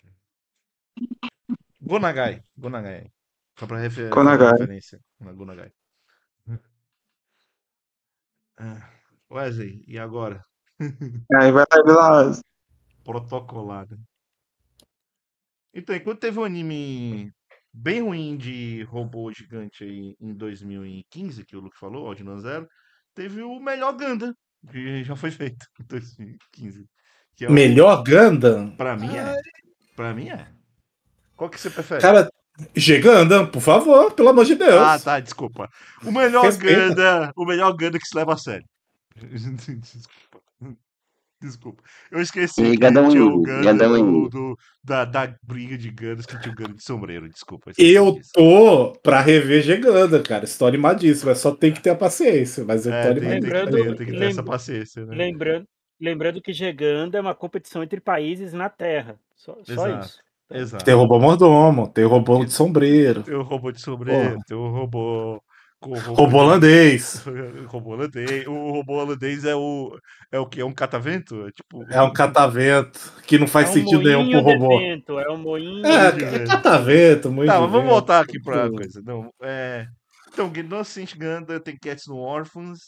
Gonagai. Só pra fazer Konagai. referência na Gonagai. Ah, Wesley, e agora? Aí vai lá, Vilas. Protocolado. Então, enquanto teve um anime bem ruim de robô gigante aí em 2015, que o Luke falou, Aldino Zero, teve o melhor Gundam, que já foi feito em 2015. Que é o. Melhor Gundam? Pra mim é. Pra mim é. Qual que você prefere? Cara, G Gundam, por favor, pelo amor de Ah, Deus. tá, desculpa. O melhor Respeita. Gundam. O melhor Gundam que se leva a sério. Desculpa. Desculpa. Eu esqueci e que tinha o Gadamuini, Ganda Gadamuini. da briga de Gandas que tinha o Ganda de sombreiro. Desculpa, eu esqueci Eu disso. tô pra rever G Gundam, cara. Estou animadíssimo. É só ter que ter a paciência. Mas eu tô É, tem que ter, animadíssimo. lembrando, tem que ter essa lem- paciência, né? lembrando que Giganda é uma competição entre países na Terra. Só Exato, isso. Então, Tem exato. robô mordomo, tem robô E de sombreiro. tem o robô de Porra. sombreiro, tem o robô Com o robô Robô de... holandês. robô holandês. O robô holandês é o quê? É um catavento? É tipo... É um catavento que não É faz um sentido nenhum pro moinho de robô. vento, é um moinho de Moinho de É vento. vento. catavento, muito Tá, de mas vamos vento. voltar aqui pra coisa. Não, Então, Genshin Ganda tem Cats no Orphans.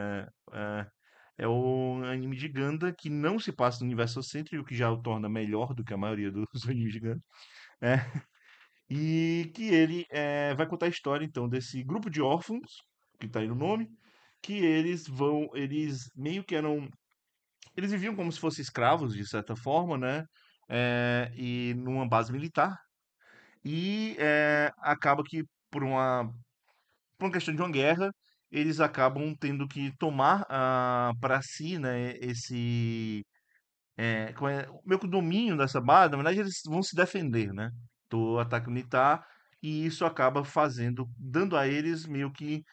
É um anime de Ganda que não se passa no universo cêntrico, o que já o torna melhor do que a maioria dos animes de Ganda. É, e que ele vai contar a história, então, desse grupo de órfãos, que tá aí no nome, que eles meio que eram, eles viviam como se fossem escravos, de certa forma, né? E numa base militar. E acaba que por uma questão de uma guerra, eles acabam tendo que tomar para si, né, meio que o domínio dessa base. Na verdade, eles vão se defender, né, do ataque militar, e isso acaba dando a eles meio que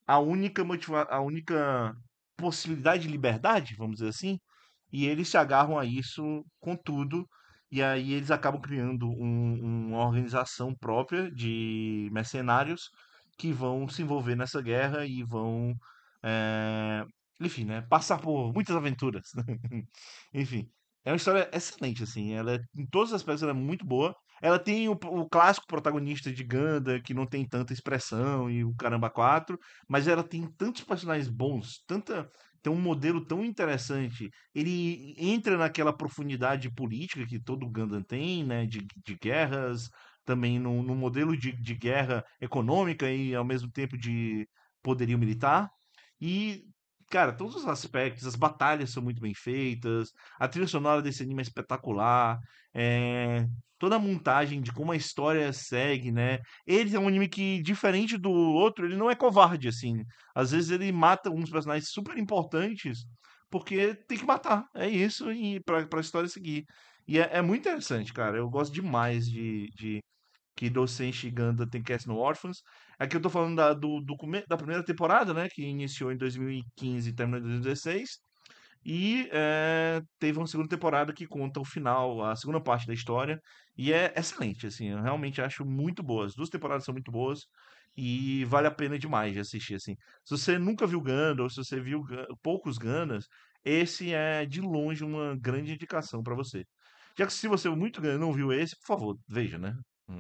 a única possibilidade de liberdade, vamos dizer assim, e eles se agarram a isso com tudo, e aí eles acabam criando uma organização própria de mercenários que vão se envolver nessa guerra e vão, eh, enfim, né, passar por muitas aventuras. Enfim, é uma história excelente, assim. Em todos os aspectos, ela é muito boa. Ela tem o clássico protagonista de Ganda, que não tem tanta expressão, e o caramba quatro, mas ela tem tantos personagens bons, tem um modelo tão interessante. Ele entra naquela profundidade política que todo Gundam tem, né? De guerras, também no modelo de guerra econômica e ao mesmo tempo de poderio militar. E, cara, todos os aspectos, as batalhas são muito bem feitas, a trilha sonora desse anime é espetacular, toda a montagem de como a história segue, né? Ele é um anime que, diferente do outro, ele não é covarde, assim. Às vezes ele mata uns personagens super importantes porque tem que matar. É isso, e pra história seguir. E é muito interessante, cara. Eu gosto demais de que Senshi Ganda tem Cast no Orphans. Aqui eu tô falando da primeira temporada, né? Que iniciou em 2015 e terminou em 2016. E teve uma segunda temporada que conta o final, a segunda parte da história. E é excelente, assim. Eu realmente acho muito boas. As duas temporadas são muito boas. E vale a pena demais de assistir, assim. Se você nunca viu Ganda, ou se você viu poucos Gandas, esse é de longe uma grande indicação pra você. Já que se você muito Ganda e não viu esse, por favor, veja, né? Hum.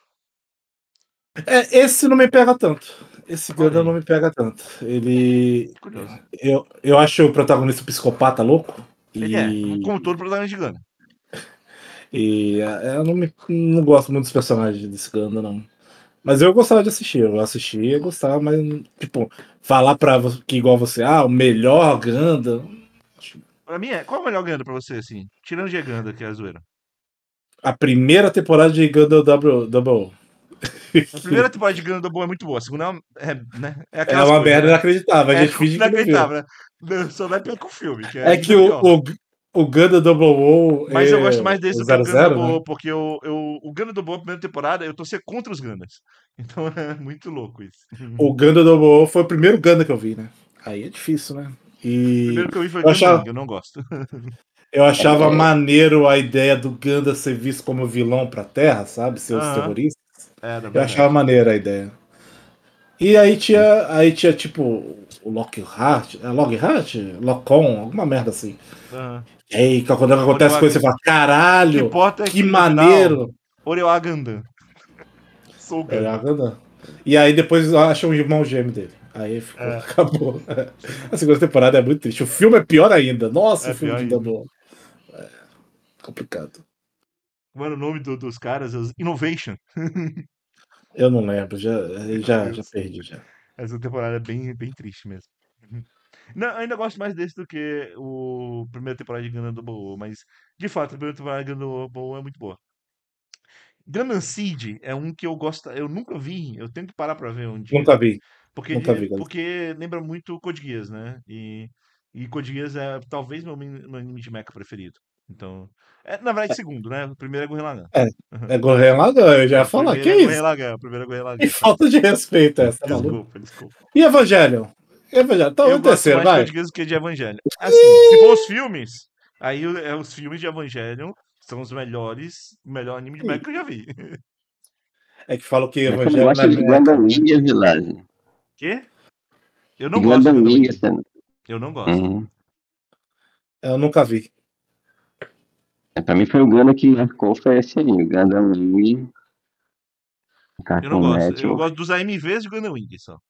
Esse não me pega tanto. Esse Olha Gundam não aí, me pega tanto. Ele. curioso. Eu acho o protagonista psicopata louco. Ele é, E. como todo protagonista de Ganda. Eu não gosto muito dos personagens desse Gundam, não. Mas eu gostava de assistir. Eu assistia e gostava, mas, tipo, falar que igual você, o melhor Gundam. Pra mim qual é o melhor Ganda pra você, assim? Tirando de Ganda, que é a zoeira. A primeira temporada de Gundam Double. A primeira temporada de Ganda Boa é muito boa, a segunda né? É É aquelas uma coisas, merda né? inacreditável. A É gente finge que não viu. inacreditável, né? Só vai pior que o filme, que é É que ainda pior. o Gundam Double O Mas eu é gosto mais desse o do que o Ganda 00, né? Boa, porque o Ganda Boa, a primeira temporada, eu torcia contra os Gandas. Então é muito louco isso. O Gundam Double O foi o primeiro Gundam que eu vi, né? Aí é difícil, né? O E primeiro que eu vi foi eu achava, Gundam, eu não gosto. eu achava É, maneiro a ideia do Gundam ser visto como vilão pra Terra, sabe? Ser os Aham, terroristas. era Eu achava verdade. maneira a ideia. E aí tinha tipo o Lockhart, Lockhart? Locon, alguma merda assim. Aham. E aí, quando acontece coisa, Orewa- você fala, O que caralho, importa é que que no final, maneiro. Orewa Gundam. Sou o Era Gundam. Gundam. E aí depois acham o irmão gêmeo dele. Aí ficou, É, acabou. A segunda temporada é muito triste. O filme é pior ainda. Nossa, é o filme pior de ainda. Double. Complicado. Como era o nome dos caras? Innovation. Eu não lembro, já, Meu já Deus. perdi já. Essa temporada é bem, bem triste mesmo. Não, ainda gosto mais desse do que o primeira temporada de Gundam Double O, mas de fato, a primeira temporada de Gundam Double O é muito boa. Gundam Seed é um que eu gosto, eu nunca vi, eu tenho que parar pra ver um dia. Nunca vi. Porque, Nunca vi, galera. porque lembra muito Code Geass, né? E Code Geass é talvez meu anime de mecha preferido. Então, na verdade, segundo, né? O primeiro é Gurren Lagann. É, é Gurren Lagann, eu já ia O falar. primeiro Que é Gurren isso? Lagann, o primeiro é Gurren Que Lagann, tá? falta de respeito essa, tá maluco? Desculpa, desculpa. E Evangelion? Evangelion. Então, Eu o gosto terceiro, mais de vai. Code Geass do que de Evangelho. Assim, se for os filmes, aí os filmes de Evangelion são os melhores, o melhor anime de mecha que eu já vi. É que falam que mas você não Evangelho não gosta é de mecha. Gundam Wing, Vilagem. Quê? Eu não gosto de Gundam Gundam Wing, Wing. assim. Eu não gosto. Eu nunca vi. Pra mim foi o Gundam que marcou, foi esse aí, o Gundam Wing, Eu não Cartoon gosto. Eu Network. gosto dos AMVs de Gundam Wing só.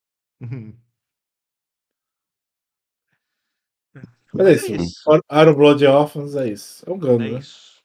Mas é Mas é isso. isso. Iron Blood Orphans é isso. É um É Gundam, né? isso.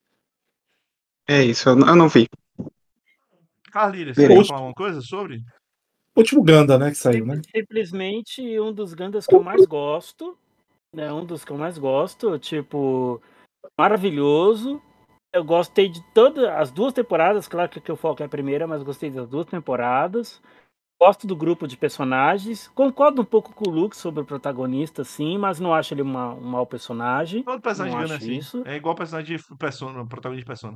É isso, eu não vi. Carlírio, você O quer Verei. falar alguma coisa sobre? último Gundam, né, que saiu, né? Simplesmente um dos Gundams que eu mais gosto. É um dos que eu mais gosto. Tipo, maravilhoso. Eu gostei de todas as 2 temporadas. Claro que o foco é a primeira, mas gostei das 2 temporadas. Gosto do grupo de personagens. Concordo um pouco com o Luke sobre o protagonista, sim, mas não acho ele um mau personagem. Todo personagem Não de Gundam é acho assim. isso. É igual personagem de Persona, protagonista de Persona.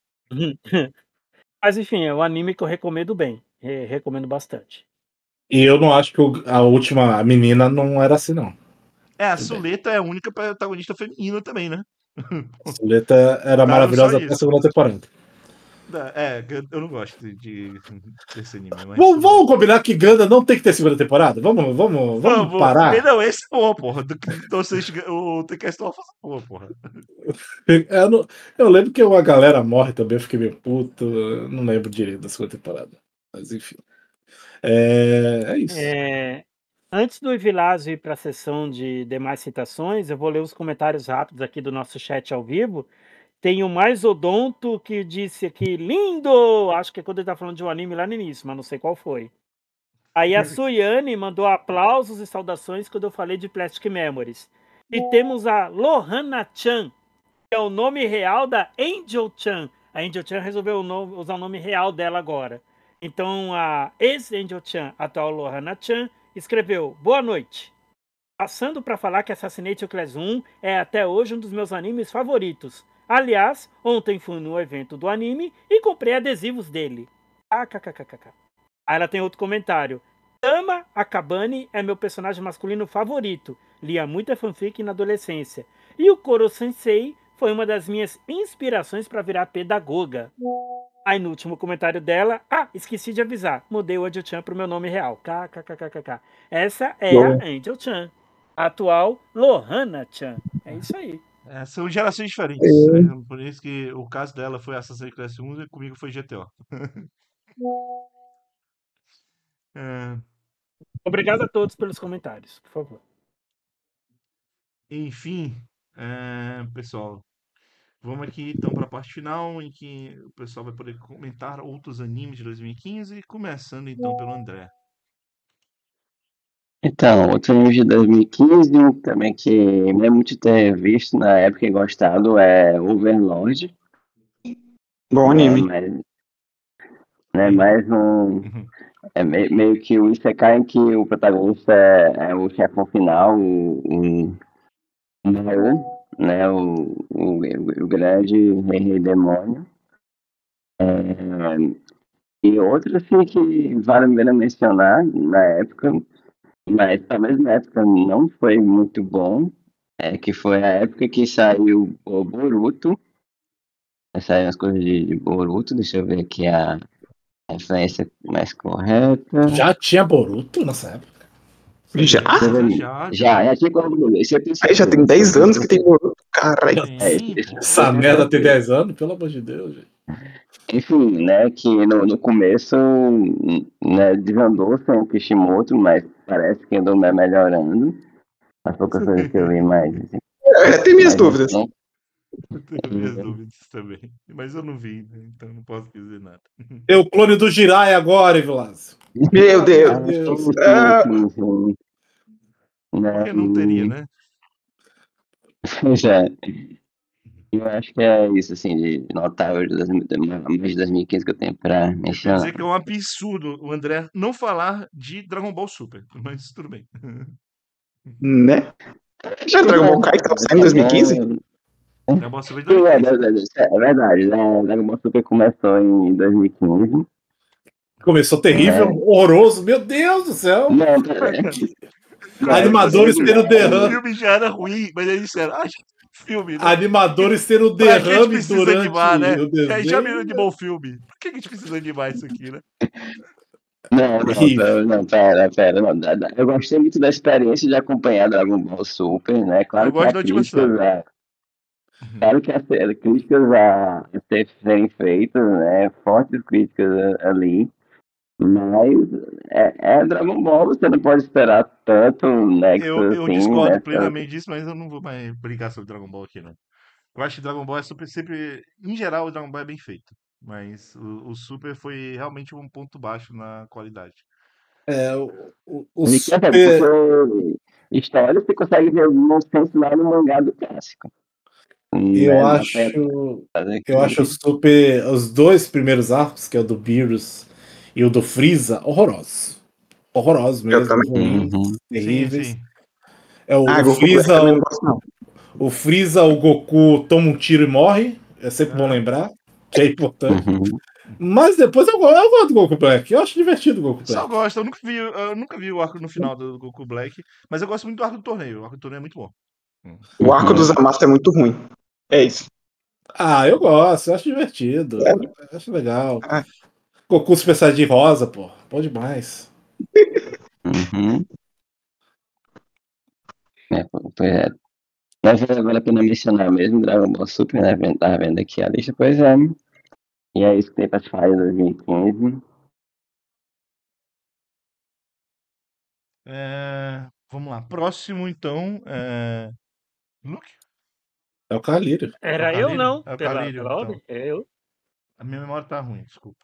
Mas enfim, é um anime que eu recomendo bem. Recomendo bastante. E eu não acho que a última menina não era assim, não. É, a Tudo bem. Suleta é a única protagonista feminina também, né? A Suleta era Botaram só maravilhosa até a isso. segunda temporada. Eu não gosto desse anime, mas Vamos, tudo bem. vamos combinar que Gundam não tem que ter segunda temporada? Vamos parar? Não, esse é bom, porra. Então o Tenkaisto faz boa, porra. Eu lembro que uma galera morre também, eu fiquei meio puto. Eu não lembro direito da segunda temporada. Mas enfim. É isso. Antes do Evilásio ir para a sessão de demais citações, eu vou ler os comentários rápidos aqui do nosso chat ao vivo. Tem o Mais Odonto que disse aqui, lindo! Acho que é quando ele tá falando de um anime lá no início, mas não sei qual foi. Aí a Suyane mandou aplausos e saudações quando eu falei de Plastic Memories. E temos a Lohana Chan, que é o nome real da Angel Chan. A Angel Chan resolveu usar o nome real dela agora. Então a ex-Angel Chan, atual Lohana Chan, escreveu: boa noite. Passando para falar que Assassination Class 1 é até hoje um dos meus animes favoritos. Aliás, ontem fui no evento do anime e comprei adesivos dele. KKKKK. Aí ela tem outro comentário. Tama Akabane é meu personagem masculino favorito. Lia muita fanfic na adolescência. E o Koro Sensei foi uma das minhas inspirações para virar pedagoga. Aí no último comentário dela, esqueci de avisar, mudei o Angel Chan pro meu nome real. KKKKK. Essa é a Angel Chan. Atual Lohana Chan. É isso aí. São gerações diferentes. Por isso que o caso dela foi Assassin's Creed 1 e comigo foi GTO. Obrigado a todos pelos comentários, por favor. Enfim, pessoal, vamos aqui então para a parte final em que o pessoal vai poder comentar outros animes de 2015, começando então pelo André. Então, outro anime de 2015, também que não é muito ter visto na época e gostado, é Overlord. Bom anime. Mais um... É meio que o Isekai em que o protagonista é o chefão final, o Mao, né, o grande rei demônio. E outro, assim, que vale a pena mencionar na época, mas talvez na época não foi muito bom, que foi a época que saiu o Boruto. Saíram as coisas de Boruto, deixa eu ver aqui a referência mais correta. Já tinha Boruto nessa época? Já? Já tinha Boruto. Aí já tem 10 anos que tem Boruto, caralho. Essa merda tem 10 anos, pelo amor de Deus, gente. Enfim, né, que no começo, né, desandou sem o Kishimoto, mas parece que andou melhorando. As poucas coisas que eu vi mais. Assim, Eu tenho minhas dúvidas. Eu tenho minhas dúvidas também, mas eu não vi, né, então não posso dizer nada. Tem o clone do Jirai agora, Vilas. Meu Deus. Por que não teria, né? Já. Eu acho que é isso, assim, de notável de 2015 que eu tenho pra Quer mencionar. dizer que é um absurdo o André não falar de Dragon Ball Super, mas tudo bem. Né? Já Dragon Ball Kai que tava saindo em 2015? Dragon Ball Super de 2015. É verdade, né? Dragon Ball Super começou em 2015. Começou terrível, horroroso, meu Deus do céu. Animadores tendo derrame. O filme já era ruim, mas eles disseram, filme, né? Animadores tendo derrame durante animar, né? o desenho. Aí já me animou o filme. Por que a gente precisa animar isso aqui, né? Não, E pera, não. Eu gostei muito da experiência de acompanhar Dragon Ball Super, né? Eu gosto da última saga. Uhum. Claro que as críticas a serem feitas, né? Fortes críticas ali. Mas é Dragon Ball, você não pode esperar tanto Nexo Eu assim, discordo né? plenamente disso, mas eu não vou mais brigar sobre Dragon Ball aqui, não. Eu acho que Dragon Ball é super, sempre. Em geral, o Dragon Ball é bem feito. Mas o Super foi realmente um ponto baixo na qualidade. o Ele quer saber, Super. porque história você consegue ver algum nonsense lá no mangá do clássico. Eu Né? Dá pra acho. fazer Eu acho o aqui. Super. Os dois primeiros arcos, que é o do Beerus e o do Freeza, horrorosos. Horrorosos Eu mesmo, também. ruins, Uhum. Sim, terríveis. sim. É o Goku Black Freeza, também não gosto, não. o Freeza, o Goku toma um tiro e morre. É sempre bom Aham. lembrar, que é importante. Uhum. Mas depois eu gosto do Goku Black. Eu acho divertido o Goku Eu só Black. gosto, eu nunca vi o arco no final do Goku Black, mas eu gosto muito do arco do torneio. O arco do torneio é muito bom. O arco do Uhum. Zamasu é muito ruim. É isso. Ah, eu gosto, eu acho divertido. É, Eu acho legal. é. Goku Super Saiyajin rosa, pô. Bom demais. Uhum. Pois é. Mas vale a pena mencionar mesmo Dragon Ball Super, né? Tava vendo aqui a lista, pois é. E é isso que tem pra se falar em 2015. Vamos lá. Próximo, então. Luke? É o Calírio. É o Era eu, Calírio? não? É o Pela, Calírio, pela então. ordem? É eu. A minha memória tá ruim, desculpa.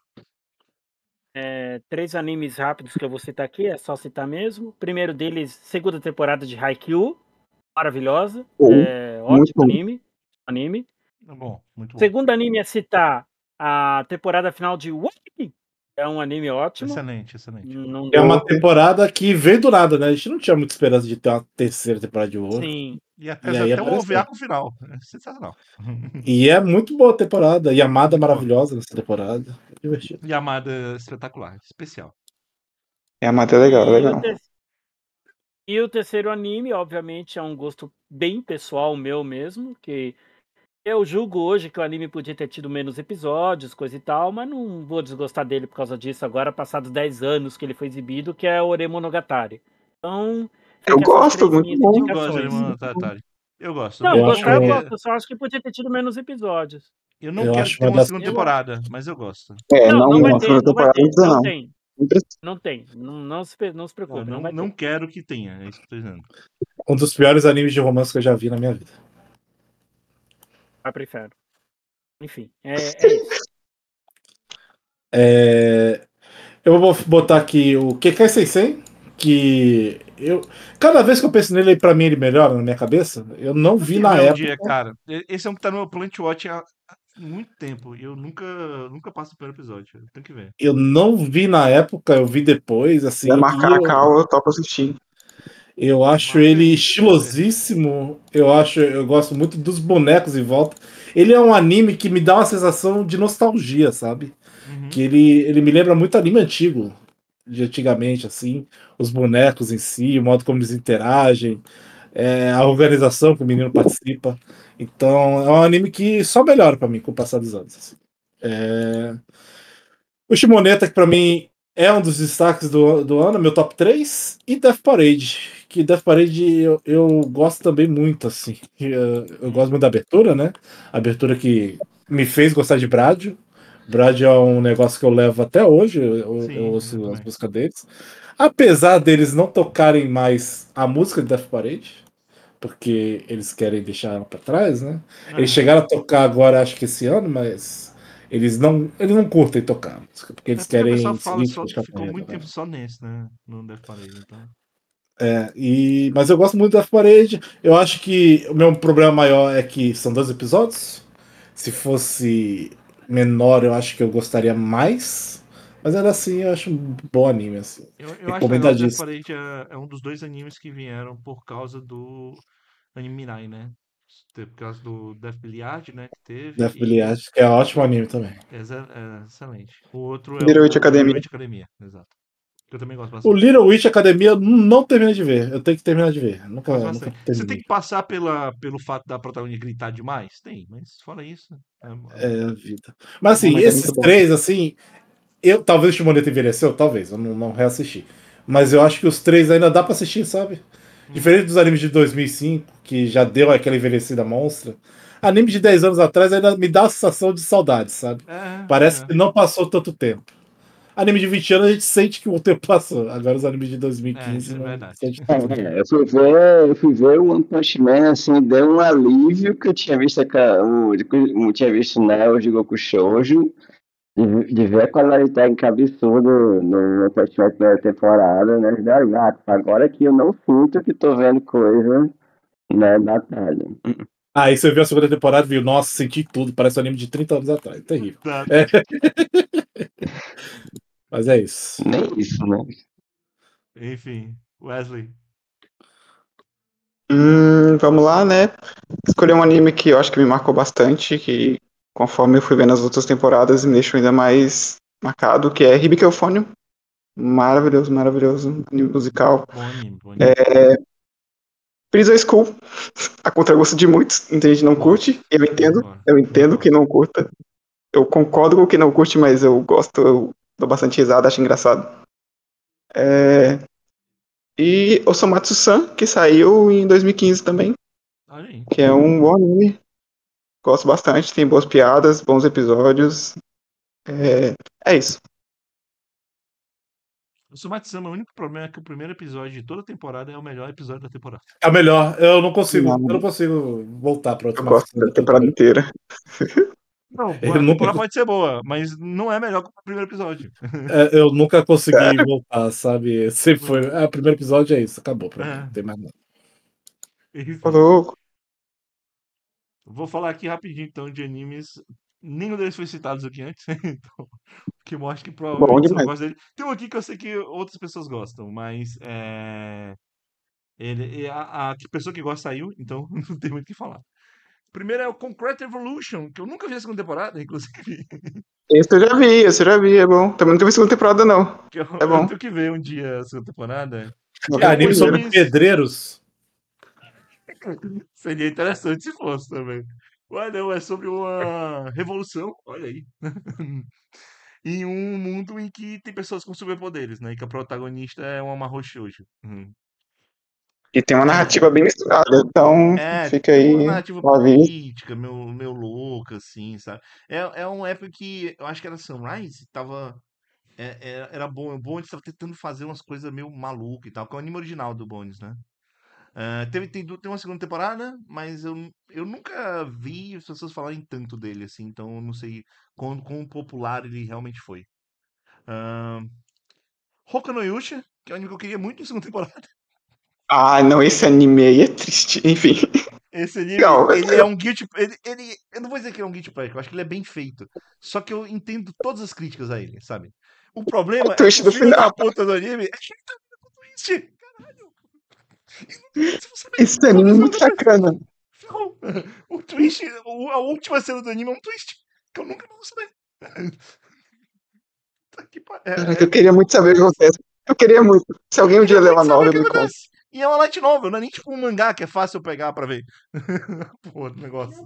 3 animes rápidos que eu vou citar aqui, é só citar mesmo. O primeiro deles, segunda temporada de Haikyuu, maravilhosa, Bom, muito ótimo bom. anime. É bom, muito bom. Segundo anime a citar, a temporada final de Waki, é um anime ótimo. Excelente, excelente. Não É uma Outro. temporada que veio do nada, né? A gente não tinha muita esperança de ter uma terceira temporada de War. sim, E E aí até o apareceu. OVA com o final. É sensacional. E é muito boa a temporada. Yamada Muito bom. maravilhosa nessa temporada. É divertido. E a Amada espetacular, especial. É a matéria legal, E o, legal. ter- e o terceiro anime, obviamente, é um gosto bem pessoal meu mesmo, que eu julgo hoje que o anime podia ter tido menos episódios, coisa e tal, mas não vou desgostar dele por causa disso agora, passados 10 anos que ele foi exibido, que é o Oremonogatari. Então, Eu fica essas gosto, 3 muito minhas bom. Eu gosto de indicações. Lemon Tatari. Eu gosto. Não, Eu Eu gostar eu acho, gosto, queria. eu só acho que podia ter tido menos episódios. Eu não eu quero que acho tenha uma uma das. segunda Eu acho. temporada, mas eu gosto. Não, Não, não vai não, ter, segunda não vai temporada não ter, precisa, não não. tem, Não precisa. não tem, não se Eu preocupe, não vai não ter. quero que tenha, é isso que eu tô dizendo. Um dos piores animes de romance que eu já vi na minha vida. Vai pro inferno. Enfim, é isso. É, eu vou botar aqui o Kekai Sensei, que eu. Cada vez que eu penso nele, pra mim ele melhora na minha cabeça. Eu não Tem vi que na ver um dia, época. cara. Esse é um que tá no Plant Watch há muito tempo. E eu nunca passo o primeiro episódio. Tem que ver. Eu não vi na época, eu vi depois, Se vai assim, e marcar a cal, eu topo assistir. eu acho Marca ele aí, tem que ver. estilosíssimo. Eu gosto muito dos bonecos em volta. Ele é um anime que me dá uma sensação de nostalgia, sabe? Uhum. Que ele me lembra muito anime antigo, de antigamente, assim, os bonecos em si, o modo como eles interagem, a organização que o menino participa. Então, é um anime que só melhora pra mim com o passar dos anos. Assim. É, o Shimoneta, que pra mim é um dos destaques do ano, meu top 3 e Death Parade. Que Death Parade eu gosto também muito, assim. Eu gosto muito da abertura, né? A abertura que me fez gostar de Bradio. Bradio é um negócio que eu levo até hoje, eu Sim, eu ouço as também. músicas deles. Apesar deles não tocarem mais a música de Death Parade, porque eles querem deixar ela pra trás, né? Eles Aham. chegaram a tocar agora, acho que esse ano, mas eles não curtem tocar a música, porque É eles porque o pessoal querem fala seguir em só, frente com a ficou carreira, muito né? tempo só nesse, né? No Death Parade, então. Mas eu gosto muito da Parede. Eu acho que o meu problema maior é que são 2 episódios. Se fosse menor, eu acho que eu gostaria mais. Mas ainda assim, eu acho um bom anime, assim. Eu acho legal que Death Recomendadíssimo. Parade é um dos dois animes que vieram por causa do Anime Mirai, né? Por causa do Death Billiard, né? Que teve. Death Billiard, que é um ótimo anime também. É excelente. O outro é Little Witch o Little Academia. Witch Academia, exato. Que eu também gosto O bastante. Little Witch Academia eu não terminei de ver. Eu tenho que terminar de ver. Gosto Nunca bastante. Você tem terminei. que passar pelo fato da protagonista gritar demais? Tem, mas fora isso. É a vida. Mas assim, Realmente é esses muito bom. três, assim, Talvez o Shimoneta envelheceu, talvez, eu não reassisti. Mas eu acho que os três ainda dá pra assistir, sabe? Diferente dos animes de 2005, que já deu aquela envelhecida monstra. Anime de 10 anos atrás ainda me dá a sensação de saudade, sabe? Parece que não passou tanto tempo. Anime de 20 anos a gente sente que o tempo passou. Agora os animes de 2015 isso é não verdade. sente tanto. Eu fui ver o One Punch Man, assim, deu um alívio que eu tinha visto tinha visto Neo de Goku Shoujo, de ver a qualidade técnica absurda no One Punch Man primeira temporada, né? Agora que eu não sinto que tô vendo coisa, né, datada. Aí você viu a segunda temporada e viu, nossa, senti tudo, parece um anime de 30 anos atrás. Terrível. Tá. É. Mas é isso. Nem isso, né? Enfim, Wesley. Vamos lá, né? Escolhi um anime que eu acho que me marcou bastante, que conforme eu fui vendo as outras temporadas me deixou ainda mais marcado, que é Hibiki Euphonium. Maravilhoso, maravilhoso. Anime musical. Bom anime, bom anime. Prison School, a contragosto de muitos, muita gente não curte. Concordo. Eu entendo que não curta. Eu concordo com quem não curte, mas eu gosto, eu dou bastante risada, acho engraçado. E Osomatsu-san, que saiu em 2015 também, Olha aí. que é um bom anime. Gosto bastante, tem boas piadas, bons episódios. É isso. O Sumatsama, o único problema é que o primeiro episódio de toda a temporada é o melhor episódio da temporada. É o melhor. Eu não consigo Não, voltar pra eu outra gosto da temporada inteira. Não, Eu a nunca, temporada pode ser boa, mas não é melhor que o primeiro episódio. eu nunca consegui voltar, sabe? Sempre foi. Não. O primeiro episódio é isso, acabou pra mim. É, Não tem mais nada. enfim. Falou. Vou falar aqui rapidinho então de animes. Nenhum deles foi citados aqui antes, então, que mostra que Bom provavelmente só demais. gosta dele. Tem um aqui que eu sei que outras pessoas gostam, mas a pessoa que gosta saiu, então não tem muito o que falar. Primeiro é o Concrete Evolution, que eu nunca vi a segunda temporada, inclusive. Esse eu já vi, é bom. Também não teve segunda temporada, não. Que eu, É eu bom. tenho que ver um dia a segunda temporada. Vou É É, ver o um anime sobre primeiro. anime. pedreiros. Seria interessante se fosse também. Ué, não, é sobre uma revolução, olha aí. Em um mundo em que tem pessoas com superpoderes, né? E que a protagonista é uma Mahou Shoujo. E tem uma É, narrativa bem misturada, então fica tem uma aí. narrativa Uma vez. política, meu louca, assim, sabe? É uma época que eu acho que era Sunrise, tava. Era bom, o Bones tava tentando fazer umas coisas meio malucas e tal, que é o anime original do Bones, né? Tem uma segunda temporada, mas eu nunca vi as pessoas falarem tanto dele, assim, então eu não sei quão popular ele realmente foi. Ahn, Hoka no Yusha, que é um anime que eu queria muito em segunda temporada. Ah, não, esse anime aí é triste. Enfim. Esse anime, Legal. ele é um guilty. Eu não vou dizer que ele é um guilty pleasure, eu acho que ele é bem feito. Só que eu entendo todas as críticas a ele, sabe? O O problema é que twist o do filho final. da puta do anime é que ele tá com twist. Caralho! E não tem como você não saber. Esse Quando anime a é segunda muito sacana. ferrou. O twist, a última cena do anime é um twist. Que eu nunca vou saber. Caraca, É eu queria muito muito saber o que complexo. acontece. Eu queria muito. Se Eu alguém um dia queria ler muito uma saber o novel, que me conta. acontece. E é uma light novel, não é nem tipo um mangá que é fácil eu pegar pra ver. Pô, negócio.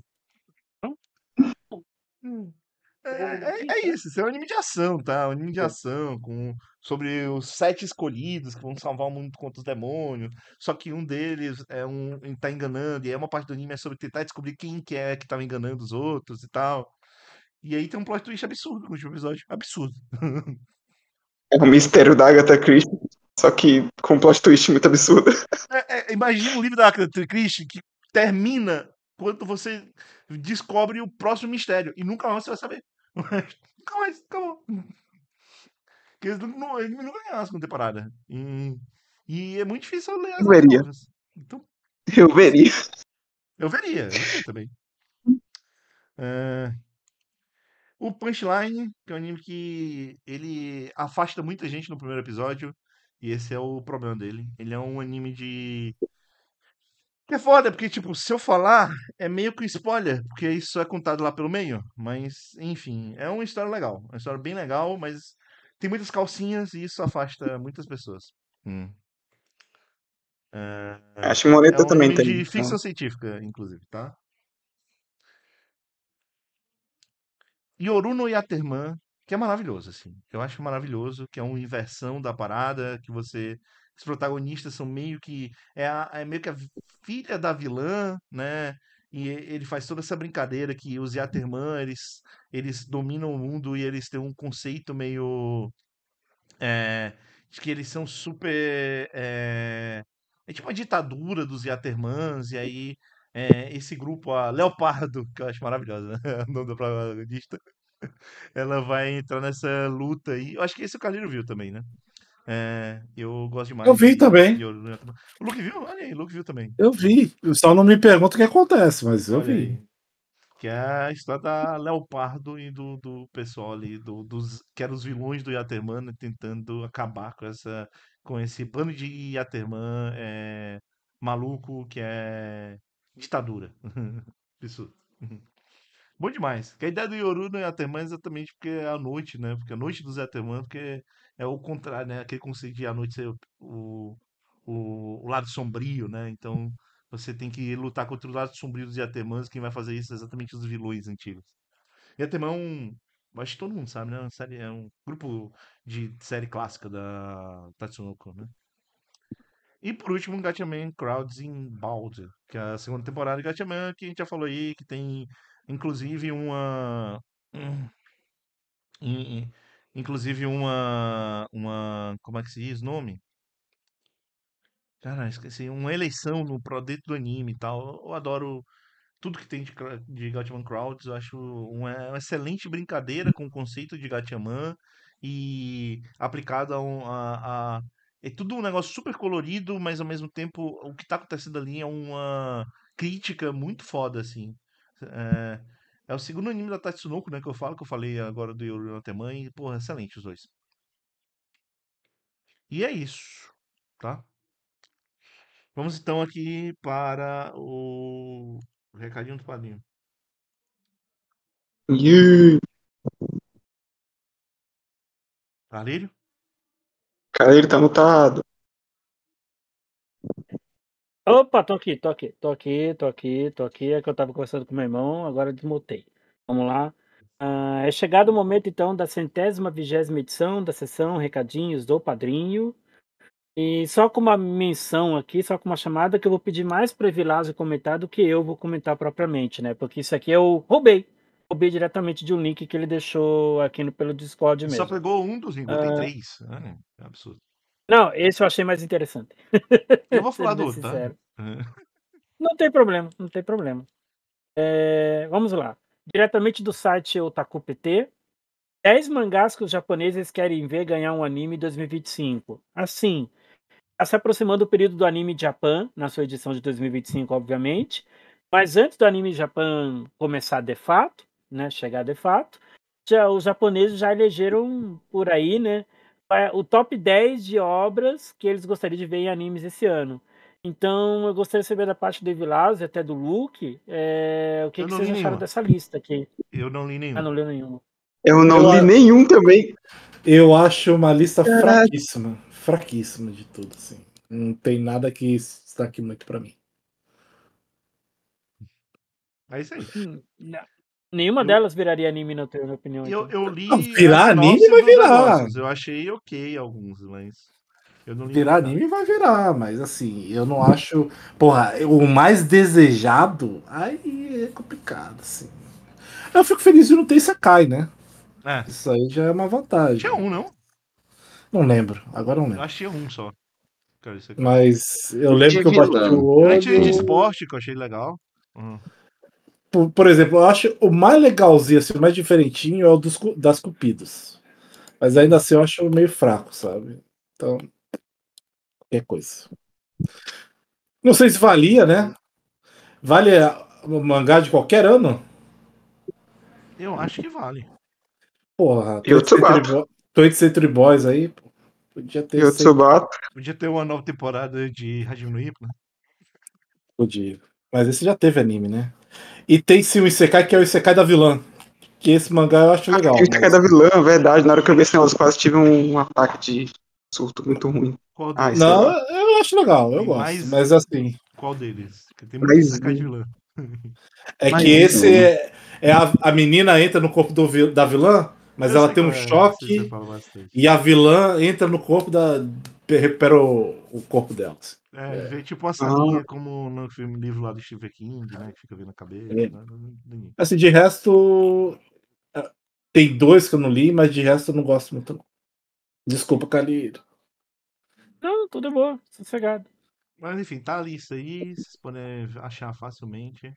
Hum. É isso, isso é um anime de ação, tá? Um anime de ação sobre os 7 escolhidos que vão salvar o mundo contra os demônios. Só que um deles tá enganando, e aí uma parte do anime é sobre tentar descobrir quem que é que tava enganando os outros e tal. E aí tem um plot twist absurdo no último episódio. Absurdo. É um mistério da Agatha Christie, só que com um plot twist muito absurdo. Imagina um livro da Agatha Christie que termina quando você descobre o próximo mistério. E nunca mais você vai saber. Nunca mais, acabou. Porque eles nunca ganharam a segunda temporada. E é muito difícil eu ler as Eu light veria. novels. Então, Eu veria. eu veria também. É, o Punchline, que é um anime que ele afasta muita gente no primeiro episódio. E esse é o problema dele. Ele é um anime de. Que é foda, porque, tipo, se eu falar, é meio que um spoiler, porque isso é contado lá pelo meio. Mas, enfim, é uma história legal. Uma história bem legal, mas tem muitas calcinhas e isso afasta muitas pessoas. Hum. É, Acho que é Moneta um também anime tem. de Então. ficção científica, inclusive, tá? Yoru no Yaterman. que é maravilhoso, assim. Eu acho maravilhoso, que é uma inversão da parada, que você. Os protagonistas são meio que. É meio que a filha da vilã, né? E ele faz toda essa brincadeira que os Yaterman, eles dominam o mundo e eles têm um conceito meio. De que eles são super. É tipo uma ditadura dos Yatermans, e aí. Esse grupo, a Leopardo, que eu acho maravilhosa, né? O nome da protagonista, ela vai entrar nessa luta aí. Eu acho que esse o Carneiro viu também, né? Eu gosto Eu demais vi também. O Luke viu? Olha aí, o Luke viu também. Eu vi. Só não me pergunta o que acontece, mas eu Olha vi. aí. Que é a história da Leopardo e do pessoal ali, que eram os vilões do Yaterman, né, tentando acabar com esse bando de Yaterman maluco que é ditadura. Isso. Bom demais. Que a ideia do Yoru no Yaterman é exatamente porque é a noite, né? Porque a noite dos Yaterman, porque é o contrário, né? Aquele conceito de a noite ser o lado sombrio, né? Então você tem que lutar contra o lado sombrio dos Yatermans. Quem vai fazer isso é exatamente os vilões antigos. Yaterman é acho que todo mundo sabe, né? É um grupo de série clássica da Tatsunoko, né? E por último, Gatchaman Crowds in Baldur, que é a segunda temporada de Gatchaman, que a gente já falou aí, que tem inclusive hum, in- in- como é que se diz o nome? Cara, esqueci, uma eleição no pro dentro do anime e tal. Eu adoro tudo que tem de Gatchaman Crowds. Eu acho uma excelente brincadeira com o conceito de Gatchaman e aplicado é tudo um negócio super colorido, mas ao mesmo tempo o que tá acontecendo ali é uma crítica muito foda, assim. É, é o segundo anime da Tatsunoko, né, que eu falei agora do Yuri no Teman, e, porra, excelente os dois. E é isso, tá? Vamos então aqui para o recadinho do padrinho. E Valírio? cara, ele tá mutado. Opa, tô aqui. É que eu tava conversando com meu irmão, agora desmutei. Vamos lá. É chegado o momento, então, da 120ª edição da sessão Recadinhos do Padrinho. E só com uma menção aqui, só com uma chamada, que eu vou pedir mais para Evilásio comentar do que eu vou comentar propriamente, né? Porque isso aqui eu roubei. Roubei diretamente de um link que ele deixou aqui pelo Discord Só mesmo. pegou um dos links, botei 3. É absurdo. Não, esse eu achei mais interessante. Eu vou falar Sendo do bem outro, tá? sincero. Não tem problema, não tem problema. Vamos lá. Diretamente do site Otaku PT, 10 mangás que os japoneses querem ver ganhar um anime em 2025. Assim, está se aproximando o período do anime Japan, na sua edição de 2025, obviamente. Mas antes do anime Japan começar de fato, né, chegar de fato, os japoneses já elegeram por aí, né, o top 10 de obras que eles gostariam de ver em animes esse ano. Então, eu gostaria de saber da parte do Evilásio e até do Luke, o que Eu não vocês li acharam nenhuma. dessa lista aqui. Eu não li Ah, nenhuma. não leu nenhuma. Eu não Eu li a- nenhum também. Eu acho uma lista Caraca. fraquíssima de tudo, assim. Não tem nada que destaque muito pra mim. É isso aí. Nenhuma Eu, delas viraria anime, na tua opinião, eu, então. eu Não, li a virar anime sinopse vai dos virar. negócios. Eu achei ok alguns, mas eu não li Virar nada. anime vai virar, mas assim, eu não acho. Porra, o mais desejado, aí é complicado, assim. Eu fico feliz de não ter Isekai, né? É, Isso aí já é uma tinha vantagem. um, não? Não lembro, agora não Eu lembro. achei um só. Cara, isso aqui. Mas eu lembro De que eu bati o vilão. Tinha de olho. esporte, que eu achei legal. Uhum. Por exemplo, eu acho o mais legalzinho, assim, o mais diferentinho é o das Cupidos. Mas ainda assim eu acho meio fraco, sabe? Então, qualquer coisa. Não sei se valia, né? Vale o mangá de qualquer ano? Eu acho que vale. Porra, Eu Tsubato. 20th Century Boys aí, pô, podia ter Eu 100 Tsubato. Podia ter uma nova temporada de Hajime no Ippo, né? podia. Mas esse já teve anime, né? E tem sim o Isekai, que é o Isekai da vilã. Que esse mangá eu acho legal, Isso que é mas. da vilã, verdade. Na hora que eu vi esse negócio, quase tive um ataque de surto muito ruim. Qual Ai, sei deles? Não, lá. eu acho legal, eu Tem gosto. mais. Mas assim, Qual deles? Porque tem muito Mas, Isekai de vilã. é que mas esse Uhum. é a menina entra no corpo da vilã, mas Eu ela sei tem um qual é, você choque fala bastante. e a vilã entra no corpo da. Recupera o corpo dela. Assim. É, vê tipo uma Ah, salinha como no filme, livro lá do Stephen King, né? Que fica vendo a cabeça. É. Né? Entendi. Assim, de resto. Tem dois que eu não li, mas de resto eu não gosto muito. Não. Desculpa, Calheiro. Não, tudo é boa, sossegado. Mas enfim, tá a lista aí, vocês podem achar facilmente.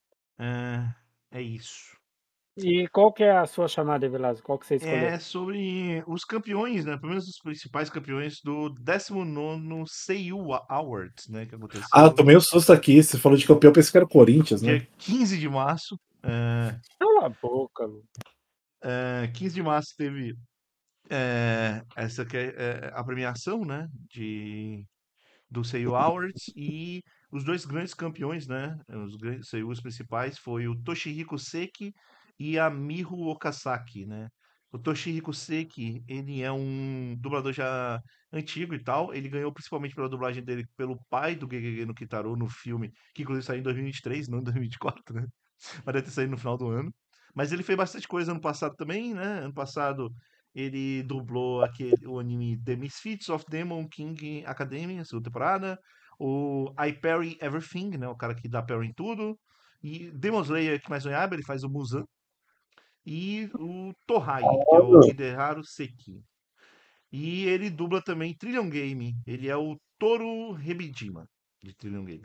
É isso. E qual que é a sua chamada, Velasco? Qual que você escolheu? É sobre os campeões, né? Pelo menos os principais campeões do 19º Seiyu Awards, né? Que Eu aconteceu tomei um susto aqui. Você falou de campeão, eu pensei que era o Corinthians, né? dia 15 de março. Cala a boca, Lu. 15 de março teve essa que é a premiação, né? Do Seiyu Awards e os dois grandes campeões, né? Os grandes Seiyus principais foi o Toshihiko Seki e a Miho Okazaki, né? O Toshihiko Seki, ele é um dublador já antigo e tal. Ele ganhou principalmente pela dublagem dele pelo pai do Gegege no Kitaro no filme, que inclusive saiu em 2023, não em 2024, né? Mas deve ter saído no final do ano. Mas ele fez bastante coisa ano passado também, né? Ano passado ele dublou o anime The Misfits of Demon King Academy, a segunda temporada. O I Parry Everything, né? O cara que dá parry em tudo. E Demon Slayer Kimetsu no Yaiba, ele faz o Muzan. E o Tohai, que é o Hideharu Seki. E ele dubla também Trillion Game. Ele é o Toru Hebijima, de Trillion Game.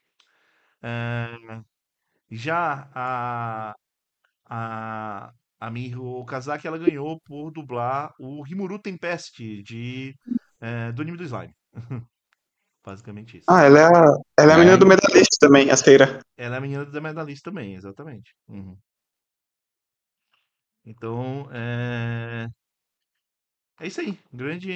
Já a Miho Okazaki, ela ganhou por dublar o Rimuru Tempest do anime do Slime. Basicamente isso. ela é a menina do Ai, medalhista também, a Seira. Ela é a menina da medalhista também, exatamente. Uhum. Então, é isso aí.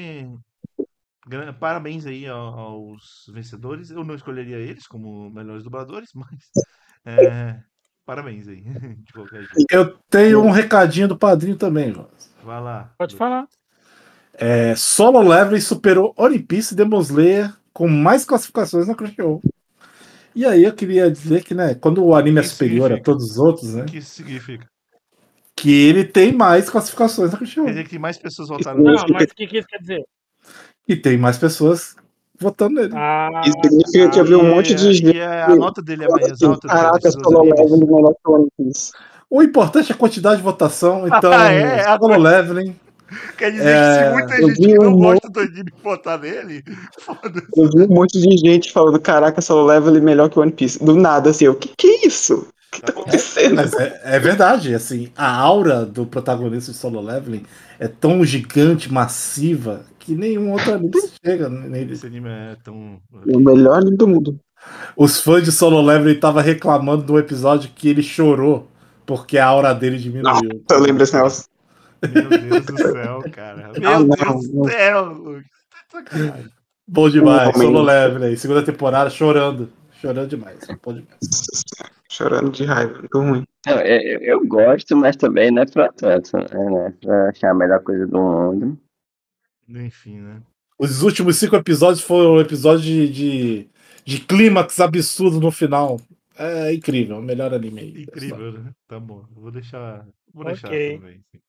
Parabéns aí aos vencedores. Eu não escolheria eles como melhores dubladores, mas parabéns aí, de qualquer jeito. Eu tenho um recadinho do padrinho também, Jonas. Vai lá, Pode Lucas. falar. Solo Leveling superou One Piece e Demon Slayer com mais classificações na Crunchyroll. E aí eu queria dizer que, né, quando o anime é que superior a significa? todos os outros, O né, que isso significa? que ele tem mais classificações na Quer Crunchyroll. dizer que mais pessoas Isso votaram nele? Não, mas o que isso quer dizer? E tem mais pessoas votando nele. Ah, Isso significa que eu vi um monte de gente E a nota dele é mais falando assim, alta do que a caraca, desses dois Solo animes? Leveling melhor que One Piece. O importante é a quantidade de votação, então É, a Solo coisa. Leveling Quer dizer que se muita Eu gente vi que um não monte, gosta do anime votar nele, foda-se. eu vi um monte de gente falando, caraca, Solo Leveling melhor que One Piece. Do nada, assim, o que é isso? O que tá acontecendo? Mas é verdade, assim, a aura do protagonista de Solo Leveling é tão gigante, massiva, que nenhum outro anime chega nele. Esse anime é tão. É o melhor anime do mundo. Os fãs de Solo Leveling estavam reclamando do episódio que ele chorou porque a aura dele Nossa, diminuiu. eu lembro desse negócio. Meu Deus do céu, cara. Ah, Meu Deus não, do não, céu, Lucas. Tá de sacanagem. Bom demais, Solo realmente. Leveling, segunda temporada, chorando. Chorando demais. Bom demais. Chorando de raiva, muito ruim. não, eu gosto, mas também não é pra tanto, né? Pra achar a melhor coisa do mundo. Enfim, né? Os últimos 5 episódios foram episódios de clímax absurdo no final. É incrível, o melhor anime aí. da história. Incrível, né? Tá bom. Vou deixar Ok. também. Sim.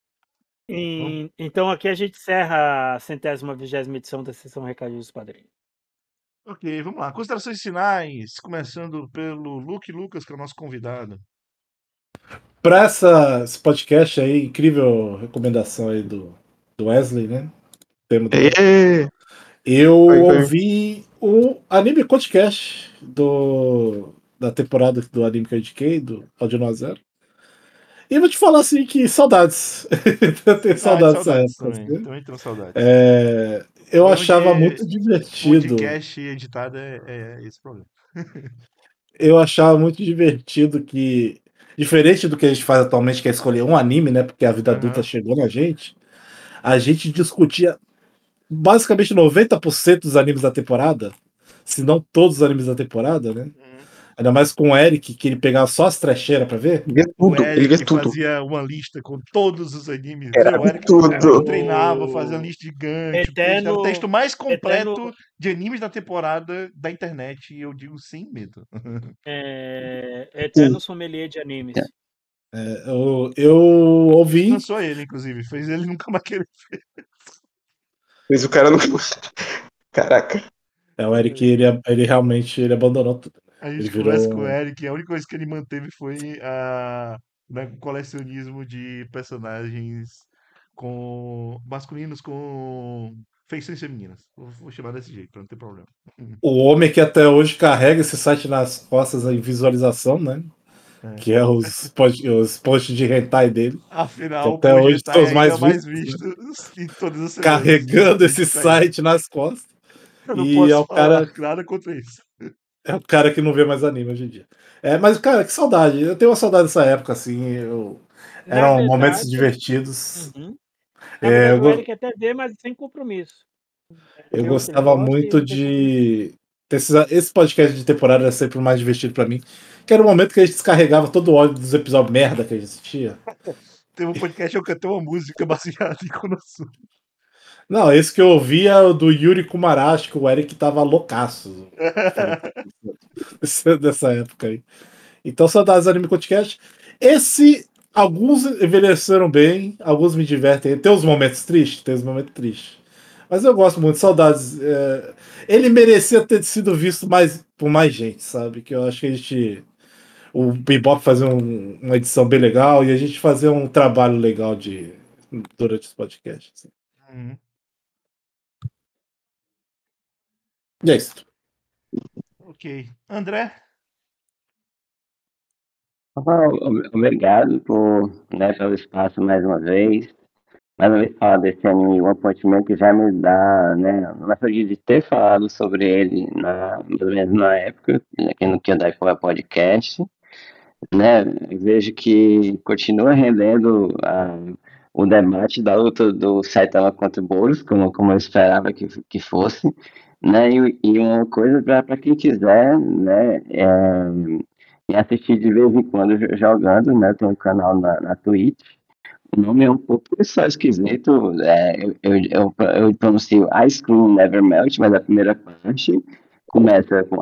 Então aqui a gente encerra a 120ª edição da sessão Recadinhos dos Padrinhos. Ok, vamos lá. Considerações finais, começando pelo Luke Lucas, que é o nosso convidado. Para esse podcast aí, incrível recomendação aí do Wesley, né? Tema do Wesley. É, Eu Foi. ouvi o anime podcast da temporada do anime que eu indiquei, do Audino Zero. E vou te falar assim que saudades. Eu tenho saudades dessa Saudades época. também. Assim. Também tenho saudades. Eu Problema achava muito de divertido. podcast editado é esse problema. Eu achava muito divertido que, diferente do que a gente faz atualmente, que é escolher um anime, né? Porque a vida adulta Aham. chegou na gente, a gente discutia basicamente 90% dos animes da temporada, se não todos os animes da temporada, né? Uhum. Ainda mais com o Eric, que ele pegava só as trecheiras pra ver. Ele vê O tudo, ele vê Eric tudo. fazia uma lista com todos os animes. Era O Eric tudo. treinava, fazia uma lista gigante. Era o texto mais completo de animes da temporada da internet. E eu digo sem medo. Eterno sommelier de animes. Eu ouvi. Cansou ele, inclusive. Fez ele nunca mais querer. Mas o cara não. Caraca. O Eric, ele realmente ele abandonou tudo. A Ele gente conversa com o virou. Eric e a única coisa que ele manteve foi o colecionismo de personagens masculinos com feições femininas. Vou chamar desse jeito, pra não ter problema. O homem que até hoje carrega esse site nas costas em visualização, né? Que é os posts de hentai dele. Que Afinal, o até hoje Projetai são os ainda é mais o mais vistos, né? visto em todas as semanas. Carregando esse Acredita aí. site nas costas. Eu não E é posso o cara, falar nada contra isso. é o cara que não vê mais anime hoje em dia. Mas, cara, que saudade. Eu tenho uma saudade dessa época, assim. Na Eram momentos verdade, divertidos. uhum. Na É, verdade, eu, o go- Eric até vê, mas sem compromisso. eu Vê o que ele gostava gosta e muito sem compromisso. de. Esse podcast de temporada era sempre o mais divertido pra mim. Que era o momento que a gente descarregava todo o ódio dos episódios merda que a gente assistia. Teve um podcast que eu cantei uma música baseada em Konosuba. Não, esse que eu ouvi é o do Yuri Kumarashi, que o Eric tava loucaço. Dessa época aí. Então, saudades do Anime Podcast. Alguns envelheceram bem, alguns me divertem. Tem os momentos tristes, tem os momentos tristes. Mas eu gosto muito, saudades. Ele merecia ter sido visto por mais gente, sabe? Que eu acho que a gente. O Bebop fazia uma edição bem legal e a gente fazia um trabalho legal durante os podcasts. Uhum. E é isso. Ok. André? Obrigado pelo espaço mais uma vez. Mais uma vez falar desse anime One Punch Man que já me dá, né, uma nostalgia de ter falado sobre ele mais ou menos na época, aqui no Kyodai Koga Podcast, né, eu vejo que continua rendendo o debate da luta do Saitama contra o Boros, como eu esperava que fosse, né, e uma coisa para quem quiser, né, me assistir de vez em quando jogando, né, tem um canal na Twitch. O nome é um pouco só esquisito. Eu pronuncio Ice Cream Never Melt, mas a primeira parte começa com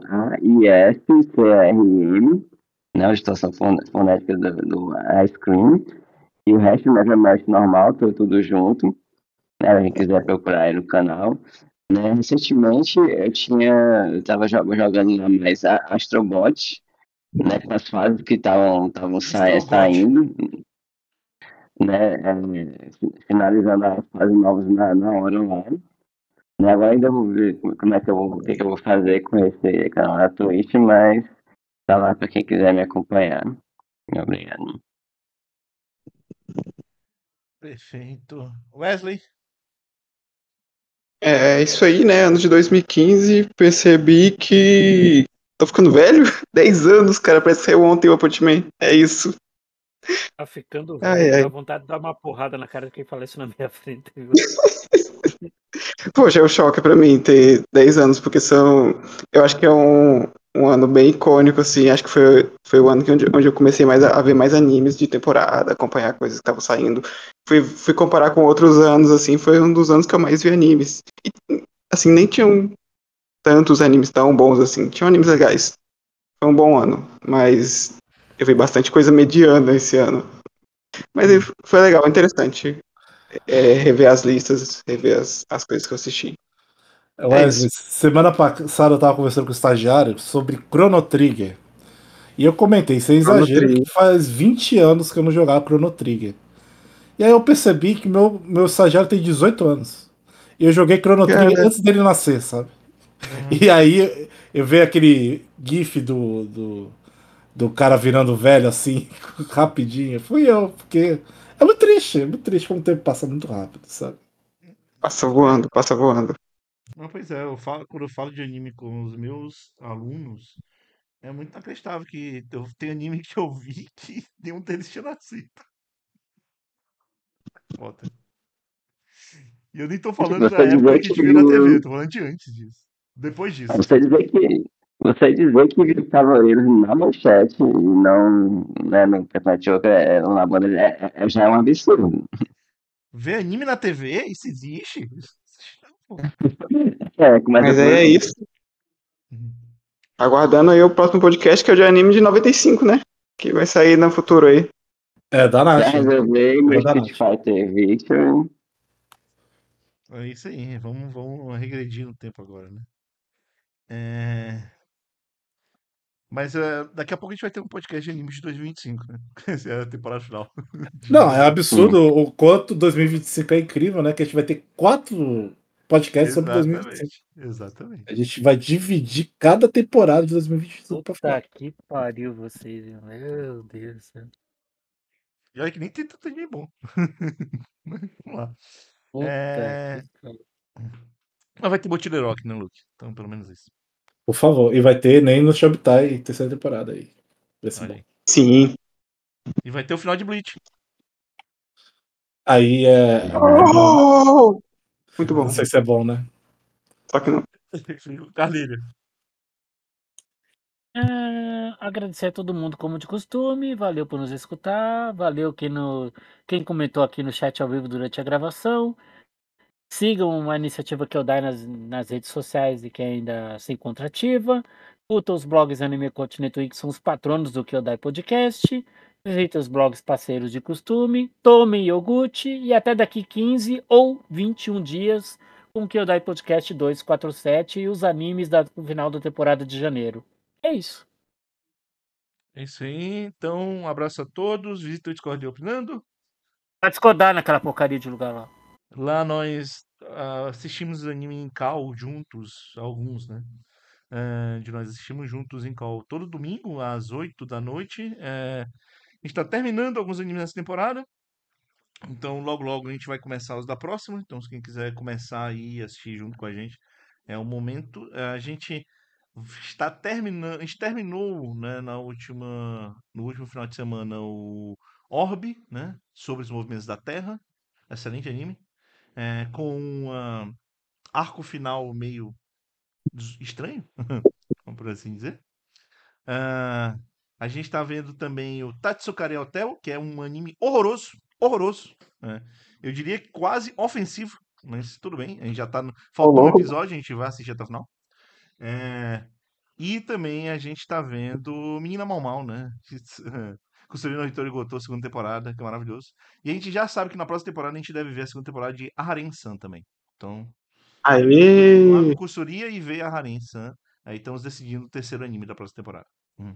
AISCRM, né? A distorção fonética do Ice Cream. E o resto Never Melt normal, tudo junto. Né? Quem quiser procurar aí no canal. Né? Recentemente eu tava jogando lá mais Astrobot, né? Com as fases que estavam Astrogote. saindo, né, finalizando as fases novas na hora online. Né, agora ainda vou ver como é que o que eu vou fazer com esse canal na Twitch, mas tá lá para quem quiser me acompanhar. Obrigado. Perfeito. Wesley? É isso aí, né? Ano de 2015, percebi que tô ficando velho. 10 anos, cara, parece que saiu ontem o Apartment. É isso. Tá ficando Ai, velho, ai. dá vontade de dar uma porrada na cara de quem fala isso na minha frente. Viu? Poxa, é um choque pra mim ter 10 anos, porque eu acho que é um ano bem icônico, assim. Acho que foi o ano onde eu comecei mais a ver mais animes de temporada, acompanhar coisas que estavam saindo. Fui comparar com outros anos, assim, foi um dos anos que eu mais vi animes. E, assim, nem tinham tantos animes tão bons assim. Tinham animes legais. Foi um bom ano, mas eu vi bastante coisa mediana esse ano. Mas foi legal, interessante rever as listas, rever as coisas que eu assisti. É Wesley, isso. semana passada eu tava conversando com o estagiário sobre Chrono Trigger. E eu comentei, sem Chrono exagero, Trigger. que faz 20 anos que eu não jogava Chrono Trigger. E aí eu percebi que meu estagiário tem 18 anos. E eu joguei Chrono Trigger Cara, antes dele nascer, sabe? Uhum. E aí eu vejo aquele gif do cara virando velho assim, rapidinho. Fui eu, porque é muito triste como o tempo passa muito rápido, sabe? passa voando, passa voando. Não, pois é, quando eu falo de anime com os meus alunos, é muito inacreditável que tem anime que eu vi que nenhum deles tinha nascido. Foda. E eu nem tô falando da Você época dizer que a que gente viu na TV, eu tô falando de antes disso. Depois disso. você dizer que Cavaleiros na manchete e não, né, no Campeonato de Jogo na banda já é um absurdo. Ver anime na TV? Isso existe? Isso existe não, pô. Começa Mas aí por é aí. isso. Uhum. Aguardando aí o próximo podcast, que é o de anime de 95, né? Que vai sair no futuro aí. É, da Já Nath. resolvi Era meu da Street Nath. Fighter Victory. É isso aí, vamos regredir no tempo agora, né? É, Mas daqui a pouco a gente vai ter um podcast de animes de 2025, né? Essa é a temporada final de Não, é anime. absurdo o quanto 2025 é incrível, né? Que a gente vai ter 4 podcasts sobre 2025. Exatamente, exatamente. A gente vai dividir cada temporada de 2025 pra Puta falar. que pariu vocês, viu? Meu Deus do céu. E olha que nem tem tanto anime bom. Mas vamos lá. Puta É, que pariu. Mas vai ter Boiler Rock, né, Luke? Então, pelo menos isso. Por favor. E vai ter nem no Shobtai terceira temporada aí. Vai ser Olha bom. aí. Sim. E vai ter o final de Bleach. Aí é bom. Oh! Muito Não bom. sei se é bom, né? Só que não. Carlinhos. Agradecer a todo mundo como de costume, valeu por nos escutar, valeu quem comentou aqui no chat ao vivo durante a gravação. Sigam a iniciativa Kyodai nas redes sociais e que ainda se encontra ativa. Curtam os blogs Anime Continente, que são os patronos do Kyodai Podcast. Visitem os blogs parceiros de costume. Tomem iogurte e até daqui 15 ou 21 dias com o Kyodai Podcast 247 e os animes do final da temporada de janeiro. É isso. É isso aí. Então, um abraço a todos. Visita o Discord Opinando. Vai discordar naquela porcaria de lugar lá. Lá nós assistimos anime em call juntos, alguns, né? De nós assistimos juntos em call todo domingo, às 8 da noite. A gente tá terminando alguns animes nessa temporada. Então, logo, logo a gente vai começar os da próxima. Então, se quem quiser começar aí e assistir junto com a gente, é o momento. A gente está terminando. A gente terminou, né, no último final de semana, o Orbe, né? Sobre os movimentos da Terra. Excelente anime. Com um arco final meio estranho, vamos por assim dizer. Ah, a gente tá vendo também o Tatsukari Hotel, que é um anime horroroso, horroroso. Né? Eu diria que quase ofensivo, mas tudo bem. A gente já tá. Ô, Faltou um louco. episódio, a gente vai assistir até o final. E também a gente tá vendo Menina Mal Mal, né? Construindo o Hitori Gotou, segunda temporada, que é maravilhoso. E a gente já sabe que na próxima temporada a gente deve ver a segunda temporada de Aharen-san também. Então, continuar com Aê! Kusuria e ver a Haren-san. Aí estamos decidindo o terceiro anime da próxima temporada.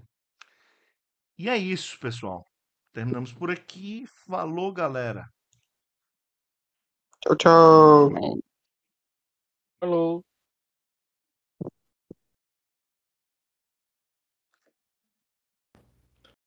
E é isso, pessoal. Terminamos por aqui. Falou, galera. Tchau, tchau. É, Falou.